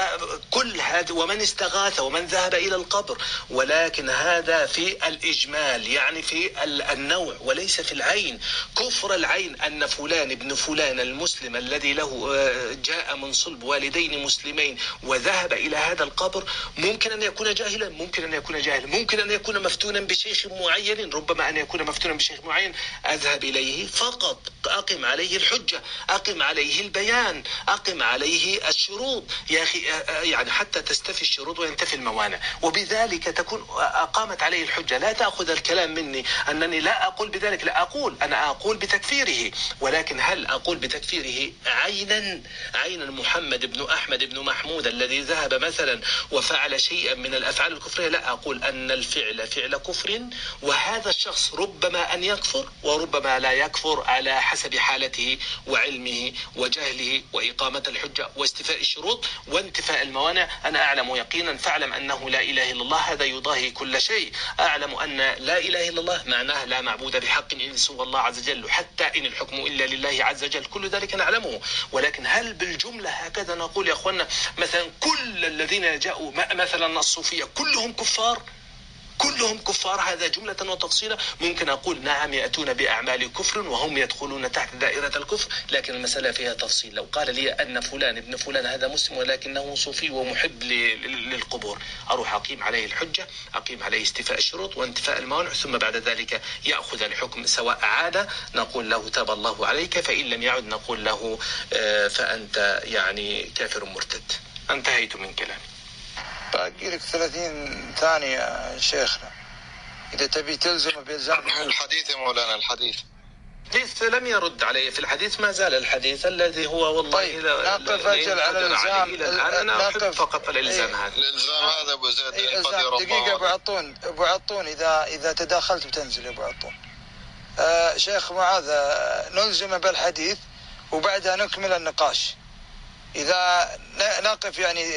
وكل هذا ومن استغاث ومن ذهب إلى القبر. ولكن هذا في الإجمال يعني في النوع وليس في العين. كفر العين أن فلان ابن فلان المسلم الذي له جاء من صلب والدين مسلمين وذهب إلى هذا القبر ممكن أن يكون جاهلا ممكن أن يكون جاهلا ممكن أن يكون مفتونا بشيخ معين، ربما أن يكون مفتونا بشيخ معين. أذهب إليه فقط أقم عليه الحجة، أقم عليه البيان، أقم عليه الشروط يا أخي، يعني حتى تستفي الشروط وينتفي الموانع، وبذلك تكون أقامت عليه الحجة. لا تأخذ الكلام مني أنني لا أقول بذلك، لا أقول، أنا أقول بتكفيره. ولكن هل أقول بتكفيره عينا عينا محمد بن أحمد بن محمود الذي ذهب مثلا وفعل شيئا من الأفعال الكفرية؟ لا، أقول أن الفعل فعل كفر وهذا الشخص ربما أن يكفر وربما لا يكفر على حسب حالته وعلمه وجهله وإقامة الحجة واستفاء الشروط وانتفاء الموانع. أنا أعلم يقينا فاعلم أنه لا إله إلا الله، هذا يضاهي كل شيء. أعلم أن لا إله إلا الله معناه لا معبود بحق إلا سوى الله عز وجل، حتى إن الحكم إلا لله عز وجل، كل ذلك نعلمه. ولكن هل بالجملة هكذا نقول يا أخوانا مثلا كل الذين جاءوا مثلا الصوفية كلهم كفار كلهم كفار؟ هذا جملة وتفصيلا. ممكن أقول نعم يأتون بأعمال كفر وهم يدخلون تحت دائرة الكفر، لكن المسألة فيها تفصيل. لو قال لي أن فلان ابن فلان هذا مسلم ولكنه صوفي ومحب للقبور، أروح أقيم عليه الحجة، أقيم عليه استفاء الشروط وانتفاء الموانع، ثم بعد ذلك يأخذ الحكم. سواء عاد نقول له تاب الله عليك، فإن لم يعد نقول له فأنت يعني كافر مرتد. انتهيت من كلامي. باقي لك ثلاثين ثانية يا شيخنا إذا تبي تلزم بإلزام الحديث يا مولانا. الحديث الحديث لم يرد عليه، في الحديث ما زال الحديث الذي هو والله. طيب نقف أجل على الإلزام. أنا أحب فقط الإلزام هذا. الإلزام هذا أبو زيد دقيقة أبو عطون أبو عطون إذا إذا تداخلت بتنزل يا أبو عطون. آه شيخ معاذ نلزم بالحديث وبعدها نكمل النقاش. إذا نقف يعني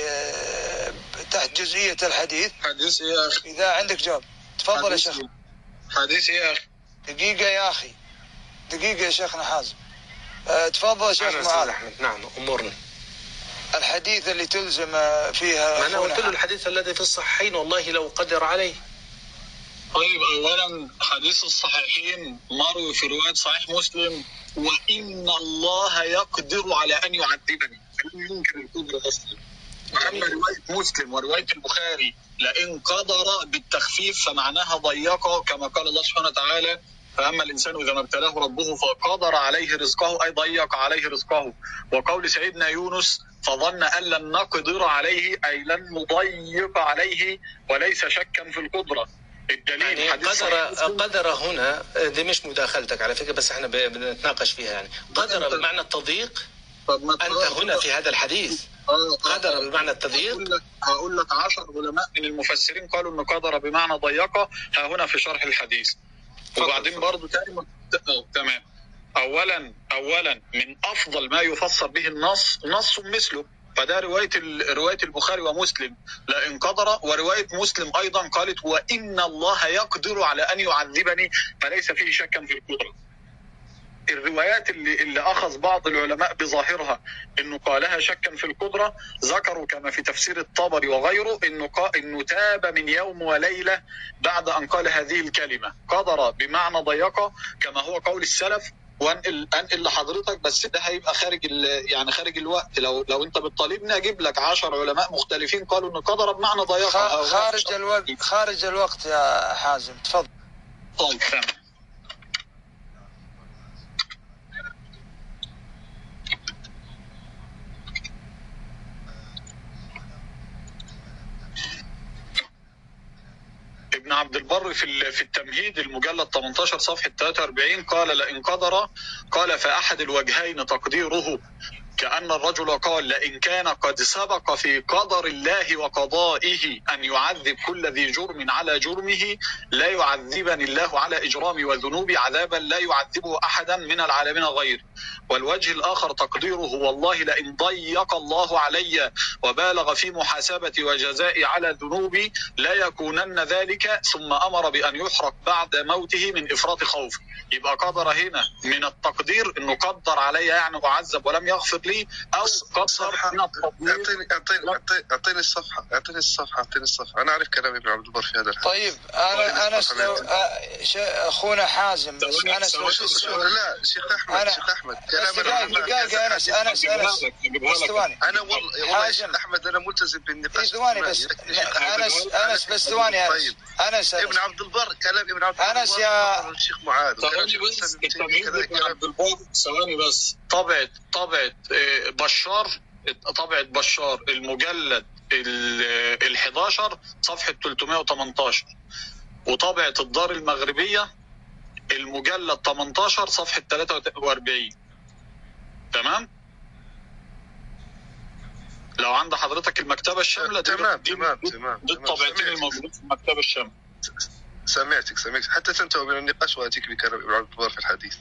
تحت جزئية الحديث. حديث يا أخي. إذا عندك جواب تفضل يا شيخ. حديث يا أخي. دقيقة يا أخي، دقيقة يا شيخنا حازم. أه تفضل يا شيخ معاذ. نعم أمورنا. الحديث اللي تلزم فيها، ما أنا قلت له الحديث الذي في الصحيحين والله لو قدر عليه. طيب أولا حديث الصحيحين مروي في رواية صحيح مسلم وإن الله يقدر على أن يعذبني، فلم ينكر القدرة أصلا. أما رواية مسلم ورواية البخاري لئن قدر بالتخفيف فمعناها ضيقة، كما قال الله سبحانه وتعالى فأما الإنسان إذا ما ابتلاه ربه فقدر عليه رزقه أي ضيق عليه رزقه. وقول سيدنا يونس فظن أن لن نقدر عليه أي لن نضيق عليه وليس شكا في القدرة. الدليل يعني قدر قدر هنا دي مش مداخلتك على فكرة، بس احنا بنتناقش فيها. يعني قدر بمعنى التضييق أنت هنا في هذا الحديث قدر بمعنى التضييق. هقول لك عشر علماء من المفسرين قالوا إنه قدر بمعنى ضيقة ها هنا في شرح الحديث. وبعدين برضو تاني تمام. أولا أولا من أفضل ما يفسر به النص نص مثله، فده رواية رواية البخاري ومسلم لئن قدر، ورواية مسلم أيضا قالت وإن الله يقدر على أن يعذبني فليس فيه شكا في القدرة. الروايات اللي, اللي أخذ بعض العلماء بظاهرها إنه قالها شكا في القدرة ذكروا كما في تفسير الطبري وغيره إنه, قا... إنه تاب من يوم وليلة بعد أن قال هذه الكلمة. قدر بمعنى ضيقة كما هو قول السلف. وانقل انقل لحضرتك، بس ده هيبقى خارج يعني خارج الوقت. لو لو انت بتطالبني اجيب لك عشر علماء مختلفين قالوا ان قدر بمعنى ضيقه. خارج الوقت خارج الوقت يا حازم تفضل. طيب تمام. ابن عبد البر في في التمهيد المجلد ثمانية عشر صفحة ثلاثة وأربعين قال لئن قدر قال فأحد الوجهين تقديره كأن الرجل قال لئن كان قد سبق في قدر الله وقضائه أن يعذب كل ذي جرم على جرمه لا يعذبني الله على إجرامي وذنوبي عذابا لا يعذبه أحدا من العالمين غير. والوجه الآخر تقديره والله لئن ضيق الله علي وبالغ في محاسبتي وجزائي على ذنوبي لا يكونن ذلك، ثم أمر بأن يحرق بعد موته من إفراط خوف. يبقى قدر هنا من التقدير إنه قدر علي يعني أعذب ولم يغفر لي، أو قدر من التقدير. أعطيني أعطيني أعطيني الصفحة أعطيني الصفحة أعطيني الصفحة أنا أعرف كلام ابن عبد البر في هذا الحديث. طيب أنا أنا لو أخونا حازم بس أنا لا شيخ أحمد شيخ أحمد دقيقة أنس أنس أنس ثواني. أنا والله والله شيخ أحمد أنا ملتزم بالنقاش. ثواني بس أنس أنس بس ثواني أنس طيب. أنس ابن عبد البر كلام ابن عبد البر أنس يا الشيخ معاذ ثواني بس ابن عبد البر ثواني بس. طبعت طبعت بشار طبعت بشار المجلد ال احد عشر صفحة ثلاثمائة وثمانية عشر، وطبعة الدار المغربية المجلد ثمانية عشر صفحة ثلاثة وأربعين. تمام. لو عند حضرتك المكتبة الشاملة تمام تمام تمام دي الطبعتين الموجودين في المكتبة الشاملة. سمعتك سمعتك حتى تنتهي من النقاش وأتيك بكلام ابن عبد البر في الحديث.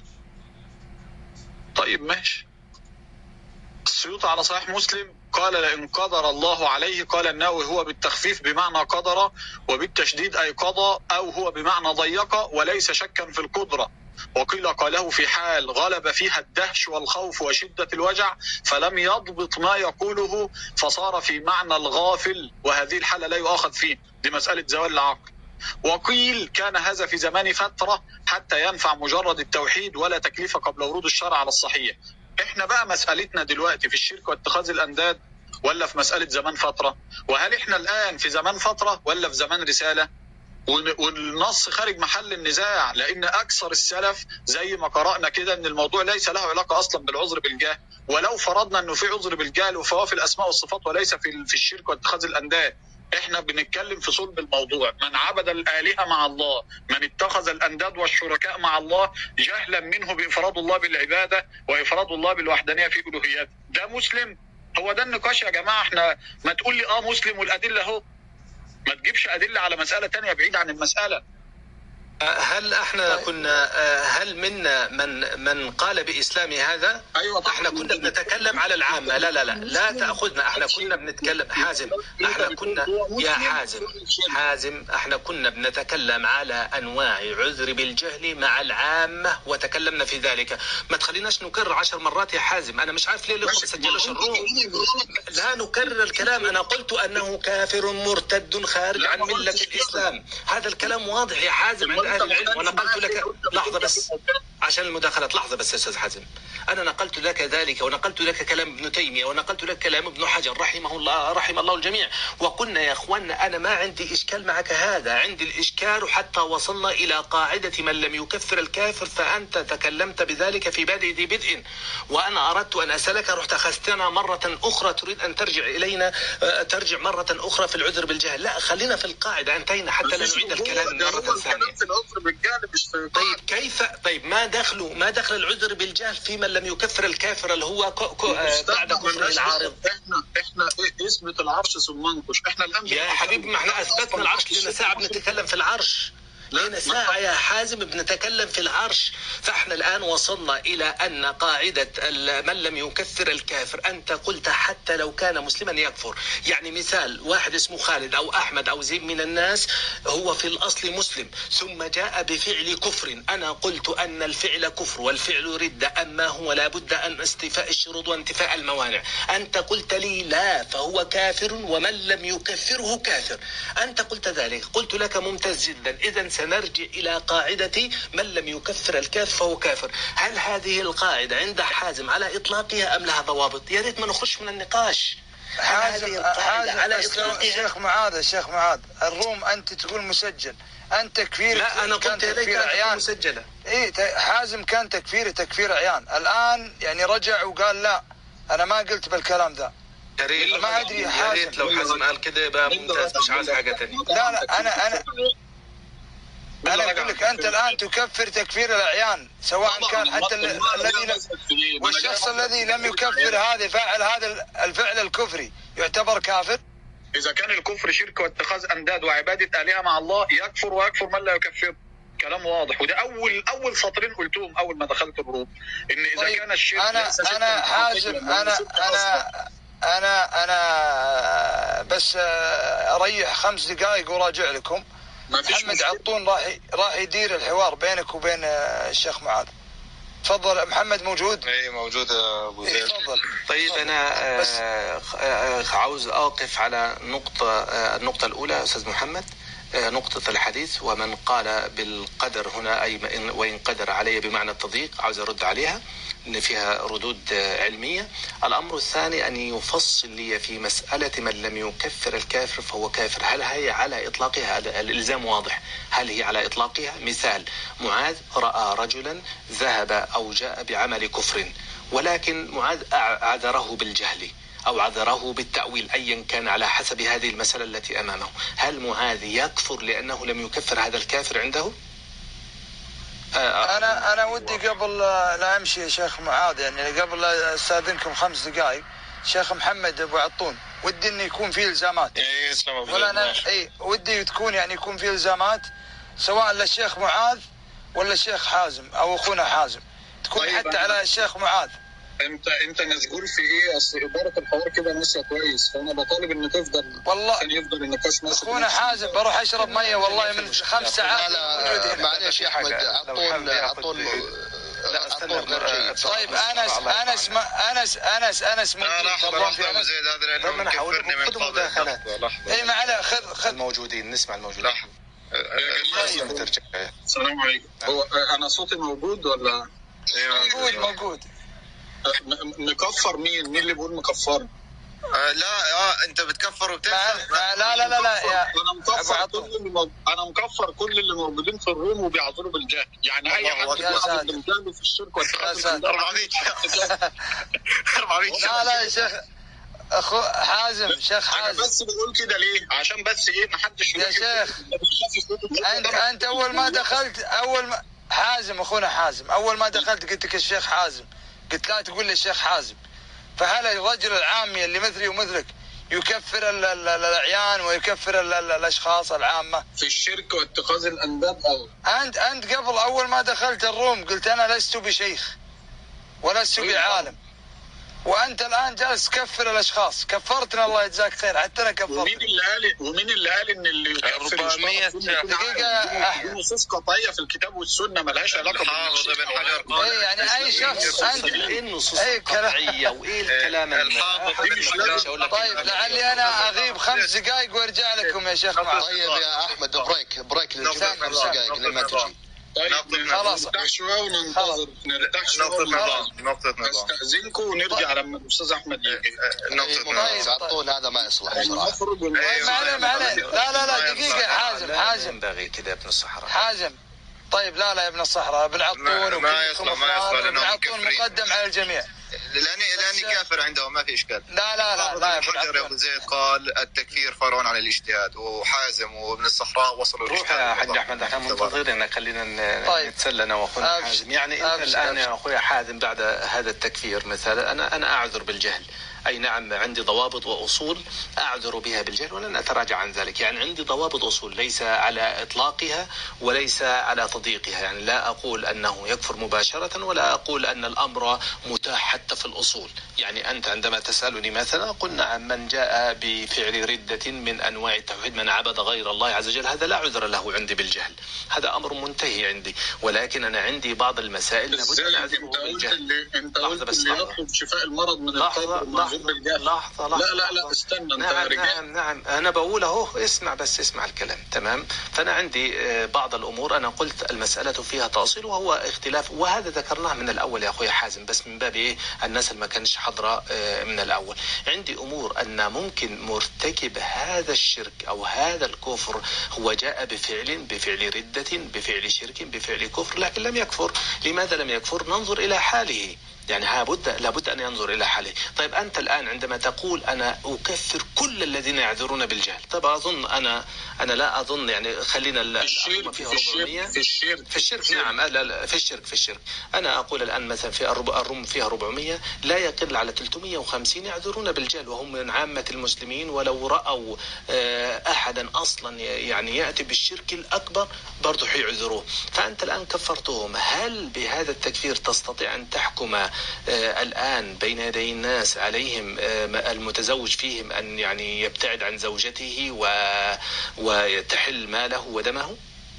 طيب ماشي. السيوطي على صحيح مسلم قال لئن قدر الله عليه قال النووي هو بالتخفيف بمعنى قدر وبالتشديد أي قضى، أو هو بمعنى ضيق وليس شكا في القدرة. وقيل قاله في حال غلب فيها الدهش والخوف وشدة الوجع فلم يضبط ما يقوله فصار في معنى الغافل، وهذه الحالة لا يؤاخذ فيه، دي مسألة زوال العقل. وقيل كان هذا في زمان فترة حتى ينفع مجرد التوحيد ولا تكليف قبل ورود الشرع على الصحيح. احنا بقى مسألتنا دلوقتي في الشرك واتخاذ الأنداد ولا في مسألة زمان فترة؟ وهل احنا الآن في زمان فترة ولا في زمان رسالة؟ والنص خارج محل النزاع، لأن أكثر السلف زي ما قرأنا كده أن الموضوع ليس له علاقة أصلا بالعذر بالجهل، ولو فرضنا أنه في عذر بالجهل فهو في الأسماء والصفات وليس في في الشرك واتخاذ الأنداد. احنا بنتكلم في صلب الموضوع، من عبد الآلهة مع الله، من اتخذ الأنداد والشركاء مع الله جهلا منه بإفراد الله بالعبادة وإفراد الله بالوحدانية في ألوهيته، ده مسلم؟ هو ده النقاش يا جماعة. احنا ما تقول لي اه مسلم والأدلة اهو، ما تجيبش أدلة على مسألة تانية بعيد عن المسألة. هل احنا كنا هل منا من من قال باسلام هذا؟ ايوه احنا كنا بنتكلم على العامه. لا لا لا لا تاخذنا. احنا كنا بنتكلم حازم. احنا كنا يا حازم حازم احنا كنا بنتكلم على انواع عذر بالجهل مع العامه وتكلمنا في ذلك. ما تخليناش نكرر عشر مرات يا حازم. انا مش عارف ليه الاخوه ما سجلوش الروم. لا نكرر الكلام. انا قلت انه كافر مرتد خارج عن مله الاسلام. هذا الكلام واضح يا حازم عند اهل العلم. ونقلت لك لحظه بس عشان المداخلات. لحظه بس يا استاذ حازم. انا نقلت لك ذلك ونقلت لك كلام ابن تيميه ونقلت لك كلام ابن حجر رحمه الله رحم الله الجميع. وقلنا يا اخواننا انا ما عندي اشكال معك هذا. عندي الاشكال حتى وصلنا الى قاعده من لم يكفر الكافر. فانت تكلمت بذلك في بادئ ذي بدء وانا اردت ان اسالك. رحت اخذتنا مره اخرى تريد ان ترجع الينا ترجع مره اخرى في العذر بالجهل. لا خلينا في القاعده. انتهينا حتى لا نعيد الكلام مره ثانيه. طيب كيف طيب ما دخلوا ما دخل العذر بالجهل في من لم يكفر الكافر اللي هو كو كو بعد كفر العارض؟ احنا احنا اثبت العرش ثم انقش. احنا الان يا حبيبي ما احنا اثبتنا العرش. لنا ساعه بنتكلم في العرش. لنا ساعة يا حازم بنتكلم في العرش. فاحنا الآن وصلنا إلى أن قاعدة من لم يكفر الكافر أنت قلت حتى لو كان مسلما يكفر. يعني مثال واحد اسمه خالد أو أحمد أو زيد من الناس هو في الأصل مسلم ثم جاء بفعل كفر. أنا قلت أن الفعل كفر والفعل ردة أما هو لابد أن استيفاء الشروط وانتفاء الموانع. أنت قلت لي لا فهو كافر ومن لم يكفره كافر. أنت قلت ذلك. قلت لك ممتاز جدا. إذن سنرجع إلى قاعدة من لم يكفر الكافر فهو كافر. هل هذه القاعدة عند حازم على إطلاقها أم لها ضوابط؟ يا ريت ما نخش من النقاش. حازم حازم على إطلاقها. شيخ معاذ الشيخ معاذ الروم أنت تقول مسجل. أنت تكفير. لا أنا قلت لك عيان مسجلة. إيه حازم كان تكفير تكفير عيان. الآن يعني رجع وقال لا أنا ما قلت بالكلام ذا. يا ريت ما أدري يا حازم. ريت لو حازم قال كده يبقى ممتاز. مش عايز حاجة ثانية. لا لا أنا أنا أنا أقول لك أنت الآن تكفر تكفير الأعيان سواء كان حتى الذي والشخص الذي لم يكفر هذا فاعل هذا الفعل الكفري يعتبر كافر. إذا كان الكفر شرك واتخاذ أنداد وعبادة آلهة مع الله يكفر ويكفر من لا يكفر. كلام واضح. وده أول أول سطرين قلتهم أول ما دخلت الروم إن إذا طيب كان الشرك أنا أنا حازم أنا أنا أنا أنا بس أريح خمس دقائق وراجع لكم. محمد عطون راح راح يدير الحوار بينك وبين الشيخ معاذ. تفضل محمد. موجود؟ اي موجود ابو زيد. تفضل. طيب انا آه عاوز اوقف على نقطه آه النقطه الاولى استاذ محمد. آه نقطه الحديث ومن قال بالقدر هنا اي وان قدر علي بمعنى التضييق. عاوز ارد عليها ان فيها ردود علميه. الامر الثاني ان يفصل لي في مساله من لم يكفر الكافر فهو كافر. هل هي على اطلاقها؟ الالزام واضح. هل هي على اطلاقها؟ مثال معاذ راى رجلا ذهب او جاء بعمل كفر ولكن معاذ عذره بالجهل او عذره بالتاويل ايا كان على حسب هذه المساله التي امامه. هل معاذ يكفر لانه لم يكفر هذا الكافر عنده؟ أنا أنا ودي قبل لا أمشي يا شيخ معاذ يعني قبل لا أستاذنكم خمس دقائق شيخ محمد أبو عطون ودي إنه يكون فيه إلزامات. إيه اسلام أبو ولا أنا إيه ودي تكون يعني يكون فيه إلزامات سواء للشيخ معاذ ولا الشيخ حازم أو أخونا حازم تكون طيب حتى على الشيخ معاذ. انت انت مسجول في ايه؟ اصل اداره الحوار كده ماشيه كويس فانا بطالب ان تفضل والله كان يفضل النقاش ماشي. اخونا حازم بروح اشرب ميه والله من خمس ساعات. لا معلش يا احمد عطون عطون لا استنى. طيب انس انس انس انس انس لا لحظه لحظه ابو زيد هذا لانه مكفرني من قبل. اي ما عليه خذ خذ الموجودين نسمع الموجودين. لحظه. السلام عليكم. هو انا صوتي موجود ولا؟ موجود موجود. مكفر مين؟ مين اللي بيقول مكفر؟ آه لا اه انت بتكفر وبتكفر. لا لا لا لا, لا يا انا مكفر كل اللي مو... انا مكفر كل اللي موجودين في الروم وبيعذروا بالجهل. يعني اي حد بيعذر بالجهل في الشرك والتعصب أربعمية أربعمية لا لا يا شيخ اخو حازم شيخ حازم. انا بس بقول كده ليه؟ عشان بس ايه ما حدش يا شيخ انت انت اول ما دخلت اول ما حازم اخونا حازم اول ما دخلت قلت لك الشيخ حازم قلت لا تقول لي الشيخ حازم. فهل الرجل العامي اللي مثلي ومثلك يكفر ال ال الاعيان ويكفر ال ال الاشخاص العامه في الشرك واتخاذ الانداد. او انت انت قبل اول ما دخلت الروم قلت انا لست بشيخ ولست بعالم، وانت الان جالس تكفر الاشخاص. كفرتنا الله يجزاك خير، حتى انا كفرت. ومين اللي قال ومين اللي قال ان اللي يكفر أربعمية دقيقه دي نصوص قطعيه في الكتاب والسنه ملهاش علاقه الحافظ ابن حجر. اي يعني اي شخص انت ايه النصوص اي كلام القطعيه وايه الكلام الحافظ ال- ابن حجر. طيب لعلي انا اغيب خمس دقائق وارجع لكم يا شيخ معاذ. طيب يا احمد بريك بريك للجماعة خمس دقائق لما تجي. طيب خلاص. نرتاح شويه وننتظر نرتاح شويه نقطة نظام وننتظر. نقطة نظام استاذنكم ونرجع لما الاستاذ احمد يجي. نقطة ممتاز. نظام. على الطول هذا ما يصلح بصراحة. نخرج طيب ما عليه ما عليه. لا لا لا دقيقه يا حازم لا حازم ينبغي كذا ابن الصحراء. حازم. طيب لا لا يا ابن الصحراء، ابن عطون ما- ما وكلكم يصلح- ما أفراد، يصلح ابن لأنهم عطون مكفرين. مقدم على الجميع. لاني لاني كافر عندهم ما في اشكال. لا لا لا لا يا ابن حجر يا ابو عطون. زيد قال التكفير فرع عن الاجتهاد، وحازم وابن الصحراء وصلوا روح يا حاج احمد، احنا منتظرين، خلينا ن- طيب. نتسلى انا واخونا أبشر. حازم. يعني انت أبشر. الان أبشر. يا اخوي حازم بعد هذا التكفير مثلا، انا انا اعذر بالجهل. اي نعم عندي ضوابط واصول اعذر بها بالجهل ولن اتراجع عن ذلك. يعني عندي ضوابط اصول ليس على اطلاقها وليس على تضييقها. يعني لا اقول انه يكفر مباشره ولا اقول ان الامر متاح حتى في الاصول. يعني انت عندما تسالني مثلا اقول نعم من جاء بفعل رده من انواع التوحيد، من عبد غير الله عز وجل، هذا لا عذر له عندي بالجهل، هذا امر منتهي عندي. ولكن انا عندي بعض المسائل لابد ان ازاي اعذره انت قلت بالجهل. اللي انت لحظة قلت بس اللي لحظة. يطلب شفاء المرض من لحظة القبر معذور بالجهل. لحظة لحظة لا لا لا لحظة. استنى انت نعم رجعت. نعم نعم أنا بقول أهو، اسمع بس اسمع الكلام تمام. فأنا عندي آه، بعض الأمور أنا قلت المسألة فيها تأصيل وهو اختلاف، وهذا ذكرناه من الأول يا أخوي حازم، بس من باب إيه الناس اللي ما كانش حاضرة آه، من الأول. عندي أمور أن ممكن مرتكب هذا الشرك أو هذا الكفر هو جاء بفعل بفعل ردة بفعل شرك بفعل كفر لكن لم يكفر. لماذا لم يكفر؟ ننظر إلى حاله. يعني لابد لابد ان ينظر الى حاله. طيب انت الان عندما تقول انا اكفر كل الذين يعذرون بالجهل، طيب اظن انا انا لا اظن يعني خلينا في الشرك فيها في الشرك في الشرك في الشرك نعم لا لا في الشرك في الشرك انا اقول الان مثلا في الرب- الروم فيها أربعمية، لا يقل على ثلاثمية وخمسين يعذرون بالجهل وهم من عامه المسلمين، ولو راوا آه، احدا اصلا يعني ياتي بالشرك الاكبر برضه حيعذروه. فانت الان كفرتهم، هل بهذا التكفير تستطيع ان تحكم آه، الان بين يدي الناس عليهم آه، المتزوج فيهم ان يعني يبتعد عن زوجته و وتحل ماله ودمه؟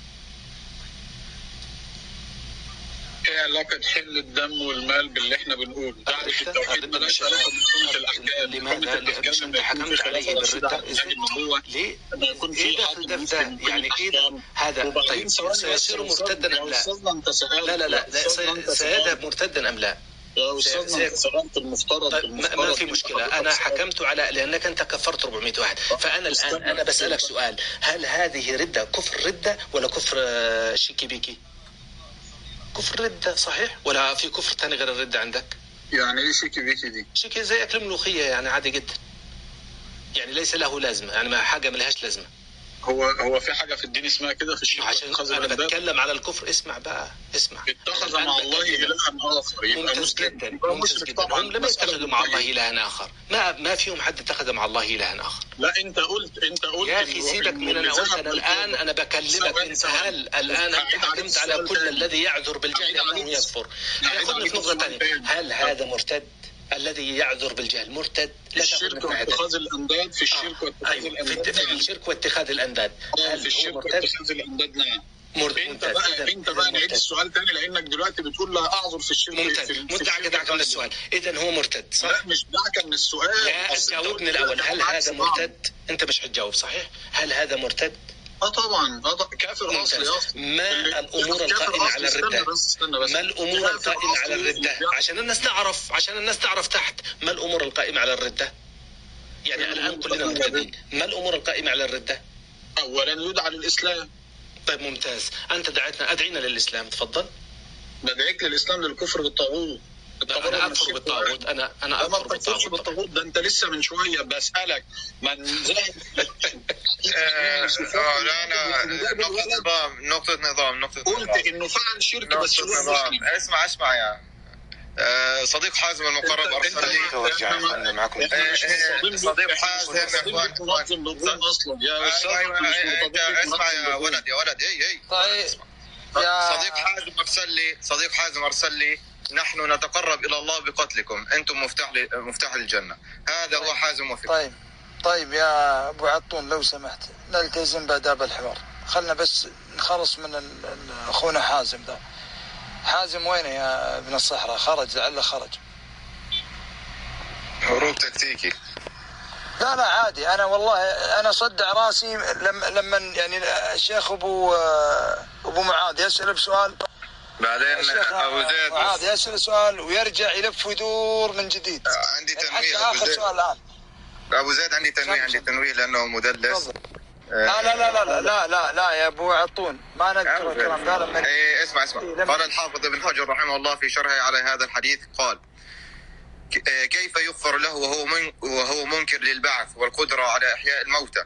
ايه علاقة حل الدم والمال باللي احنا بنقوله؟ تعرف التوحيد مالهاش علاقة بحكومة الأحكام. لماذا؟ مش انت حكمت عليه بالردة؟ ليه؟ ما يكون ايه في دخل ده حاكم في ده؟ مسلم يعني ايه ده؟ هذا طيب سيصير مرتدا ام لا؟ أستاذنا أنت سألت. لا لا لا, لا سي- سيذهب مرتدا ام لا؟ يا أستاذنا أنت سألت المفترض. طيب ما, ما في مشكلة، أنا حكمت على لأنك أنت كفرت أربعمية واحد، فأنا الآن أنا بسألك سؤال، هل هذه ردة كفر ردة ولا كفر آه، شيكي بيكي؟ كفر ردة صحيح ولا في كفر ثاني غير الردة عندك؟ يعني إيه شيكي بيكي دي؟ شيكي زي أكل ملوخية يعني عادي جدا، يعني ليس له لازمة، يعني ما حاجة ملهاش لازمة. هو هو في حاجة في الدين اسمها كده في الشرك؟ عشان أنا بتكلم على الكفر. اسمع بقى اسمع. اتخذ مع الله إلها آخر يبقى ممتاز مسلم. جدا يبقى ممتاز مشرك جدا. طبعا. هم لم يتخذوا مع الله إلها آخر، ما ما فيهم حد اتخذ مع الله إلها آخر. لا انت قلت انت قلت يا اخي سيبك من انا قلت انا الان انا بكلمك انت، هل الان انت حكمت على كل الذي يعذر بالجهل انه يكفر؟ ياخذني في نقطه ثانيه، هل هذا مرتد؟ الذي يعذر بالجهل مرتد؟ لا الشرك واتخاذ الانداد في الشرك واتخاذ ايوه في الانداد. في الشرك واتخاذ الانداد، في الشرك واتخاذ الانداد نعم. انت بقى انت بقى نعيد السؤال تاني لانك دلوقتي بتقول لا اعذر في الشرك. ممتاز مدعك دعك من السؤال، اذا هو مرتد صح؟ لا مش دعك من السؤال. لا جاوبني الاول، هل هذا مرتد؟ انت مش حتجاوب صحيح؟ هل هذا مرتد؟ اه طبعا اه كافر اصلي اصلا. ما الامور القائمه على الرده؟ ما الامور القائمه على الرده؟ عشان الناس تعرف عشان الناس تعرف تحت ما الامور القائمه على الرده؟ يعني الان كلنا مرتدين، ما الامور القائمه على الرده؟ اولا يدعى للاسلام. طيب ممتاز، انت دعيتنا ادعينا للاسلام، تفضل. بدعيك للاسلام للكفر بالطاغوت. انا اكفر بالطاغوت، انا انا اكفر بالطاغوت. بالطاغوت ده انت لسه من شويه بسالك من ذهب. لا انا نقطة نظام نقطة نظام نقطة قلت انه فعل شرك بس نظام. اسمع اسمع يا صديق حازم المقرب ارسل لي ورجعنا معكم. صديق حازم يا اخوان اسمع يا ولد يا ولد اي اي صديق حازم ارسل لي صديق حازم ارسل لي نحن نتقرب الى الله بقتلكم، انتم مفتاح مفتاح الجنه. هذا هو حازم وفق. طيب طيب يا ابو عطون لو سمحت نلتزم باداب الحوار، خلنا بس نخلص من اخونا حازم ذا. حازم وينه يا ابن الصحراء؟ خرج لعله خرج. هروب تكتيكي. لا لا عادي، انا والله انا صدع راسي لما لما يعني الشيخ ابو ابو معاذ يسال بسؤال، بعدين ابو زيد معاذ يسال سؤال ويرجع يلف ويدور من جديد. عندي تنويه حتى اخر سؤال الان. ابو زيد عندي تنويه عندي تنويه لانه مدلس. لا لا لا لا لا لا لا يا ابو عطون ما نذكر الكلام ده. لما ايه اسمع اسمع قال الحافظ ابن حجر رحمه الله في شرحه على هذا الحديث قال: كيف يغفر له وهو من وهو منكر للبعث والقدرة على إحياء الموتى؟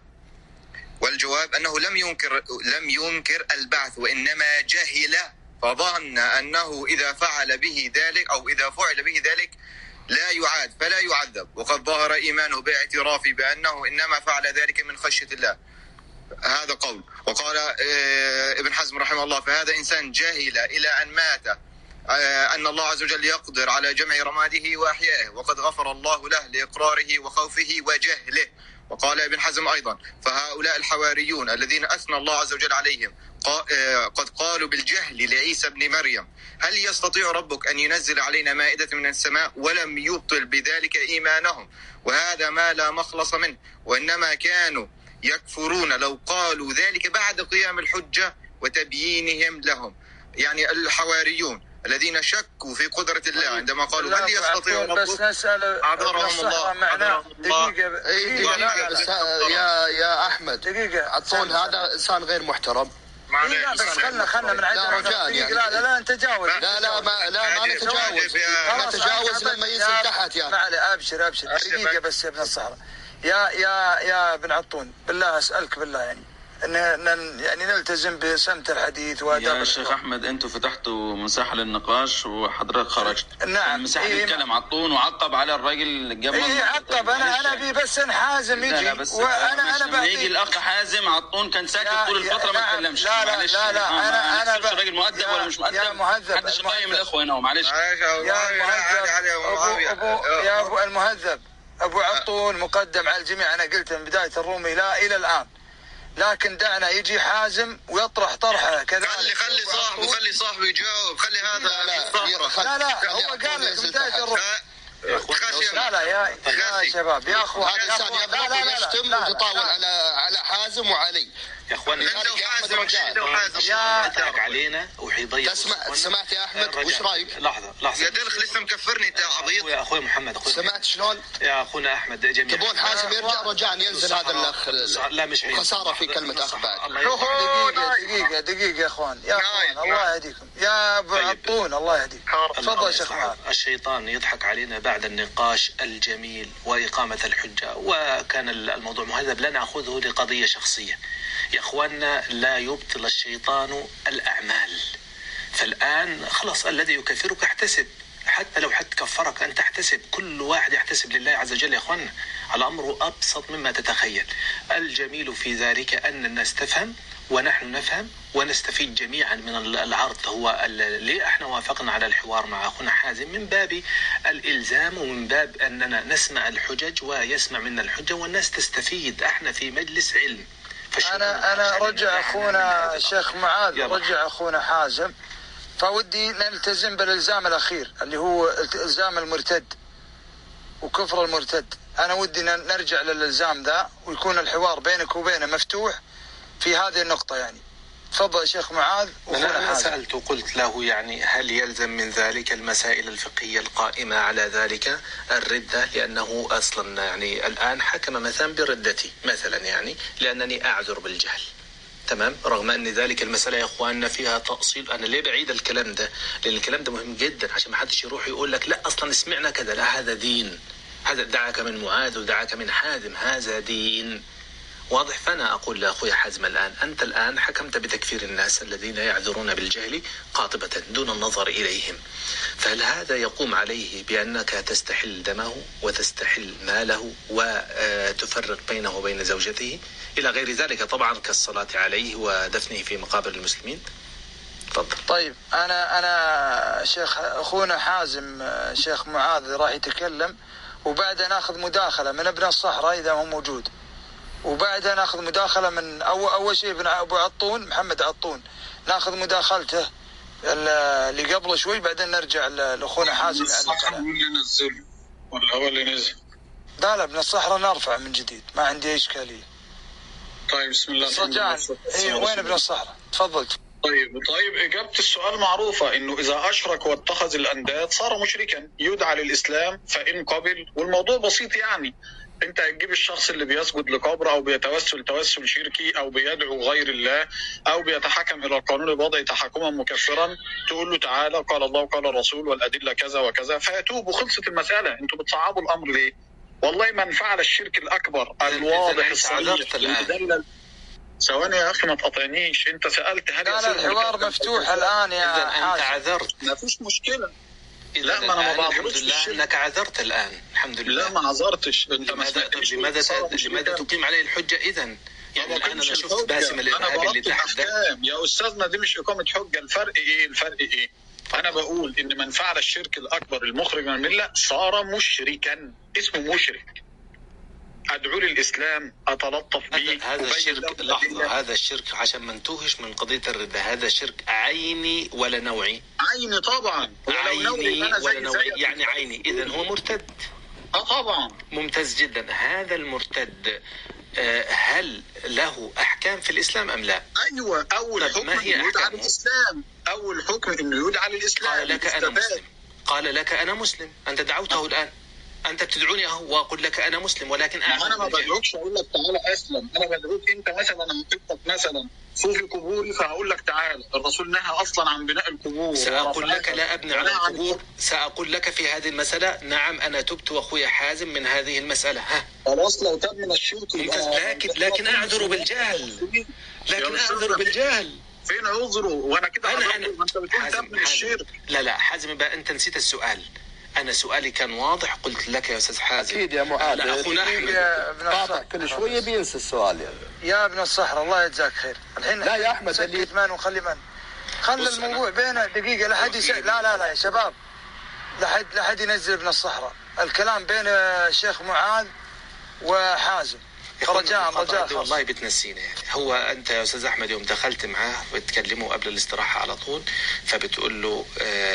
والجواب أنه لم ينكر لم ينكر البعث، وإنما جهل فظن أنه إذا فعل به ذلك أو إذا فعل به ذلك لا يعاد فلا يعذب، وقد ظهر إيمانه باعترافه بأنه إنما فعل ذلك من خشية الله. هذا قول. وقال ابن حزم رحمه الله: فهذا إنسان جاهل إلى أن مات أن الله عز وجل يقدر على جمع رماده وأحيائه، وقد غفر الله له لإقراره وخوفه وجهله. وقال ابن حزم أيضا: فهؤلاء الحواريون الذين أثنى الله عز وجل عليهم قد قالوا بالجهل لعيسى بن مريم: هل يستطيع ربك أن ينزل علينا مائدة من السماء؟ ولم يبطل بذلك إيمانهم، وهذا ما لا مخلص منه، وإنما كانوا يكفرون لو قالوا ذلك بعد قيام الحجة وتبيينهم لهم. يعني الحواريون الذين شكوا في قدرة الله عندما قالوا هل يستطيع ربك؟ بس نسأل عذرهم الله معنا دقيقة دقيقة يا يا أحمد دقيقة عطون هذا إنسان غير محترم. لا بس خلنا خلنا من عندنا رجال يعني. لا لا لا نتجاوز. لا لا ما لا ما نتجاوز نتجاوز لما ينزل تحت يعني. ما عليه أبشر أبشر دقيقة بس يا ابن الصحراء. يا يا يا ابن عطون بالله أسألك بالله يعني ان يعني نلتزم بسمت الحديث واداب. يا شيخ احمد انتم فتحتوا مساحه للنقاش وحضرتك خرجت. نعم المساحه إيه يتكلم عطون وعقب على الراجل قبل. اي عقب انا انا بي بس ان حازم يجي. لا لا بس وانا انا لما يجي الاخ حازم عطون كان ساكت طول الفتره ما تكلمش. لا لا لا لا انا انا راجل مؤدب ولا مش مؤدب؟ يا مهذب محدش قايم الاخوه هنا معلش. يا مهذب يا ابو المهذب ابو عطون مقدم على الجميع. انا قلت من بدايه الرومي لا الى الان، لكن دعنا يجي حازم ويطرح طرحه كذا. خلي خلي صاحبه خلي صاحبه يجاوب. خلي هذا لا لا, لا, لا هو قال لك بدايه الرومي. لا لا يا يا شباب يا اخوان هذا انسان يضرب ويشتم ويتطاول على على حازم وعلي. يا اخوان لو حازم لو حازم يا علينا وحيضيع. تسمع سمعت يا احمد وش رايك؟ لحظه لحظه يا دلخ لسه مكفرني انت عبيط. يا اخوي محمد اخوي سمعت شلون؟ يا اخونا احمد جميل. تبون حازم يرجع رجاء ينزل هذا الاخ. لا مش خساره في كلمه اخ بعد. دقيقه دقيقه دقيقه يا اخوان يا اخوان الله يهديكم يا ابو عطون الله يهديكم. تفضل يا شيخ معاذ. الشيطان يضحك علينا بعد النقاش الجميل واقامه الحجه، وكان الموضوع مهذب لا ناخذه لقضيه شخصيه. يا اخواننا لا يبطل الشيطان الأعمال. فالآن خلاص الذي يكفرك احتسب، حتى لو حد كفرك أنت احتسب، كل واحد يحتسب لله عز وجل. يا أخواننا الأمر أبسط مما تتخيل. الجميل في ذلك أن الناس تفهم ونحن نفهم ونستفيد جميعا من العرض. هو ليه احنا وافقنا على الحوار مع أخونا حازم؟ من باب الإلزام ومن باب أننا نسمع الحجج ويسمع منا الحجة والناس تستفيد. احنا في مجلس علم. أنا أنا رجع أخونا الشيخ معاذ رجع أخونا حازم، فودي نلتزم بالإلزام الأخير اللي هو إلزام المرتد وكفر المرتد. أنا ودي نرجع للإلزام ذا ويكون الحوار بينك وبينه مفتوح في هذه النقطة يعني. تفضل يا شيخ معاذ. أنا سألت وقلت له يعني هل يلزم من ذلك المسائل الفقهية القائمة على ذلك الردة؟ لأنه أصلا يعني الآن حكم مثلا بردتي مثلا يعني لأنني أعذر بالجهل، تمام، رغم أن ذلك المسألة يا أخواننا فيها تأصيل. أنا ليه بعيد الكلام ده؟ لأن الكلام ده مهم جدا عشان ما حدش يروح يقول لك لا أصلا سمعنا كذا. لا، هذا دين. هذا دعك من معاذ ودعك من حازم، هذا دين. واضح. فأنا أقول لأخوي حازم الآن أنت الآن حكمت بتكفير الناس الذين يعذرون بالجهل قاطبة دون النظر إليهم، فهل هذا يقوم عليه بأنك تستحل دمه وتستحل ماله وتفرق بينه وبين زوجته إلى غير ذلك طبعا كالصلاة عليه ودفنه في مقابر المسلمين؟ تفضل. طيب أنا أنا شيخ أخونا حازم شيخ معاذ راح يتكلم، وبعدها ناخذ مداخلة من ابن الصحراء إذا هو موجود، وبعدها ناخذ مداخلة من أول أول شيء ابن أبو عطون محمد عطون، ناخذ مداخلته اللي قبل شوي، بعدين نرجع لأخونا حازم. الصحراء اللي نزل ولا هو اللي نزل؟ لا لا ابن الصحراء نرفع من جديد، ما عندي أي إشكالية. طيب بسم الله. رجعنا. إيه وين ابن الصحراء؟ تفضل. طيب طيب إجابة السؤال معروفة، إنه إذا أشرك واتخذ الأنداد صار مشركا يدعى للإسلام فإن قبل، والموضوع بسيط يعني. أنت هتجيب الشخص اللي بيسجد لقبر أو بيتوسل توسل شركي أو بيدعو غير الله أو بيتحكم إلى القانون الوضعي تحكما مكفرا، تقول له تعالى قال الله وقال الرسول والأدلة كذا وكذا فيتوب وخلصت المسألة. أنتوا بتصعبوا الأمر ليه؟ والله من فعل الشرك الأكبر الواضح الصريح المدلل. ثواني يا اخي ما تقاطعنيش، انت سالت هل لا لا الحوار مفتوح الان يا حاج. انت عذرت، ما فيش مشكله. لا ما انا ما بعذرش لله انك عذرت الان. الحمد لله. لا ما عذرتش. انت لماذا لماذا لماذا تقيم عليه الحجه اذا؟ يعني الان انا شفت باسم الارهابي اللي تحت ده. يا استاذنا دي مش اقامه حجه. الفرق ايه؟ الفرق ايه؟ انا بقول ان من فعل الشرك الاكبر المخرج من المله صار مشركا، اسمه مشرك. أدعو للإسلام، أتلطف به. هذا الشرك لحظة، هذا الشرك عشان ما نتوهش من قضية الردة، هذا شرك عيني ولا نوعي؟ عيني طبعا. عيني ولا نوعي؟ يعني عيني، إذن هو مرتد. اه طبعا. ممتاز جدا. هذا المرتد هل له أحكام في الإسلام أم لا؟ أيوة. أول حكم إنه يدعى للإسلام. أول حكم إنه يدعى للإسلام. قال لك أنا مسلم. قال لك أنا مسلم. أنت دعوته الآن. أنت بتدعوني أهو وأقول لك أنا مسلم، ولكن أنا ما بدعوكش أقول لك تعالى أسلم. أنا بدعوك أنت مثلا، أنا حطيتك مثلا صوفي قبوري فهقول لك تعالى. الرسول نهى أصلا عن بناء القبور. سأقول لك لا أبني على القبور. سأقول لك في هذه المسألة نعم أنا تبت وأخوي حازم من هذه المسألة. ها خلاص لو تاب من الشرك. لكن لكن أعذر بالجهل. لكن أعذر بالجهل. فين عذره؟ وأنا كده أنا أنا أنت بتقول تاب من الشرك. لا لا حازم بقى أنت نسيت السؤال. أنا سؤالي كان واضح، قلت لك يا أستاذ حازم. أكيد يا معاذ. أخونا أحمد كل شوية بينسى السؤال يعني. يا ابن الصحراء الله يجزاك خير. الحين لا يا أحمد اللي مان وخلي من خلي الموضوع بينه دقيقة. لا حد يس... لا لا لا يا شباب، لا حد لا حد ينزل ابن الصحراء. الكلام بين الشيخ معاذ وحازم. رجاء رجاء والله بتنسينا يعني. هو انت يا استاذ احمد يوم دخلت معاه بتكلمه قبل الاستراحه على طول، فبتقول له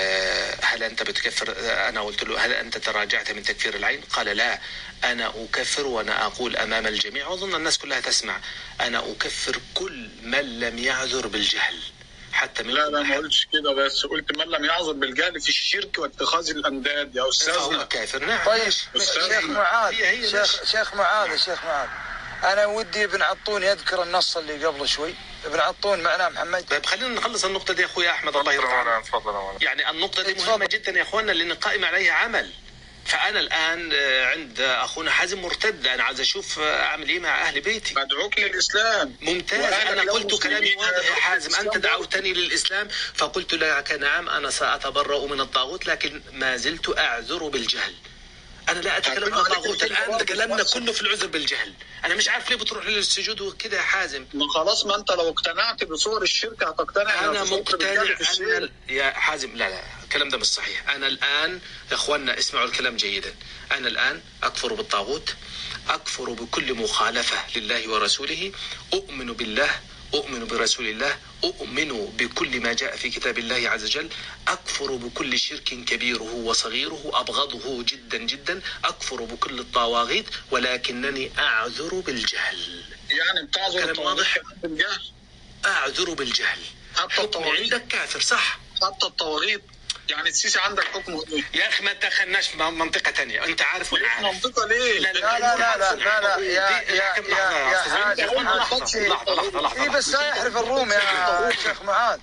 هل انت بتكفر؟ انا قلت له هل انت تراجعت من تكفير العين؟ قال لا انا اكفر، وانا اقول امام الجميع واظن الناس كلها تسمع، انا اكفر كل من لم يعذر بالجهل. حتى من لا لا ما قلتش كده، بس قلت من لم يعذر بالجهل في الشرك واتخاذ الانداد يا استاذنا. كافر. نعم. طيب شيخ معاذ شيخ شيخ معاذ شيخ معاذ أنا ودي ابن عطون يذكر النص اللي قبل شوي. ابن عطون معنا محمد. طيب خلينا نخلص النقطة دي يا أخوي أحمد الله يرضى عنك. يعني النقطة دي مهمة جدا يا أخوانا لأن قائم عليها عمل. فأنا الآن عند أخونا حازم مرتد، أنا عايز أشوف أعمل إيه مع أهل بيتي. بدعوك للإسلام. ممتاز. أنا قلت كلامي واضح يا حازم. أنت دعوتني للإسلام فقلت لك نعم أنا سأتبرأ من الطاغوت، لكن ما زلت أعذر بالجهل. أنا لا أتكلم عن الطاغوت الآن، كلامنا كله في العذر بالجهل. أنا مش عارف ليه بتروح للسجود وكده يا حازم. ما خلاص ما أنت لو اقتنعت بصور الشرك هتقتنع. أنا مقتنع أنا يا حازم. لا لا الكلام ده مش صحيح. أنا الآن يا إخواننا اسمعوا الكلام جيدا. أنا الآن أكفر بالطاغوت، أكفر بكل مخالفة لله ورسوله، أؤمن بالله، أؤمن برسول الله، أؤمن بكل ما جاء في كتاب الله عز وجل، أكفر بكل شرك كبيره وصغيره، أبغضه جدا جدا، أكفر بكل الطواغيت، ولكنني أعذر بالجهل. يعني بتعذر واضح بالجهل؟ أعذر بالجهل. حكم عندك كافر صح؟ حتى الطواغيت يعني السيسي عندك حكمه ايه؟ يا اخي ما تدخلناش منطقه ثانيه، انت عارف وانا عارف. منطقه ليه؟ لا لا لا لا لا لا يا يا يا لحظه لحظه لحظه. بس لا يحرف الروم يا شيخ معاذ.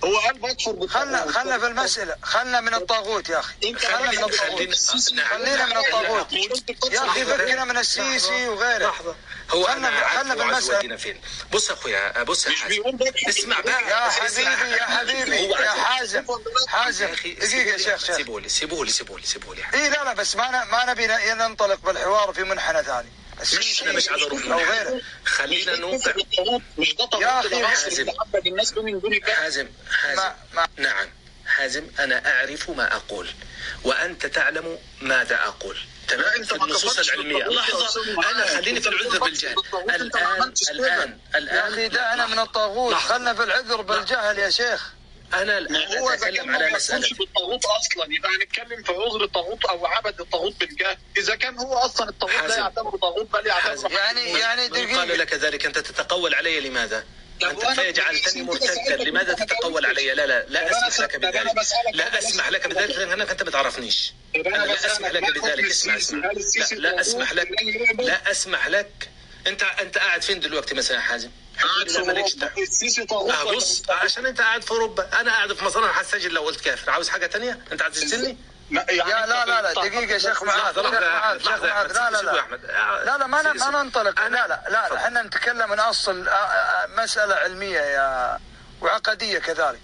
هو قال بكفر. خلنا خلنا في المسألة، خلنا من الطاغوت يا أخي، خلنا من الطاغوت، خلينا من الطاغوت يا أخي، فكنا من السيسي وغيره. هو خلنا خلنا في المسألة. فين؟ بص يا أخويا، بص يا حازم، اسمع بقى يا حبيبي يا حبيبي يا حازم حازم دقيقة يا شيخ شيخ سيبوا لي سيبوا لي سيبوا لي سيبوا لي إيه لا لا بس ما ما نبي ننطلق بالحوار في منحنى ثاني. مش انا مش عايز اروح او غيره. خلينا نوقع. مش ده يا اخي حازم الناس من دون حازم حازم نعم حازم، انا اعرف ما اقول وانت تعلم ماذا اقول. تمام. في النصوص العلميه. لحظه، انا خليني في العذر بالجهل الان الان الان يا دعنا من الطاغوت، خلنا في العذر بالجهل يا شيخ. انا الان اتكلم على مساله الطاغوت اصلا، يبقى هنتكلم في عذر الطاغوت او عبد الطاغوت بالجهل. اذا كان هو اصلا الطاغوت لا يعتبر طاغوت بل يعتبر يعني يعني دقيقه. قال لك ذلك انت تتقول علي لماذا؟ انت جعلتني مرتدا، لماذا تتقول علي؟ لا لا لا اسمح لك بذلك، لا اسمح لك بذلك لانك انت ما تعرفنيش. انا لا اسمح لك بذلك. اسمع اسمع لا, لا اسمح لك لا اسمح لك. انت انت قاعد فين دلوقتي مثلا يا حازم؟ قاعد في اوروبا. السيسي طاغوت. بص عشان انت قاعد في اوروبا، انا قاعد في مصر، انا هسجل لو قلت كافر. عاوز حاجه ثانيه؟ انت عايز تسجلني؟ لا لا لا لا دقيقه يا شيخ معاذ، شيخ معاذ شيخ معاذ لا لا لا لا لا ما ما ننطلق. لا لا لا احنا نتكلم من اصل مساله علميه يا وعقديه كذلك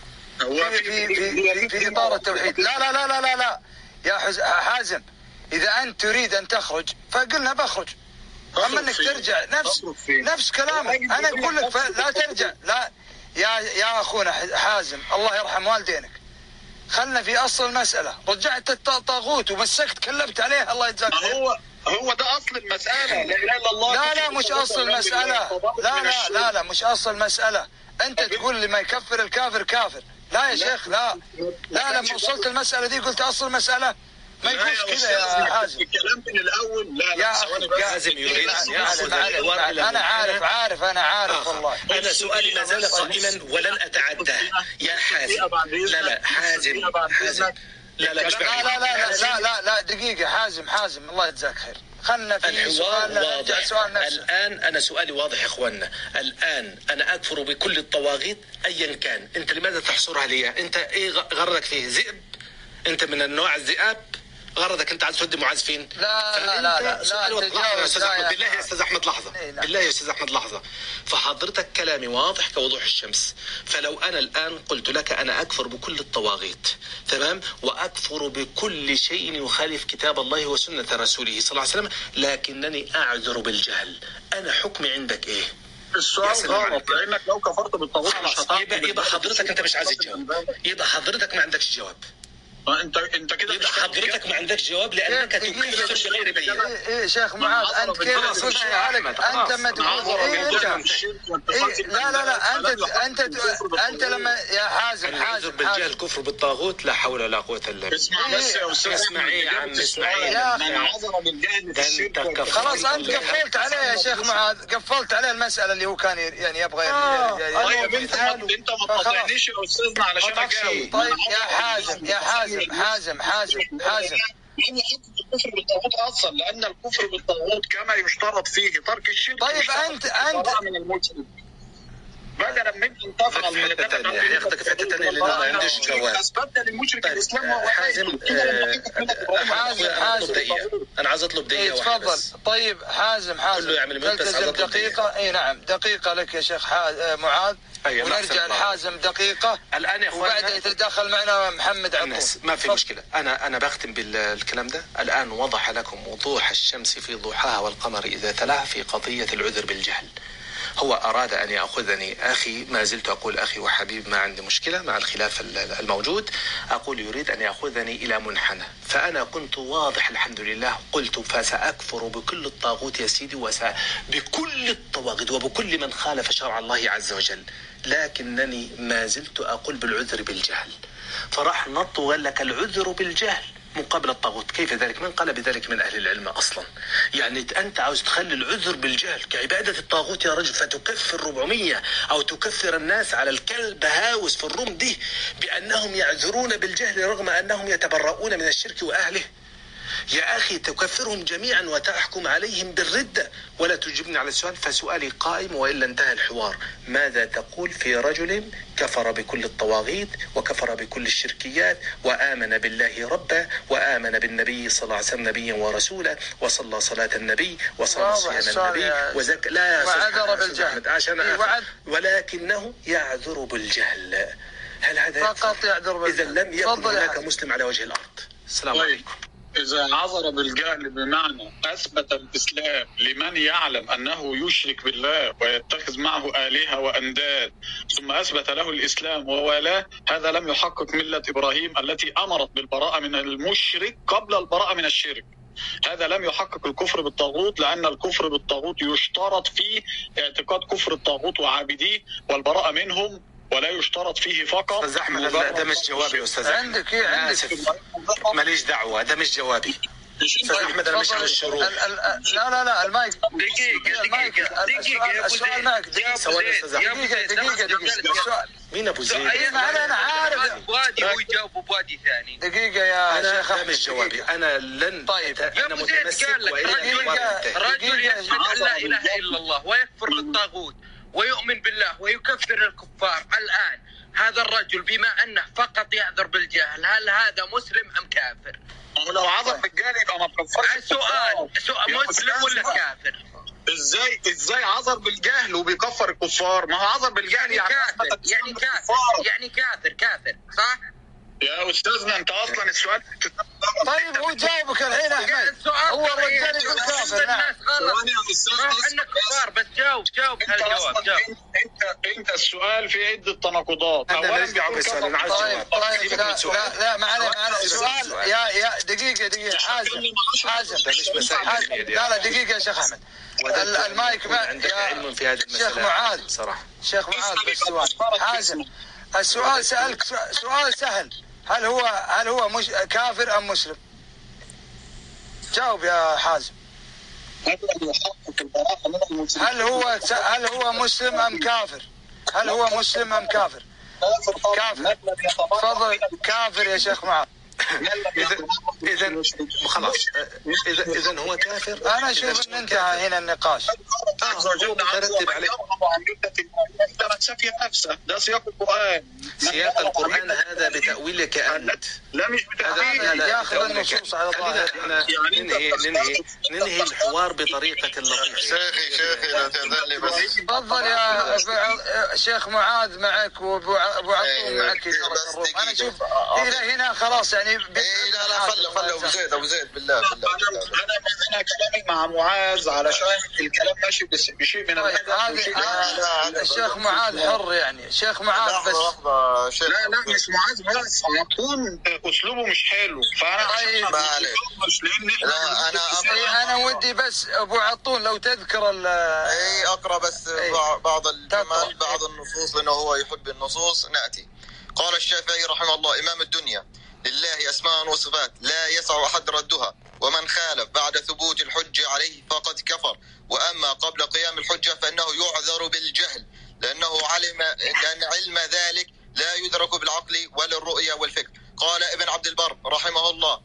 في في في في اطار التوحيد. لا لا لا لا لا لا يا حازم، اذا انت تريد ان تخرج فقلنا بخرج، اما انك ترجع نفس نفس كلامك. انا اقول لك لا ترجع. لا يا يا اخونا حازم الله يرحم والدينك، خلنا في اصل المساله. رجعت الطاغوت ومسكت كلمت عليه الله يجزاك خير. هو هو ده اصل المساله. لا اله الا الله. لا لا مش اصل المساله. لا لا لا لا مش اصل المساله. انت تقول لي ما يكفر الكافر كافر. لا يا شيخ لا لا لما وصلت المساله دي قلت اصل المساله ما يكونش كذا يا حازم. الكلام من الاول. لا لا يا حازم يريد ان ياخذ انا عارف عارف انا عارف والله. انا سؤالي ما زال قائما ولن اتعداه يا حازم. لا لا حازم حازم لا لا مش لا لا لا لا لا لا دقيقه حازم حازم الله يجزاك خير. خلنا في سؤال واضح. الآن أنا سؤالي واضح يا إخواننا. الآن أنا أكفر بكل الطواغيت أيا كان. أنت لماذا تحصرها لي؟ أنت إيه غرضك فيه؟ ذئب؟ أنت من النوع الذئاب؟ غرضك أنت عايز تودي معاذ فين؟ لا لا لا لا لا يا أستاذ أحمد، بالله يا أستاذ أحمد لحظة، بالله يا أستاذ أحمد لحظة. فحضرتك كلامي واضح كوضوح الشمس. فلو أنا الآن قلت لك أنا أكفر بكل الطواغيت، تمام، وأكفر بكل شيء يخالف كتاب الله وسنة رسوله صلى الله عليه وسلم، لكنني أعذر بالجهل، أنا حكمي عندك إيه؟ السؤال غلط، لأنك لو كفرت بالطاغوت مش هتعرف. يبقى يبقى حضرتك أنت مش عايز تجاوب، يبقى حضرتك ما عندكش جواب. انت انت كده يبقى حضرتك ما عندكش جواب لانك تكفر بغير بيان. ايه شيخ معاذ انت كيف تقول سؤالك؟ انت ما تقول ايه انت إيه لا لا لا انت انت انت لما يا حازم حازم بالجهل كفر بالطاغوت لا حول ولا قوه الا بالله. اسمع بس يا استاذ. اسمع ايه يا عم اسمع ايه يا اخي عذر بالجهل في الشرك. خلاص انت قفلت عليه يا شيخ معاذ، قفلت عليه المساله اللي هو كان يعني يبغى طيب انت انت ما تقاطعنيش يا استاذنا علشان اجاوب. طيب يا حازم يا حازم حازم حازم حازم يعني الكفر بالطاغوت اصلا، لان الكفر بالطاغوت كما يشترط فيه ترك الشرك. طيب انت انت من المسلم بدل لما انت تفعل من الثانيه ياخذك في حته ثانيه اللي ما عندوش جواب. اثبت للمشرك الاسلام هو حازم حازم حازم انا عايز اطلب دقيقه واحده بس. تفضل. طيب حازم حازم تلتزم دقيقه. اي نعم دقيقه لك يا شيخ معاذ ونرجع لحازم دقيقة الآن يا أخوان، وبعد يتدخل معنا محمد عقوب. ما في مشكلة. أنا أنا بختم بالكلام ده. الآن وضح لكم وضوح الشمس في ضحاها والقمر إذا تلاها في قضية العذر بالجهل. هو أراد أن يأخذني أخي، ما زلت أقول أخي وحبيب، ما عندي مشكلة مع الخلاف الموجود، أقول يريد أن يأخذني إلى منحنى. فأنا كنت واضح الحمد لله، قلت فسأكفر بكل الطاغوت يا سيدي وبكل الطواغيت وبكل من خالف شرع الله عز وجل، لكنني ما زلت أقول بالعذر بالجهل. فراح نط وقال لك العذر بالجهل مقابل الطاغوت. كيف ذلك؟ من قال بذلك من أهل العلم أصلا؟ يعني أنت عاوز تخلي العذر بالجهل كعبادة الطاغوت يا رجل، فتكفر ربعمية أو تكفر الناس على الكلب هاوس في الروم دي بأنهم يعذرون بالجهل رغم أنهم يتبرؤون من الشرك وأهله. يا أخي تكفرهم جميعا وتحكم عليهم بالردة ولا تجيبني على السؤال. فسؤالي قائم وإلا انتهى الحوار. ماذا تقول في رجل كفر بكل الطواغيت وكفر بكل الشركيات وآمن بالله ربا وآمن بالنبي صلى الله عليه وسلم نبيا ورسولا وصلى صلاة النبي وصام صيام النبي وزكى لا وعذر بالجهل عشان أفعل. ولكنه يعذر بالجهل. هل هذا فقط يعذر بالجهل؟ إذا لم يكن هناك مسلم على وجه الأرض. السلام عليكم. إذا عذر بالجهل بمعنى أثبت الإسلام لمن يعلم أنه يشرك بالله ويتخذ معه آلهة وأنداد ثم أثبت له الإسلام ووالاه، هذا لم يحقق ملة إبراهيم التي أمرت بالبراءة من المشرك قبل البراءة من الشرك. هذا لم يحقق الكفر بالطاغوت، لأن الكفر بالطاغوت يشترط فيه اعتقاد كفر الطاغوت وعابديه والبراءة منهم، ولا يشترط فيه فقط. أستاذ أحمد ده مش جوابي يا أستاذ. عندك إيه عندك؟ ماليش دعوة، ده مش جوابي. أستاذ أحمد أنا مش على الشروط. لا لا لا المايك دقيقة دقيقة دقيقة السؤال معك. دقيقة دقيقة دقيقة. مين أبو زيد؟ أنا أنا عارف. بوادي هو يجاوب بوادي ثاني. دقيقة يا شيخ. ده مش جوابي. أنا لن. طيب يا أبو زيد قال لك رجل رجل يشهد أن لا إله إلا الله ويكفر بالطاغوت ويؤمن بالله ويكفر الكفار الآن، هذا الرجل بما أنه فقط يعذر بالجهل هل هذا مسلم أم كافر؟ لو عذر بالجهل يبقى ما بكفرش. السؤال سؤال مسلم ولا كافر؟ ازاي ازاي عذر بالجهل وبيكفر الكفار؟ ما هو عذر بالجهل يعني كافر يعني كافر يعني كافر كافر صح؟ يا استاذنا انت اصلا السؤال. طيب هو جاوبك الحين احمد. هو الرجال يقول كافر. نعم احنا كفار بس جاوب جاوب هالجواب. جاوب انت انت السؤال في عده تناقضات. اولا جاوب السؤال انا عايز جواب. طيب لا لا ما عليه ما عليه السؤال. يا يا دقيقه دقيقه حازم حازم ده مش مسائل. لا لا دقيقه يا شيخ احمد. المايك ما عندك علم في هذه المسألة. شيخ معاذ صراحه شيخ معاذ بالسؤال. حازم السؤال سألك سؤال سهل. هل هو هل هو مش كافر ام مسلم؟ جاوب يا حازم. هل هو هل هو مسلم ام كافر؟ هل هو مسلم ام كافر؟ كافر. تفضل كافر يا شيخ معاذ. اذا اذا خلاص اذا اذا هو كافر. انا اشوف ان انتهى هنا النقاش. هو مترتب عليه نفسه. ده سياق القرآن. سياق القرآن هذا بتأويلك أنت. لا مش بتأويل. ياخذ النصوص على الله. ننهي ننهي ننهي الحوار بطريقة لطيفة. شيخي شيخي لا تأذن لي بس. تفضل يا شيخ معاذ معك وابو عطوم معك. انا اشوف الى هنا خلاص يعني. اي لا لا خلي خلي ابو زيد ابو زيد بالله بالله. انا انا انا كلامي مع معاذ علشان الكلام ماشي بشيء من هذا. الشيخ معاذ حر يعني. شيخ معاذ بس. لا لا مش معاذ بس يكون اسلوبه مش حلو فانا معلش. لا انا انا ودي بس ابو عطون لو تذكر ال اي اقرا بس بعض الجمل بعض النصوص لانه هو يحب النصوص. ناتي. قال الشافعي رحمه الله إمام الدنيا لله أسماء وصفات لا يسع أحد ردها ومن خالف بعد ثبوت الحجة عليه فقد كفر وأما قبل قيام الحجة فإنه يعذر بالجهل لأنه علم لأن علم ذلك لا يدرك بالعقل ولا الرؤية والفكر. قال ابن عبد البر رحمه الله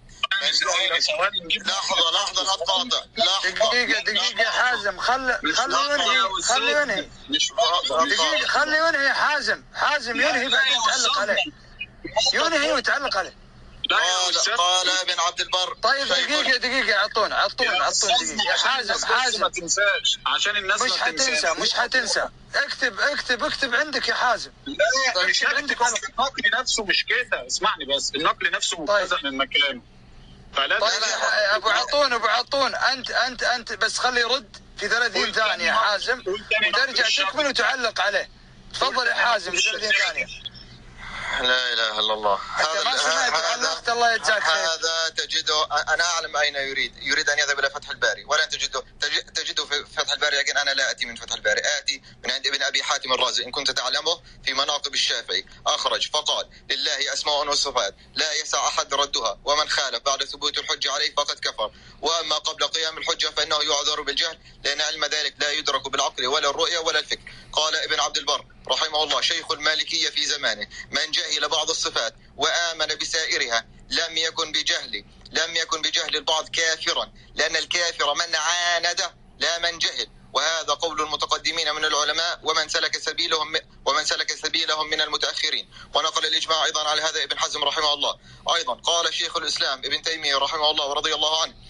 لحظة لحظة لا تقاطع. دقيقة دقيقة يا حازم خل خلي ينهي خلي ينهي دقيقة خلي ينهي حازم حازم ينهي بعدين تعلق عليه ينهي وتعلق عليه. قال قال ابن عبد البر. طيب دقيقة دقيقة عطون عطون عطون دقيقة يا حازم حازم ما تنساش عشان الناس مش حتنسى مش حتنسى. اكتب اكتب اكتب عندك يا حازم. لا مش عندك. النقل نفسه مش كده. اسمعني بس النقل نفسه مبتذل من مكانه. طيب ابو عطون ابو عطون انت انت انت بس خلي يرد في ثلاثين ثانية يا حازم وترجع تكمل وتعلق عليه. تفضل يا حازم في ثلاثين ثانية. لا اله الا الله. هذا ما سمعت علقت الله يجزاك خير. هذا تجده انا اعلم اين يريد يريد ان يذهب الى فتح الباري ولا تجده تجده في فتح الباري لكن انا لا اتي من فتح الباري اتي من عند ابن ابي حاتم الرازي ان كنت تعلمه في مناقب الشافعي اخرج فقال لله اسماء وصفات لا يسع احد ردها ومن خالف بعد ثبوت الحجه عليه فقد كفر واما قبل قيام الحجه فانه يعذر بالجهل لان علم ذلك لا يدرك بالعقل ولا الرؤيه ولا الفكر. قال ابن عبد البر رحمه الله شيخ المالكيه في زمانه من جهل بعض الصفات وآمن بسائرها لم يكن بجهل لم يكن بجهل البعض كافرا، لأن الكافر من عاند لا من جهل، وهذا قول المتقدمين من العلماء ومن سلك سبيلهم ومن سلك سبيلهم من المتأخرين. ونقل الإجماع أيضا على هذا ابن حزم رحمه الله. أيضا قال شيخ الإسلام ابن تيمية رحمه الله ورضي الله عنه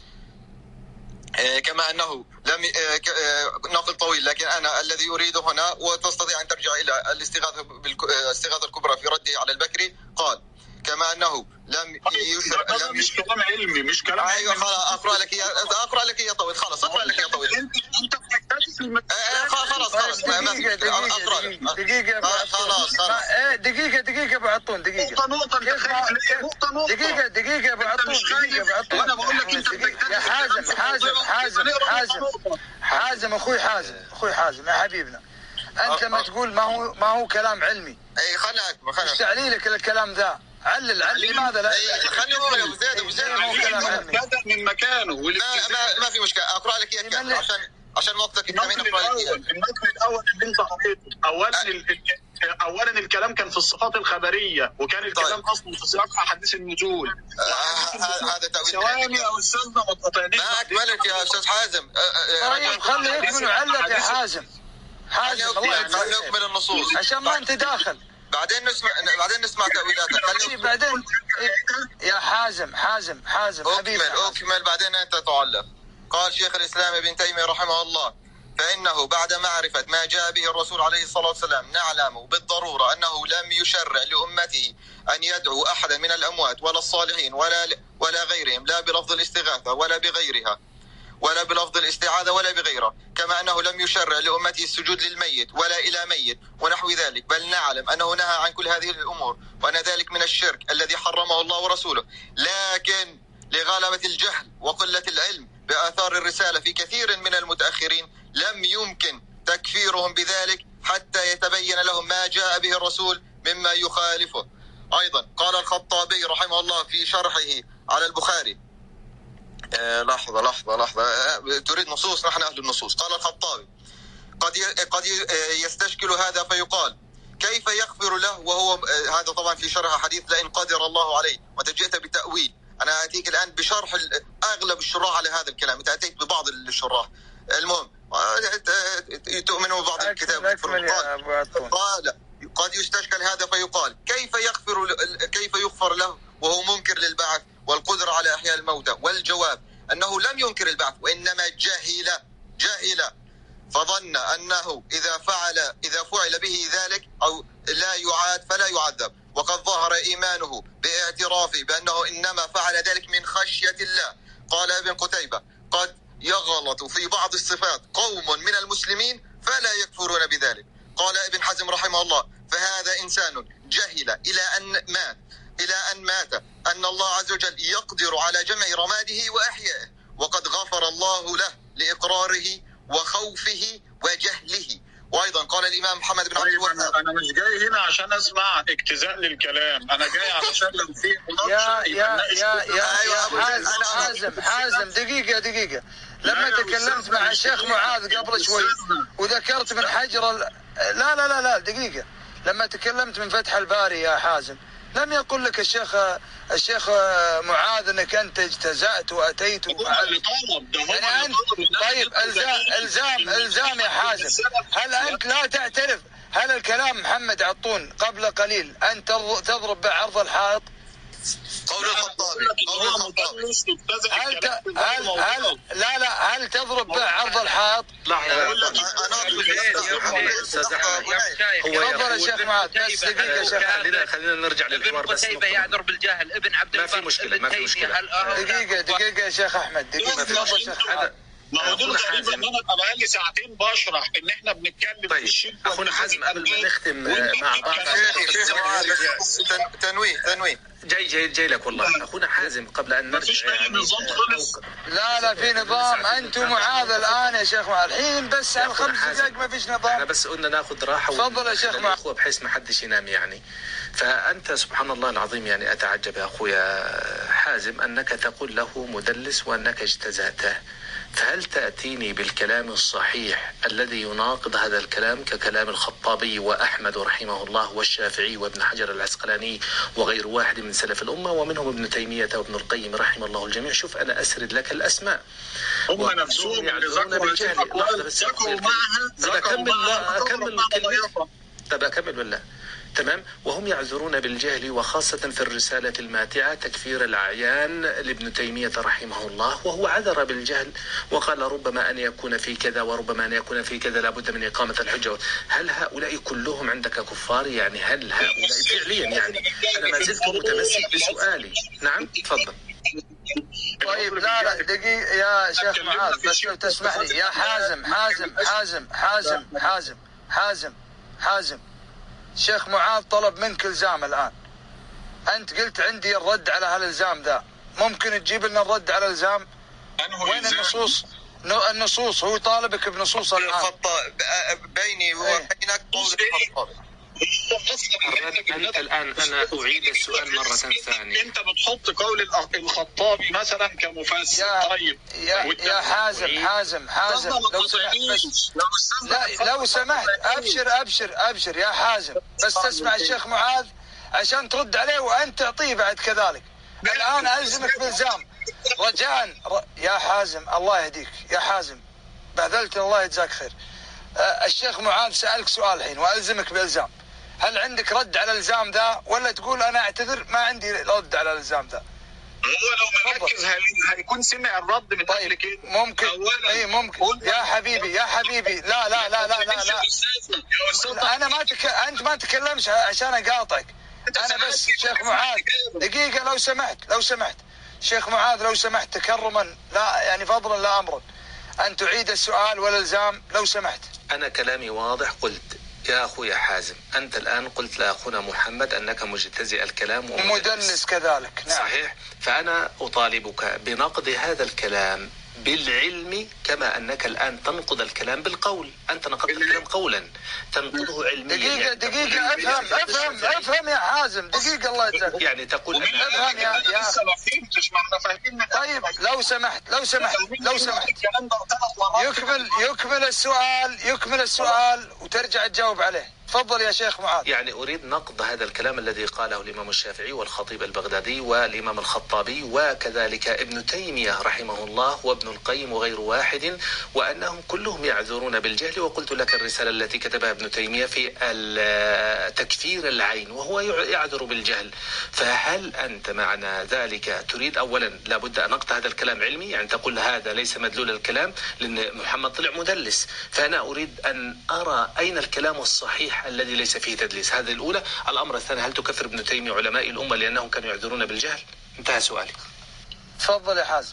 كما أنه لم نقل طويل، لكن أنا الذي يريد هنا وتستطيع أن ترجع إلى الاستغاثة الاستغاثة الكبرى في رده على البكري، قال كما أنه لم يشرع هذا مش كلام علمي، مش كلام علمي. أيوة خلاص أقرأ لك يا أقرأ لك يا طويل خلاص أقرأ لك يا طويل أنت أنت بتكتشف خلاص خلاص دقيقة دقيقة دقيقة خلاص خلاص دقيقة دقيقة أبو عطون دقيقة نقطة نقطة نقطة نقطة دقيقة دقيقة أبو عطون دقيقة أبو عطون. أنا بقول لك أنت يا حازم حازم حازم حازم حازم أخوي حازم أخوي حازم يا حبيبنا، أنت لما تقول ما هو ما هو كلام علمي، أي خلنا خلنا إيش تعليلك الكلام ذا؟ علل علل لماذا لا؟ خليني أقول أبو زيد أبو زيد بدأ من مكانه ما ما ما في مشكلة. أقرأ لك إياه عشان عشان وقتك يكمل. أقرأ لك إياه. المتن الأول اللي أنت قريته أولا أولا الكلام كان في الصفات الخبرية، وكان الكلام أصلا في سياق أحاديث النزول. هذا تأويل. ثواني يا أستاذنا ما تقاطعنيش. ما أكملت يا أستاذ حازم. طيب خلي يكمل وعلق يا حازم. حازم الله خلي يكمل النصوص عشان ما أنت داخل. بعدين نسمع بعدين نسمع تأويلاتك. خلي بعدين يا حازم حازم حازم أكمل أكمل بعدين أنت تعلق. قال شيخ الإسلام ابن تيمية رحمه الله: فإنه بعد معرفة ما جاء به الرسول عليه الصلاة والسلام نعلم بالضرورة أنه لم يشرع لأمته أن يدعو أحدا من الأموات ولا الصالحين ولا ولا غيرهم، لا بلفظ الاستغاثة ولا بغيرها، ولا بلفظ الاستعاذة ولا بغيره، كما أنه لم يشرع لأمته السجود للميت ولا إلى ميت ونحو ذلك، بل نعلم أنه نهى عن كل هذه الأمور وأن ذلك من الشرك الذي حرمه الله ورسوله، لكن لغلبة الجهل وقلة العلم بآثار الرسالة في كثير من المتأخرين لم يمكن تكفيرهم بذلك حتى يتبين لهم ما جاء به الرسول مما يخالفه. أيضا قال الخطابي رحمه الله في شرحه على البخاري، آه لحظة لحظة لحظة آه تريد نصوص؟ نحن أهل النصوص. قال الخطابي: قد قد يستشكل هذا فيقال كيف يغفر له وهو آه هذا طبعا في شرح حديث لئن قدر الله عليه، وأنت جئت بتأويل. أنا أتيك الآن بشرح أغلب الشراح على هذا الكلام، أنت أتيت ببعض الشراح. المهم تؤمنوا ببعض الكتاب. قال قد يستشكل هذا فيقال كيف يغفر كيف يغفر له وهو منكر للبعث والقدرة على إحياء الموتى؟ والجواب أنه لم ينكر البعث، وإنما جهل جهل فظن أنه إذا فعل إذا فعل به ذلك أو لا يعاد فلا يعذب، وقد ظهر إيمانه باعترافه بأنه إنما فعل ذلك من خشية الله. قال ابن قتيبة: قد يغلط في بعض الصفات قوم من المسلمين فلا يكفرون بذلك. قال ابن حزم رحمه الله: فهذا إنسان جهل إلى أن مات إلى أن مات أن الله عز وجل يقدر على جمع رماده وأحيائه، وقد غفر الله له لإقراره وخوفه وجهله. وأيضا قال الإمام محمد بن عبد الوهاب: أنا مش جاي هنا عشان أسمع اجتزاء للكلام، أنا جاي علشان لو في يا يا يا يا يا حازم حازم حازم دقيقة دقيقة. لما تكلمت مع الشيخ معاذ قبل شوي وذكرت من حجر ال... لا لا لا لا دقيقة، لما تكلمت من فتح الباري يا حازم لم يقل لك الشيخ الشيخ معاذ انك انت اجتزأت واتيت يعني انت طيب الزام الزام الزام يا حازم. هل انت لا تعترف؟ هل الكلام محمد عطون قبل قليل ان تضرب بعرض الحائط؟ قول الخطابي قول الخطابي هل ت... هل هل لا لا هل تضرب بعرض الحائط؟ تفضل يا شيخ معاذ. بس دقيقة يا شيخ، خلينا خلينا نرجع للحوار. ابن قتيبة يعذر بالجهل، ابن عبد البر، ما في مشكلة ما في مشكلة. دقيقة دقيقة يا شيخ أحمد، دقيقة تفضل شيخ معاذ. ما هو دول غريبة ان انا بقالي ساعتين بشرح ان احنا بنتكلم طيب. في الشرك. اخونا حازم قبل ما نختم مع بعض تنويه تنويه جاي جاي جاي لك والله اخونا حازم قبل ان نرجع يعني لا لا في نظام. انتم معاذ الان يا شيخ معاذ الحين بس على خمس دقائق ما فيش نظام. احنا بس قلنا ناخذ راحه. تفضل يا شيخ معاذ بحيث ما حدش ينام يعني. فانت سبحان الله العظيم يعني اتعجب يا اخويا حازم انك تقول له مدلس وانك اجتزأته. فهل تأتيني بالكلام الصحيح الذي يناقض هذا الكلام ككلام الخطابي وأحمد رحمه الله والشافعي وابن حجر العسقلاني وغير واحد من سلف الأمة ومنهم ابن تيمية وابن القيم رحمه الله الجميع؟ شوف أنا أسرد لك الأسماء. هم نفسهم يعذرون بالجهل. ذكروا معها أكمل أكمل طب أكمل بالله. تمام. وهم يعذرون بالجهل، وخاصة في الرسالة الماتعة تكفير الأعيان لابن تيمية رحمه الله، وهو عذر بالجهل وقال ربما أن يكون في كذا وربما أن يكون في كذا، لابد من إقامة الحجة. هل هؤلاء كلهم عندك كفار؟ يعني هل هؤلاء فعليا؟ يعني أنا ما زلت متمسك بسؤالي. نعم تفضل. طيب لا لا دقيقة يا شيخ معاذ، بس لو تسمح لي يا حازم حازم حازم حازم حازم حازم حازم شيخ معاذ طلب منك الزام الآن. أنت قلت عندي الرد على هالالزام ذا، ممكن تجيب لنا الرد على الالزام؟ وين النصوص؟ النصوص هو طالبك بنصوص الآن. الخطاب بيني وبينك قول الخطاب. أنت الآن أنا أعيد السؤال مرة ثانية. أنت بتحط قول الخطابي مثلا كمفسر. طيب يا, يا حازم حازم حازم لو سمحت بس لا لو سمحت أبشر أبشر أبشر يا حازم، بس تسمع الشيخ معاذ عشان ترد عليه وأنت تعطيه بعد كذلك. الآن ألزمك بالزام رجاء يا حازم، الله يهديك يا حازم، بذلت الله يجزاك خير. الشيخ معاذ سألك سؤال الحين وألزمك بإلزام، هل عندك رد على الالزام ذا ولا تقول انا اعتذر ما عندي رد على الالزام ذا؟ هو لو مركز هيكون سمع الرد من طيب كده. ممكن اي ممكن يا حبيبي يا حبيبي لا لا لا لا لا, لا. لا. انا ما تك... انت ما تكلمش عشان اقاطعك، انا بس شيخ معاذ دقيقه لو سمحت لو سمحت شيخ معاذ لو سمحت تكرما، لا يعني فضلا لا امرا، ان تعيد السؤال والالزام لو سمحت. انا كلامي واضح، قلت يا أخوي حازم أنت الآن قلت لأخونا محمد أنك مجتزئ الكلام ومدلس كذلك. نعم. صحيح. فأنا أطالبك بنقد هذا الكلام بالعلم، كما أنك الآن تنقض الكلام بالقول. أنت نقضت الكلام قولا تنقضه علميا. دقيقة يعني دقيقة افهم افهم افهم يا حازم دقيقة الله يجزاك. يعني تقول افهم يا يا طيب لو سمحت لو سمحت لو سمحت يكمل يكمل السؤال يكمل السؤال وترجع تجاوب عليه. تفضل يا شيخ معاذ. يعني أريد نقد هذا الكلام الذي قاله الإمام الشافعي والخطيب البغدادي والإمام الخطابي وكذلك ابن تيمية رحمه الله وابن القيم وغير واحد، وأنهم كلهم يعذرون بالجهل. وقلت لك الرسالة التي كتبها ابن تيمية في تكفير العين وهو يعذر بالجهل. فهل أنت معنى ذلك تريد أولا لابد أن نقد هذا الكلام علمي، يعني تقول هذا ليس مدلول الكلام لأن محمد طلع مدلس، فأنا أريد أن أرى أين الكلام الصحيح الذي ليس فيه تدليس. هذه الأولى. الأمر الثاني، هل تكفر ابن تيمية علماء الأمة لأنهم كانوا يعذرون بالجهل؟ انتهى سؤالي. تفضل يا حازم.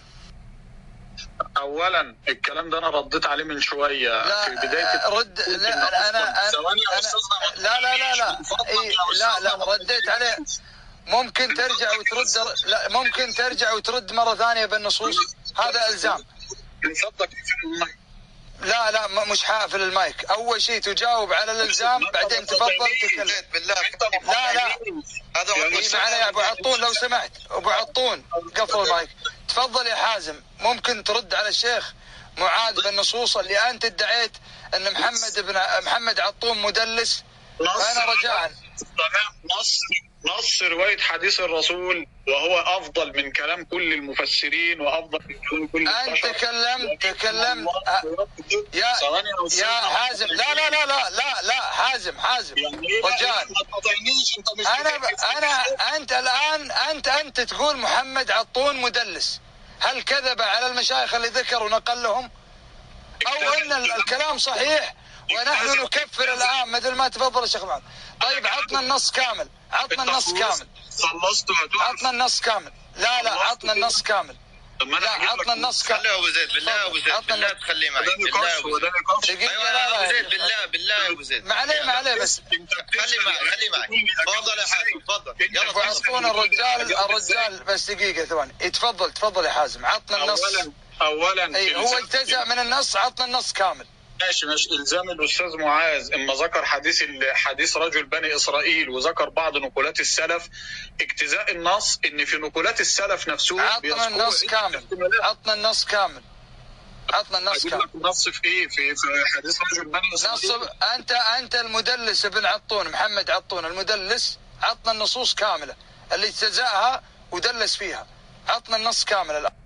أولا الكلام ده أنا رديت عليه من شوية في بداية رد. لا أنا, أنا, أنا لا لا لا لا إيه لا لا رديت عليه. ممكن ترجع وترد. لا ممكن ترجع وترد مرة ثانية بالنصوص. هذا إلزام. من فضلك لا لا مش حافل المايك. اول شيء تجاوب على الالزام بعدين تفضل تتكلم. لا لا هذا معنا يا ابو عطون لو سمحت. ابو عطون قفل المايك. تفضل يا حازم. ممكن ترد على الشيخ معاذ بالنصوص اللي انت ادعيت ان محمد بن محمد عطون مدلس. انا رجاء نص نص رواية حديث الرسول وهو أفضل من كلام كل المفسرين وأفضل من كلام كل البشر. أنت تكلمت تكلمت يا يا حازم. لا لا لا لا لا لا حازم حازم رجال. أنا أنا أنت الآن أنت أنت تقول محمد عطون مدلس. هل كذب على المشايخ اللي ذكروا ونقل لهم؟ أو أن الكلام صحيح ونحن نكفر الآن مثل ما تفضل الشيخ معاذ؟ طيب عطنا النص كامل. عطنا النص كامل. عطنا النص كامل. لا لا عطنا النص كامل. لا عطنا النص كامل. خليه ابو زيد بالله ابو زيد بالله تخليه معي بالله ابو زيد. دقيقة ابو زيد بالله بالله ابو زيد. ما عليه ما عليه بس. خليه معي خليه معي. تفضل يا حازم تفضل. يلا عطونا الرجال الرجال بس دقيقة ثواني. تفضل تفضل يا حازم. عطنا النص. اولا اولا اي هو اجتزأ من النص. عطنا النص كامل. ماشي ماشي. الزام الاستاذ معاذ اما ذكر حديث حديث رجل بني اسرائيل وذكر بعض نقولات السلف، اجتزاء النص ان في نقولات السلف نفسهم عطنا النص كامل. عطنا النص كامل. عطنا النص كامل. نص في ايه؟ في في حديث رجل بني نص. انت انت المدلس ابن عطون، محمد عطون المدلس، عطنا النصوص كامله اللي اجتزاها ودلس فيها، عطنا النص كامل الان.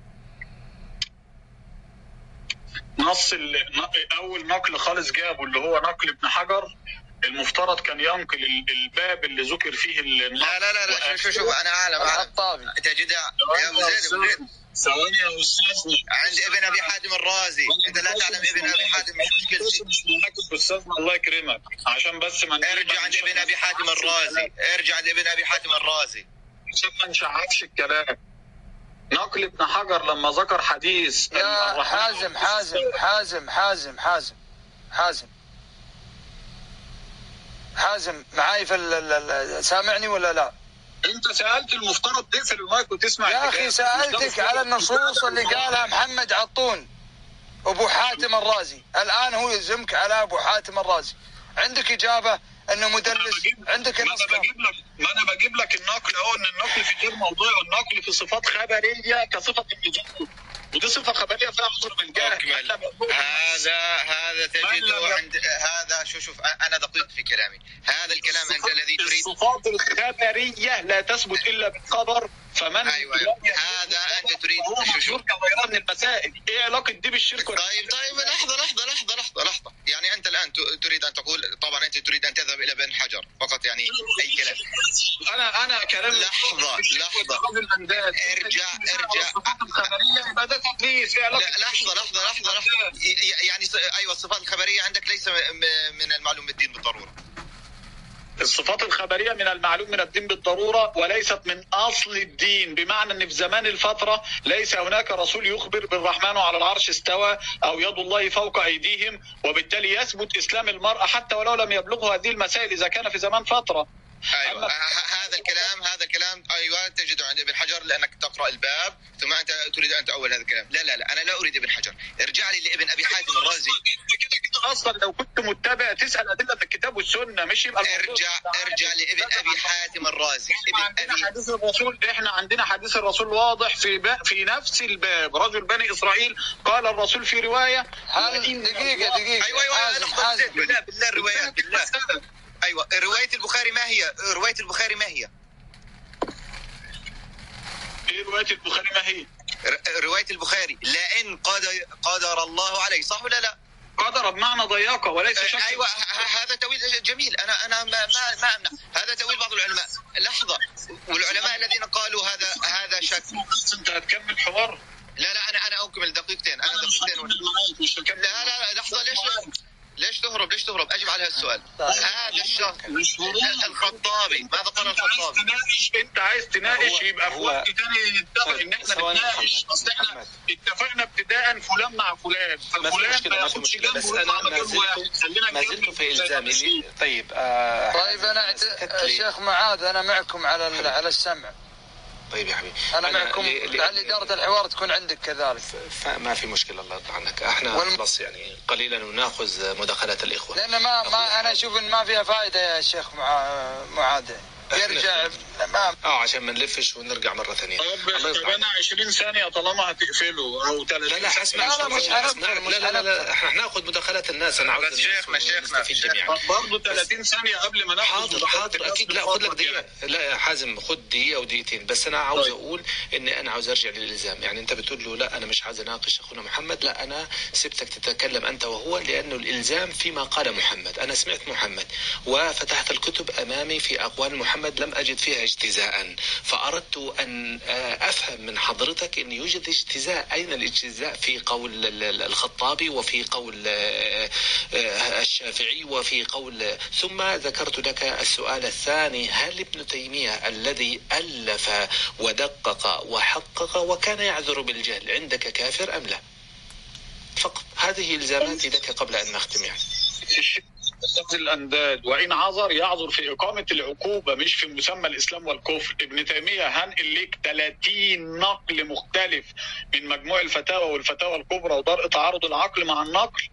نص اول نقل خالص جابه اللي هو نقل ابن حجر، المفترض كان ينقل الباب اللي ذكر فيه ال... لا لا لا, لا شوف شوف انا اعلم اعلم تجد يا ابو زيد ابو زيد ثواني يا استاذ، عند ابن ابي حاتم الرازي، انت لا تعلم ابن ابي حاتم مش مشكلتي. مش مركز استاذنا الله يكرمك عشان بس ما ارجع عند ابن ابي حاتم الرازي، ارجع عند ابن ابي حاتم الرازي عشان ما نشعبش الكلام. نقل ابن حجر لما ذكر حديث يا حازم حازم حازم حازم حازم حازم حازم معاي في سامعني ولا لا؟ انت سالت، المفترض تقفل المايك وتسمع يا اخي. سالتك على النصوص اللي قالها محمد عطون ابو حاتم الرازي، الان هو يلزمك على ابو حاتم الرازي. عندك اجابه انه مدلس؟ عندك نص؟ ما انا بجيب لك ما انا بجيب لك النقل اهو، ان النقل في غير موضوع، النقل في صفات خبريه كصفه النجوم، ودي صفه خبريه فيها عذر بالجهل. هذا هذا تجده عند هذا. شوف شوف انا دقيق في كلامي، هذا الكلام انت الذي تريد. الصفات الخبريه لا تثبت الا بالخبر، فمن ايوه أيوة. هذا انت تريد. شوف شوف غيرها من المسائل، ايه علاقه دي بالشرك؟ طيب طيب لحظه لحظه لحظه لحظه لحظه يعني انت الان تريد ان تقول، طبعا انت تريد ان تذهب الى ابن حجر فقط، يعني اي كلام. انا انا كلام لحظه لحظه ارجع ارجع لا لحظه لحظه لحظه لحظه يعني ايوه الصفات الخبريه عندك ليس من المعلوم بالدين بالضروره. الصفات الخبرية من المعلوم من الدين بالضرورة وليست من أصل الدين، بمعنى أن في زمان الفترة ليس هناك رسول يخبر بالرحمن على العرش استوى أو يد الله فوق أيديهم، وبالتالي يثبت إسلام المرأة حتى ولو لم يبلغه هذه المسائل إذا كان في زمان فترة. أيوة هذا الكلام هذا الكلام أيوة تجده عند ابن حجر، لأنك تقرأ الباب ثم أنت تريد أن تأول هذا الكلام. لا لا لا أنا لا أريد ابن حجر، ارجع لي لابن أبي حاتم الرازي. كده كده أصلا لو كنت متابع تسأل أدلة الكتاب والسنة، مش يبقى ارجع ارجع لابن أبي حاتم الرازي. ابن أبي حديث الرسول، إحنا عندنا حديث الرسول واضح في في نفس الباب، رجل بني إسرائيل قال الرسول في رواية. دقيقة دقيقة أيوة أيوة بالله بالله الروايات بالله. أيوة رواية البخاري ما هي؟ رواية البخاري ما هي؟ إيه رواية البخاري ما هي؟ رواية البخاري لئن قدر قدر الله عليه، صح ولا لا؟ قدر بمعنى ضيقة وليس شك. أيوة هذا تأويل جميل، أنا أنا ما ما ما أمنع، هذا تأويل بعض العلماء. لحظة، والعلماء الذين قالوا هذا هذا شك. أنت هتكمل حوار؟ لا لا أنا أنا أكمل دقيقتين، أنا دقيقتين. لا لا لحظة، ليش ليش تهرب ليش تهرب أجب على هالسؤال. هذا الشخص الخطابي، ماذا قال الخطابي؟ انت عايز تناقش يبقى في وقت ثاني نتفق ان احنا نتناقش. اصل احنا اتفقنا ابتداء فلان مع فلان، ففلان ما ياخدش جنبه. بس انا ما زلت في الزامي. طيب آه طيب انا الشيخ معاذ انا معكم على على السمع. طيب يا حبيبي انا, أنا معكم لعل اداره الحوار تكون عندك كذلك. فما في مشكله الله يرضى عنك. احنا والم... بس يعني قليلا وناخذ مداخلات الاخوه، لان ما, ما انا اشوف ان ما فيها فائده يا شيخ مع... معاذ يرجع ما اه عشان ما نلفش ونرجع مره ثانيه. طب انا عشرين ثانيه طالما هتقفله او ثلاثين. لا لا حسنا لا لا مش هنقفل. لا لا لا احنا هناخذ مداخلات الناس. انا عاوز شيخنا شيخنا جميعا برضه ثلاثين ثانيه قبل ما ناخذ. حاضر حاضر اكيد. لا خذ لك دقيقه. لا يا حازم خذ دقيقه او دقيقتين بس. انا عاوز طيب. اقول ان انا عاوز ارجع للالزام. يعني انت بتقول له لا انا مش عاوز اناقش اخونا محمد، لا انا سبتك تتكلم انت وهو، لانه الالزام فيما قال محمد. انا سمعت محمد وفتحت الكتب امامي في اقوال محمد لم اجد فيها اجتزاء، فأردت أن أفهم من حضرتك أن يوجد اجتزاء. أين الاجتزاء في قول الخطابي وفي قول الشافعي وفي قول. ثم ذكرت لك السؤال الثاني، هل ابن تيمية الذي ألف ودقق وحقق وكان يعذر بالجهل عندك كافر أم لا؟ فقط هذه إلزاماتي لك قبل أن نختم. يعني الأنداد وإن عذر يعذر في إقامة العقوبة مش في مسمى الإسلام والكفر. ابن تيمية هنقل لك ثلاثين نقل مختلف من مجموع الفتاوى والفتاوى الكبرى ودرء تعارض العقل مع النقل،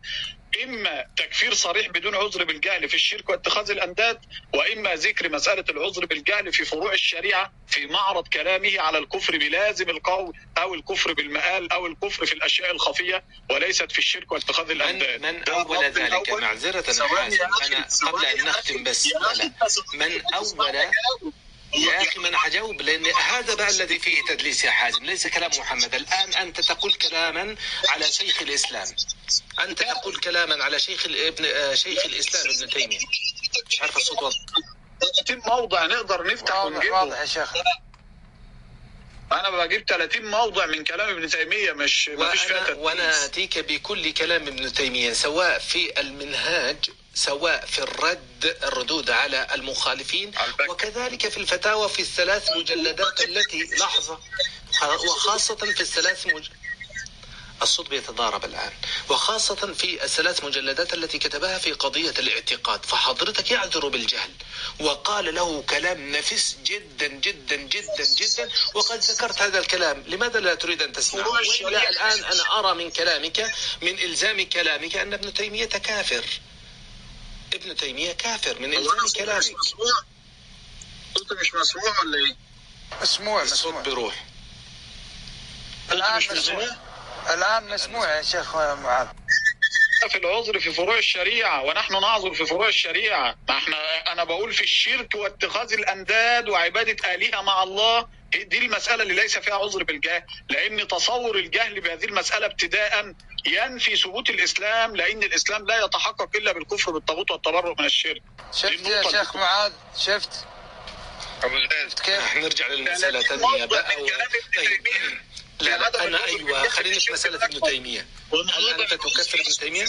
إما تكفير صريح بدون عذر بالجهل في الشرك واتخاذ الأنداد، وإما ذكر مسألة العذر بالجهل في فروع الشريعة في معرض كلامه على الكفر بلازم القول أو الكفر بالمآل أو الكفر في الأشياء الخفية وليست في الشرك واتخاذ الأنداد. من, من أول ذلك معذرة حازم، أنا قبل أن نختم بس لا من أول يا أخي ما أنا حجاوب، لأن هذا بقى الذي فيه تدليس يا حازم، ليس كلام محمد. الآن أنت تقول كلاما على شيخ الإسلام، أنت تقول كلاما على شيخ ابن شيخ الإسلام ابن تيمية. مش عارف الصوت واضح. ثلاثين موضع نقدر نفتح ونجيبه. واضح يا شيخ. أنا بجيب ثلاثين موضع من كلام ابن تيمية، مش مفيش فيها تدليس. وأنا أتيك بكل كلام ابن تيمية، سواء في المنهاج، سواء في الرد الردود على المخالفين، وكذلك في الفتاوى في الثلاث مجلدات التي لحظة، وخاصة في الثلاث مجلدات الصوت بيتضارب الآن، وخاصة في الثلاث مجلدات التي كتبها في قضية الاعتقاد. فحضرتك يعذر بالجهل، وقال له كلام نفس جدا جدا جدا جدا، وقد ذكرت هذا الكلام، لماذا لا تريد أن تسمعه؟ وإلا الآن أنا أرى من كلامك، من إلزام كلامك، أن ابن تيمية كافر. ابن تيمية كافر من إلزام كلامك. صوتي مش مسموع ولا إيه؟ مسموع. الصوت بيروح. الآن مسموع. الآن مسموع يا شيخ معاذ. في العذر في فروع الشريعة، ونحن نعذر في فروع الشريعة. ما احنا أنا بقول في الشرك واتخاذ الأنداد وعبادة آلهة مع الله، دي المسألة اللي ليس فيها عذر بالجهل، لأن تصور الجهل بهذه المسألة ابتداء ينفي ثبوت الإسلام، لأن الإسلام لا يتحقق إلا بالكفر بالطاغوت والتبرؤ من الشرك. شفت يا شيخ معاذ؟ شفت؟ شفت كيف؟ نرجع للمسألة ثانية بقى. طيب. لا لا أنا أيوة، خلينا في مسألة ابن تيمية. هل أنت تكفر ابن تيمية؟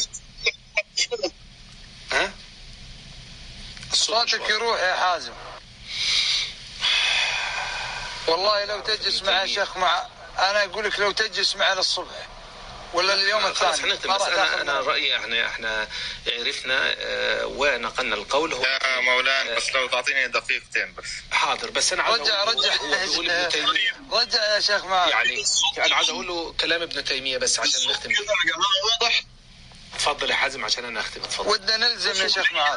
ها؟ صوتك يروح يا حازم. والله لو تجلس مع شيخ مع أنا أقول لك لو تجلس معنا الصبح ولا اليوم الثاني. أنا أنا رأيي إحنا إحنا عرفنا آه ونقلنا القول. هو يا مولانا بس لو تعطيني دقيقتين بس. حاضر، بس أنا رجع رجع ابن تيمية. رجع يا شيخ معاذ. يعني أنا عايز أقول له كلام ابن تيمية بس عشان نختم. يا جماعة واضح. تفضل يا حازم عشان أنا أختم. تفضل. ودنا نلزم يا شيخ معاذ.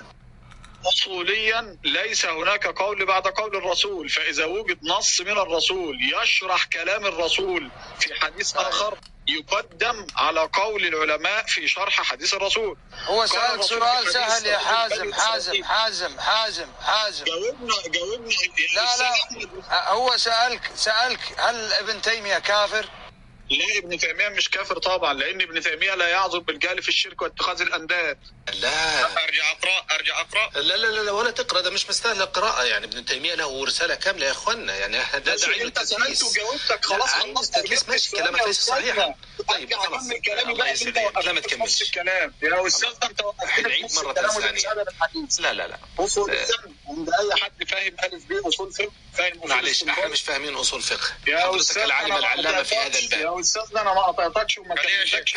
أصوليا ليس هناك قول بعد قول الرسول، فإذا وجد نص من الرسول يشرح كلام الرسول في حديث آخر يقدم على قول العلماء في شرح حديث الرسول. هو سأل سؤال سهل يا حازم حازم حازم حازم حازم جاوبنا جاوبنا لا لا هو سألك سألك هل ابن تيمية كافر؟ لا، ابن تيمية مش كافر طبعا، لأن ابن تيمية لا يعذر بالجهل في الشرك واتخاذ الأنداد. لا أرجع أقرأ أرجع أقرأ لا لا لا ولا تقرأ، ده مش مستاهل قراءة. يعني ابن تيمية له رسالة كاملة يا إخوانا، يعني ده ده عين التدليس. أنت وجاوبتك خلاص خلصت التدليس ماشي، كلامك ليس صحيحا. طيب خلاص كلامي بقى لا ما تكملش الكلام يا أستاذ. أنت نعيد مرة ثانية. لا لا لا أصول الفقه عند أي حد فاهم ألف ب أصول فقه فاهم. معلش احنا مش فاهمين أصول فقه. يا أستاذ العالم العلامة في هذا الباب. يا أستاذ أنا ما قطعتكش وما كلمتكش.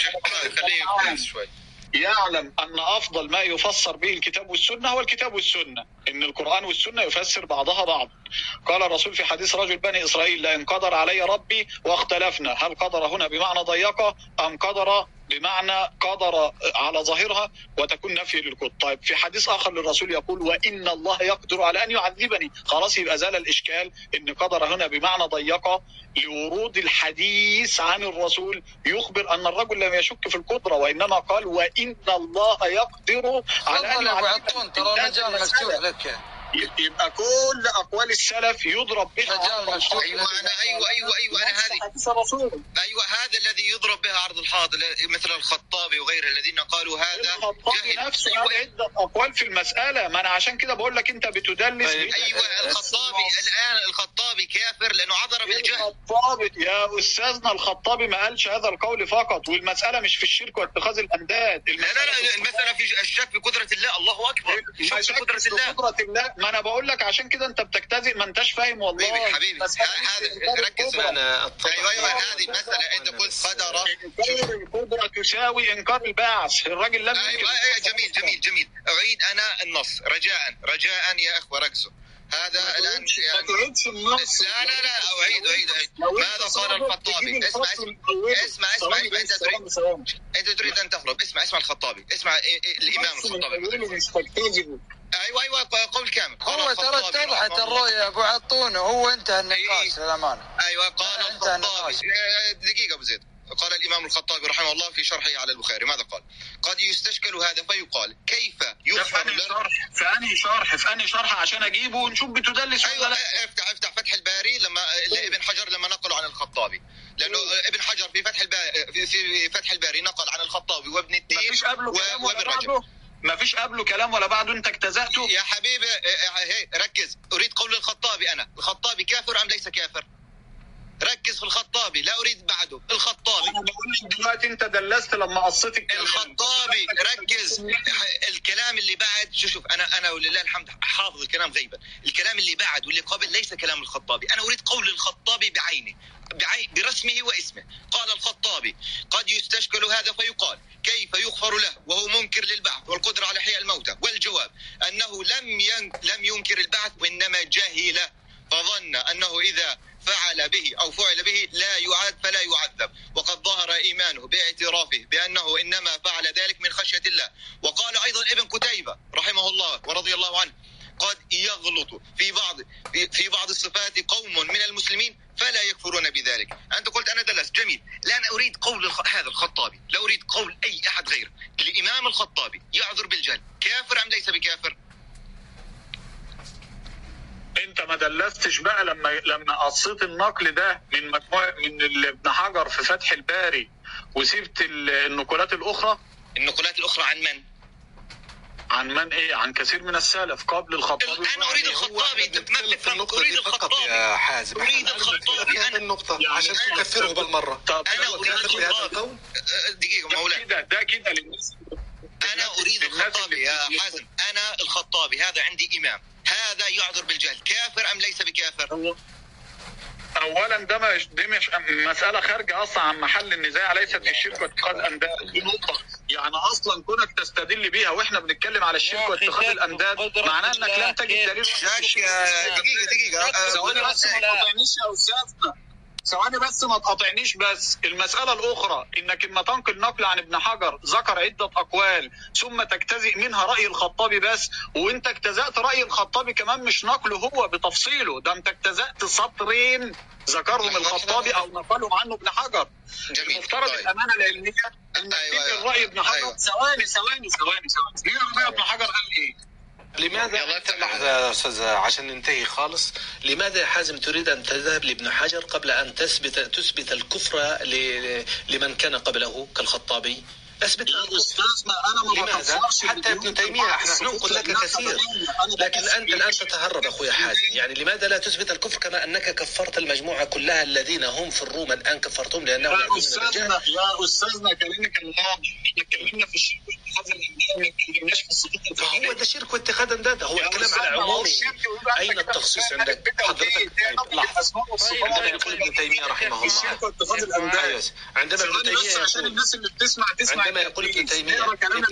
خليه شوي. يعلم أن أفضل ما يفسر به الكتاب والسنة هو الكتاب والسنة، إن القرآن والسنة يفسر بعضها بعض. قال الرسول في حديث رجل بني إسرائيل: لئن قدر علي ربي واختلفنا. هل قدر هنا بمعنى ضيقة أم قدر بمعنى قدر على ظاهرها وتكون نفي للكل؟ طيب في حديث آخر للرسول يقول: وإن الله يقدر على أن يعذبني. خلاص يبقى زال الإشكال، إن قدر هنا بمعنى ضيقة لورود الحديث عن الرسول يخبر أن الرجل لم يشك في القدرة، وإنما قال: وإن الله يقدر على أن يعذبني. ترى مجال مفتوح لك، يبقى كل أقوال السلف يضرب بها عرض الحائط. أيوة أنا أيوة أيوة أيوة أنا هذه أيوة هذا الذي يضرب بها عرض الحائط، مثل الخطابي وغيره الذين قالوا هذا الخطابي نفسه أيوة. عدة أقوال في المسألة، ما أنا عشان كده بقول لك أنت بتدلس. أيوة الخطابي الآن الخطابي كافر لأنه عذر بالجهل. الخطابي يا أستاذنا الخطابي ما قالش هذا القول فقط، والمسألة مش في الشرك واتخاذ الأنداد. لا لا لا المسألة في الشك في قدرة الله. الله أكبر. الشك في قدرة الله. قدرة الله. ما أنا بقول لك عشان كده أنت بتجتزئ، ما أنتش فاهم والله. حبيبي حبيبي هذا ركز. أنا أيوة أيوة هذه المسألة أنت قلت قدر. القدرة تساوي إنكار البعث. الراجل لم أيوة أيوة جميل جميل جميل. أعيد أنا النص رجاء رجاء يا أخوة ركزوا. هذا الآن يعني لا لا لا أعيد أعيد أعيد ماذا قال الخطابي؟ اسمع اسمع اسمع اسمع أنت تريد أنت تريد أن تهرب. اسمع اسمع الخطابي، اسمع الإمام الخطابي. ايوه ايوه قول كامل. هو ترى اتضحت الرؤيا ابو عطونه، هو انتهى النقاش للامانه. ايوه قال الخطابي دقيقه ابو زيد. قال الامام الخطابي رحمه الله في شرحه على البخاري ماذا قال؟ قد يستشكل هذا فيقال كيف يغفر له. في انهي شرح في انهي شرح عشان اجيبه ونشوف بتدلس ايوه ولا لا. افتح افتح فتح الباري لما ابن حجر لما نقلوا عن الخطابي، لانه ابن حجر في فتح الباري في فتح الباري نقل عن الخطابي وابن التين مفيش قبله كلام ولا بعده. ما فيش قبله كلام ولا بعده. انت اجتزأته يا حبيبي. هي ركز. اريد قول الخطابي. انا الخطابي كافر ام ليس كافر؟ ركز في الخطابي، لا اريد بعده. الخطابي انا بقول لك دلوقتي انت دلست لما قصيت الكلام. الخطابي ركز. الكلام اللي بعد شوف شوف انا انا ولله الحمد حافظ الكلام غيبا. الكلام اللي بعد واللي قبل ليس كلام الخطابي. انا اريد قول الخطابي بعينه بعين برسمه واسمه. قال الخطابي قد يستشكل هذا فيقال كيف يغفر له وهو منكر للبعث والقدرة على إحياء الموتى، والجواب أنه لم ين... لم ينكر البعث وإنما جهل فظن أنه إذا فعل به أو فعل به لا يعاد فلا يعذب، وقد ظهر إيمانه باعترافه بأنه إنما فعل ذلك من خشية الله. وقال أيضا ابن قتيبة رحمه الله ورضي الله عنه قد يغلط في بعض في بعض الصفات قوم من المسلمين فلا يكفرون بذلك. أنت قلت أنا دلست جميل. لا أنا أريد قول الخ... هذا الخطابي، لا أريد قول أي أحد غيره. الإمام الخطابي يعذر بالجهل، كافر أم ليس بكافر؟ انت ما دلستش بقى لما لما قصيت النقل ده من مجموعه من ابن حجر في فتح الباري وسبت النقولات الاخرى. النقولات الاخرى عن من؟ عن من ايه؟ عن كثير من السلف قبل الخطابي. انا اريد الخطابي. ما تفهم. اريد الخطابي يا حازم. اريد الخطابي انا النقطه يعني عشان تكفره بالمره. طب انا اريد الخطابي. دقيقه مولانا ده ده كده للناس. انا اريد الخطابي يا حازم. انا الخطابي هذا عندي امام، هذا يعذر بالجهل، كافر ام ليس بكافر؟ اولا ده مش دي مش مساله خارجه اصلا عن محل النزاع، ليست الشرك واتخاذ انداد. دي نقطه يعني اصلا كونك تستدل بيها واحنا بنتكلم على الشرك واتخاذ الانداد معناه انك لم تجد دليل. دقيقه دقيقه ثواني بس ما تقاطعنيش يا استاذنا، ثواني بس ما تقاطعنيش. بس المساله الاخرى انك اما تنقل نقل عن ابن حجر ذكر عده اقوال ثم تجتزئ منها راي الخطابي بس، وانت اجتزأت راي الخطابي كمان مش نقله هو بتفصيله، ده انت اجتزأت سطرين ذكرهم الخطابي او نقلهم عنه ابن حجر. المفترض الامانه العلميه انك تنقل راي ابن حجر. ثواني ثواني ثواني ثواني راي ابن حجر قال ايه؟ لماذا انت لحظه يا استاذ عشان ننتهي خالص. لماذا يا حازم تريد ان تذهب لابن حجر قبل ان تثبت تثبت الكفر لمن كان قبله كالخطابي؟ اثبت استاذنا انا ما بفسرش حتى ابن تيميه. احنا ننقل لك كثير لكن انت الان تتهرب اخويا حازم. يعني لماذا لا تثبت الكفر كما انك كفرت المجموعه كلها الذين هم في الروم الان كفرتهم لانهم يا استاذنا يا استاذنا كلامك الان احنا اتكلمنا في الشرك واتخاذ الانداد، ما اتكلمناش في الصفات. فهو ده شرك واتخاذ انداد، هو الكلام على عمومي. اين التخصيص عندك حضرتك؟ لحظه. عندما يقول ابن تيميه رحمه الله عندما ابن تيميه عشان الناس اللي بتسمع تسمع عندما يقول ابن تيمية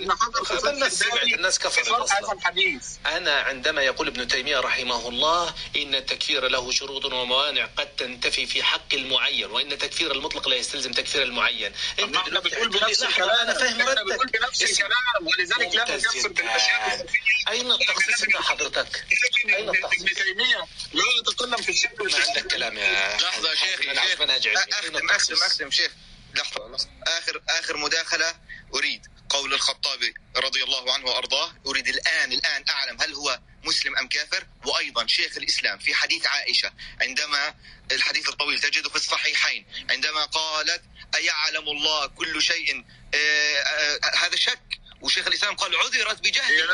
الناس الناس كفرت أصلا. أنا عندما يقول ابن تيمية رحمه الله إن التكفير له شروط وموانع قد تنتفي في حق المعين، وإن التكفير المطلق لا يستلزم تكفير المعين. أنت بتقول بنفس الكلام. أنا فاهم ردك. بتقول بنفس الكلام ولذلك لا نكفر بالأشياء. أين التخصيص عند حضرتك؟ أين التخصيص؟ ابن تيمية لا يتكلم في الشرك. ما عندك كلام يا لحظة يا شيخي. أنا عارف منهج علمي. أختم أختم أختم شيخ. لحظة آخر آخر مداخلة. أريد قول الخطابي رضي الله عنه وأرضاه. أريد الآن الآن أعلم هل هو مسلم أم كافر. وأيضا شيخ الإسلام في حديث عائشة عندما الحديث الطويل تجده في الصحيحين عندما قالت أيعلم الله كل شيء آه آه هذا شك، وشيخ الإسلام قال عذرت بجهل.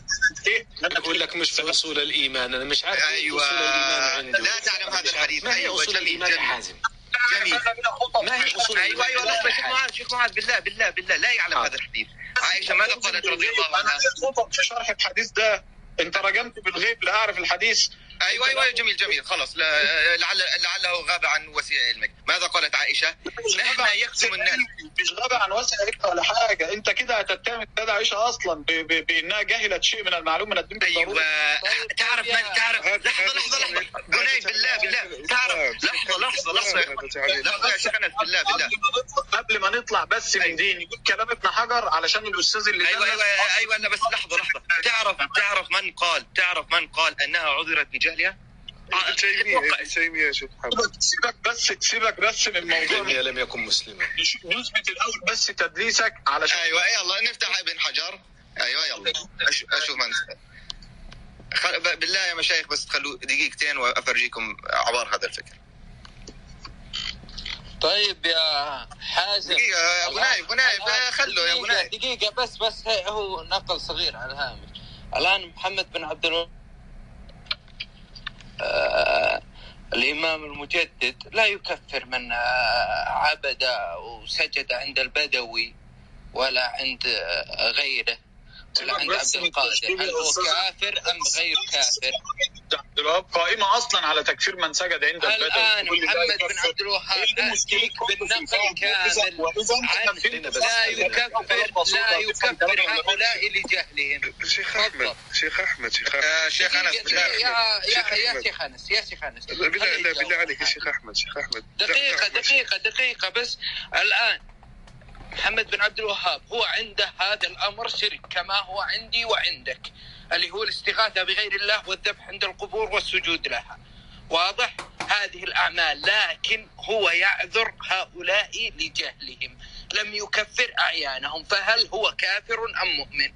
أنا أقول لك مش في أصول الإيمان. أنا مش عارف أيوة. أصول الإيمان عنده. لا تعلم هذا الحديث. ما هي أصول الإيمان يا حازم؟ جميل. ما هي أصول أيوة أيوة لحظة شيخ معاذ شيخ معاذ بالله بالله بالله لا يعلم هذا الحديث. عائشة ماذا قالت رضي الله عنها؟ أنا خطب في شرح الحديث ده. أنت رجمت بالغيب لا أعرف الحديث. ايوه ايوه جميل جميل خلاص. لعل لعله غاب عن وسيع علمك. ماذا قالت عائشه؟ مهما يكتم الناس. مش غاب عن وسيع علمك ولا حاجه، انت كده هتتهم السيده عائشه اصلا بانها جهلت شيء من المعلوم من الدين بالضروره. ايوه تعرف من تعرف لحظه لحظه لحظه جنيد بالله بالله تعرف لحظه لحظه لحظه لحظه يا شيخ انس بالله بالله قبل ما نطلع بس من دين يقول كلام ابن حجر علشان الاستاذ اللي ايوه ايوه ايوه لا بس لحظه لحظه تعرف تعرف من قال تعرف من قال انها عذرت بجهلها؟ ابن تيميه تيميه يا شيخ محمد. سيبك بس سيبك بس من الموضوع. تيميه لم يكن مسلما. نثبت الاول بس تدليسك علشان ايوه يلا نفتح ابن حجر. ايوه يلا اشوف من خل... بالله يا مشايخ بس تخلوا دقيقتين وافرجيكم عبار هذا الفكر. طيب يا حازم دقيقة يا ابو نايف ابو نايف خلوا يا ابو نايف دقيقة بس بس هو نقل صغير على الهامش. الآن محمد بن عبد الوهاب آه الإمام المجدد لا يكفر من آه عبد وسجد عند البدوي ولا عند آه غيره ولا عند عبد القادر. هل هو كافر أم غير كافر؟ عبد الوهاب قائمة أصلا على تكفير من سجد عند البدوي. الآن محمد بن عبد الوهاب أتيك بالنقل كامل عن لا يكفر لا يكفر هؤلاء لجهلهم. شيخ أحمد شيخ أحمد شيخ أحمد شيخ أنس يا يا يا شيخ أنس يا شيخ أنس بالله بالله عليك يا شيخ أحمد شيخ أحمد دقيقة دقيقة دقيقة بس. الآن محمد بن عبد الوهاب هو عنده هذا الأمر شرك كما هو عندي وعندك، اللي هو الاستغاثة بغير الله والذبح عند القبور والسجود لها. واضح هذه الأعمال، لكن هو يعذر هؤلاء لجهلهم، لم يكفر أعيانهم. فهل هو كافر أم مؤمن؟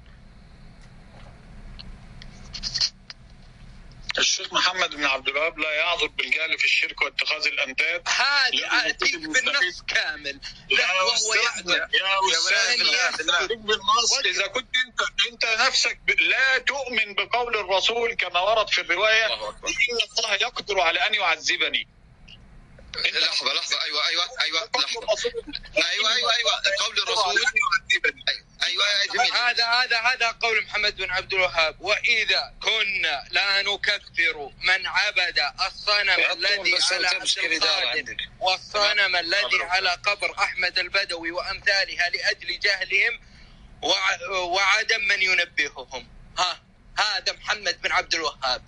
الشيخ محمد بن عبد الوهاب لا يعذر بالجهل في الشرك واتخاذ الانداد. هذا اتيك بالنص كامل. لا وهو يعذر يا استاذ بالنص. اذا كنت انت انت نفسك لا تؤمن بقول الرسول كما ورد في الروايه ان الله يقدر على ان يعذبني. لحظه لحظه ايوه ايوه ايوه لحظه ايوه ايوه ايوه قول الرسول ايوه جميل. هذا هذا هذا قول محمد بن عبد الوهاب. واذا كنا لا نكفر من عبد الصنم الذي على عبد القادر والصنم الذي على قبر احمد البدوي وامثالها لاجل جهلهم وعدم من ينبههم، ها هذا محمد بن عبد الوهاب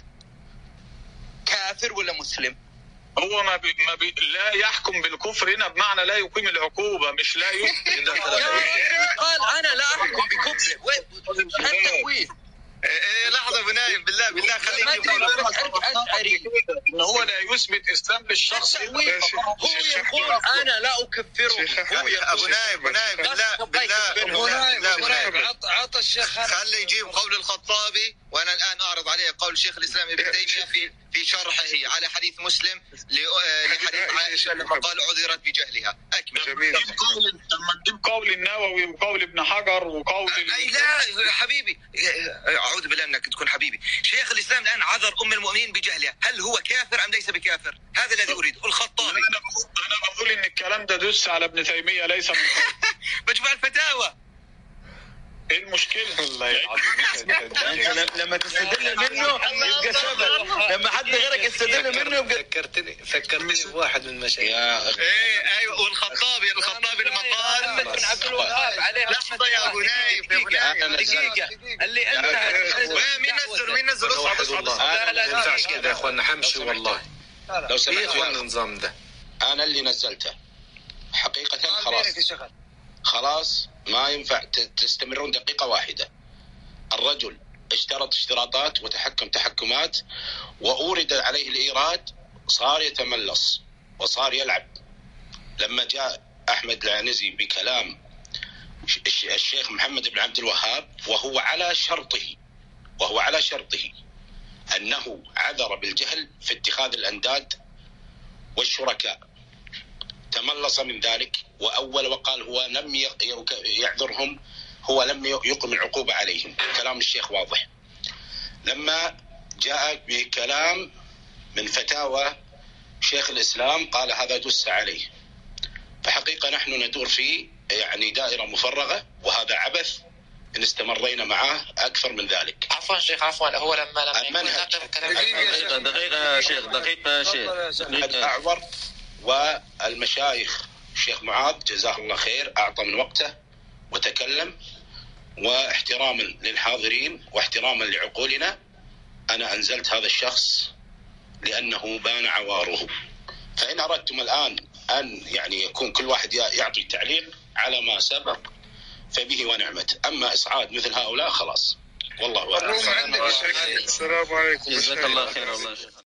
كافر ولا مسلم؟ هو ما بي ما بي لا يحكم بالكفر هنا بمعنى لا يقيم العقوبة، مش لا يقيم. قال أنا لا أحكم بكفر. وين التأويل؟ إيه لحظة بنايم بالله بالله خليك أشعري إن هو لا يثبت إسلام للشخص. هو يقول أنا لا أكفره. هو أبو نايم بنايم بالله بالله بالله عطى الشيخ خلي يجيب قول الخطابي، وأنا الآن أعرض عليه قول شيخ الإسلام ابن تيمية في في شرحه على حديث مسلم لحديث عائشة لما قال عذرت بجهلها. أكمل. جميل. لما تجيب قول النووي وقول ابن حجر وقول أي لا حبيبي أعوذ بالله أنك تكون حبيبي. شيخ الإسلام الآن عذر أم المؤمنين بجهلها، هل هو كافر أم ليس بكافر؟ هذا الذي أريد. الخطابي أنا أنا بقول إن الكلام ده دس على ابن تيمية ليس من مجموع الفتاوى. ايه المشكلة؟ الله العظيم لما تستدل منه يبقى شبل، لما حد غيرك يستدل منه يبقى فكرتني فكرتني بواحد من المشايخ. ايه ايوه والخطابي الخطابي لما قال محمد بن عبد الوهاب عليه لحظة يا ابو نايف يا ابو نايف دقيقة اللي انت مين نزل مين نزل اصعد اصعد لا لا ما ينفعش كده يا اخوانا، حمشي والله لو سمحت يا اخوانا النظام ده انا اللي نزلته حقيقة. خلاص خلاص ما ينفع تستمرون دقيقة واحدة. الرجل اشترط اشتراطات وتحكم تحكمات وأورد عليه الإيراد، صار يتملص وصار يلعب. لما جاء أحمد العنزي بكلام الشيخ محمد بن عبد الوهاب وهو على شرطه وهو على شرطه أنه عذر بالجهل في اتخاذ الأنداد والشركاء، تملص من ذلك وأول وقال هو لم يعذرهم، هو لم يقم العقوبة عليهم. كلام الشيخ واضح. لما جاء بكلام من فتاوى شيخ الإسلام قال هذا دس عليه. فحقيقة نحن ندور في يعني دائرة مفرغة، وهذا عبث إن استمرينا معه أكثر من ذلك. عفوا شيخ عفوا، هو لما لما المنهج دقيقة دقيقة يا شيخ دقيقة يا شيخ أعور، والمشايخ الشيخ معاذ جزاه الله خير أعطى من وقته وتكلم، واحتراما للحاضرين واحتراما لعقولنا أنا أنزلت هذا الشخص لأنه بان عواره. فإن أردتم الآن أن يعني يكون كل واحد يعطي تعليق على ما سبق فبه ونعمت، أما إصعاد مثل هؤلاء خلاص والله أعلم. السلام عليكم. جزاك الله خير. الله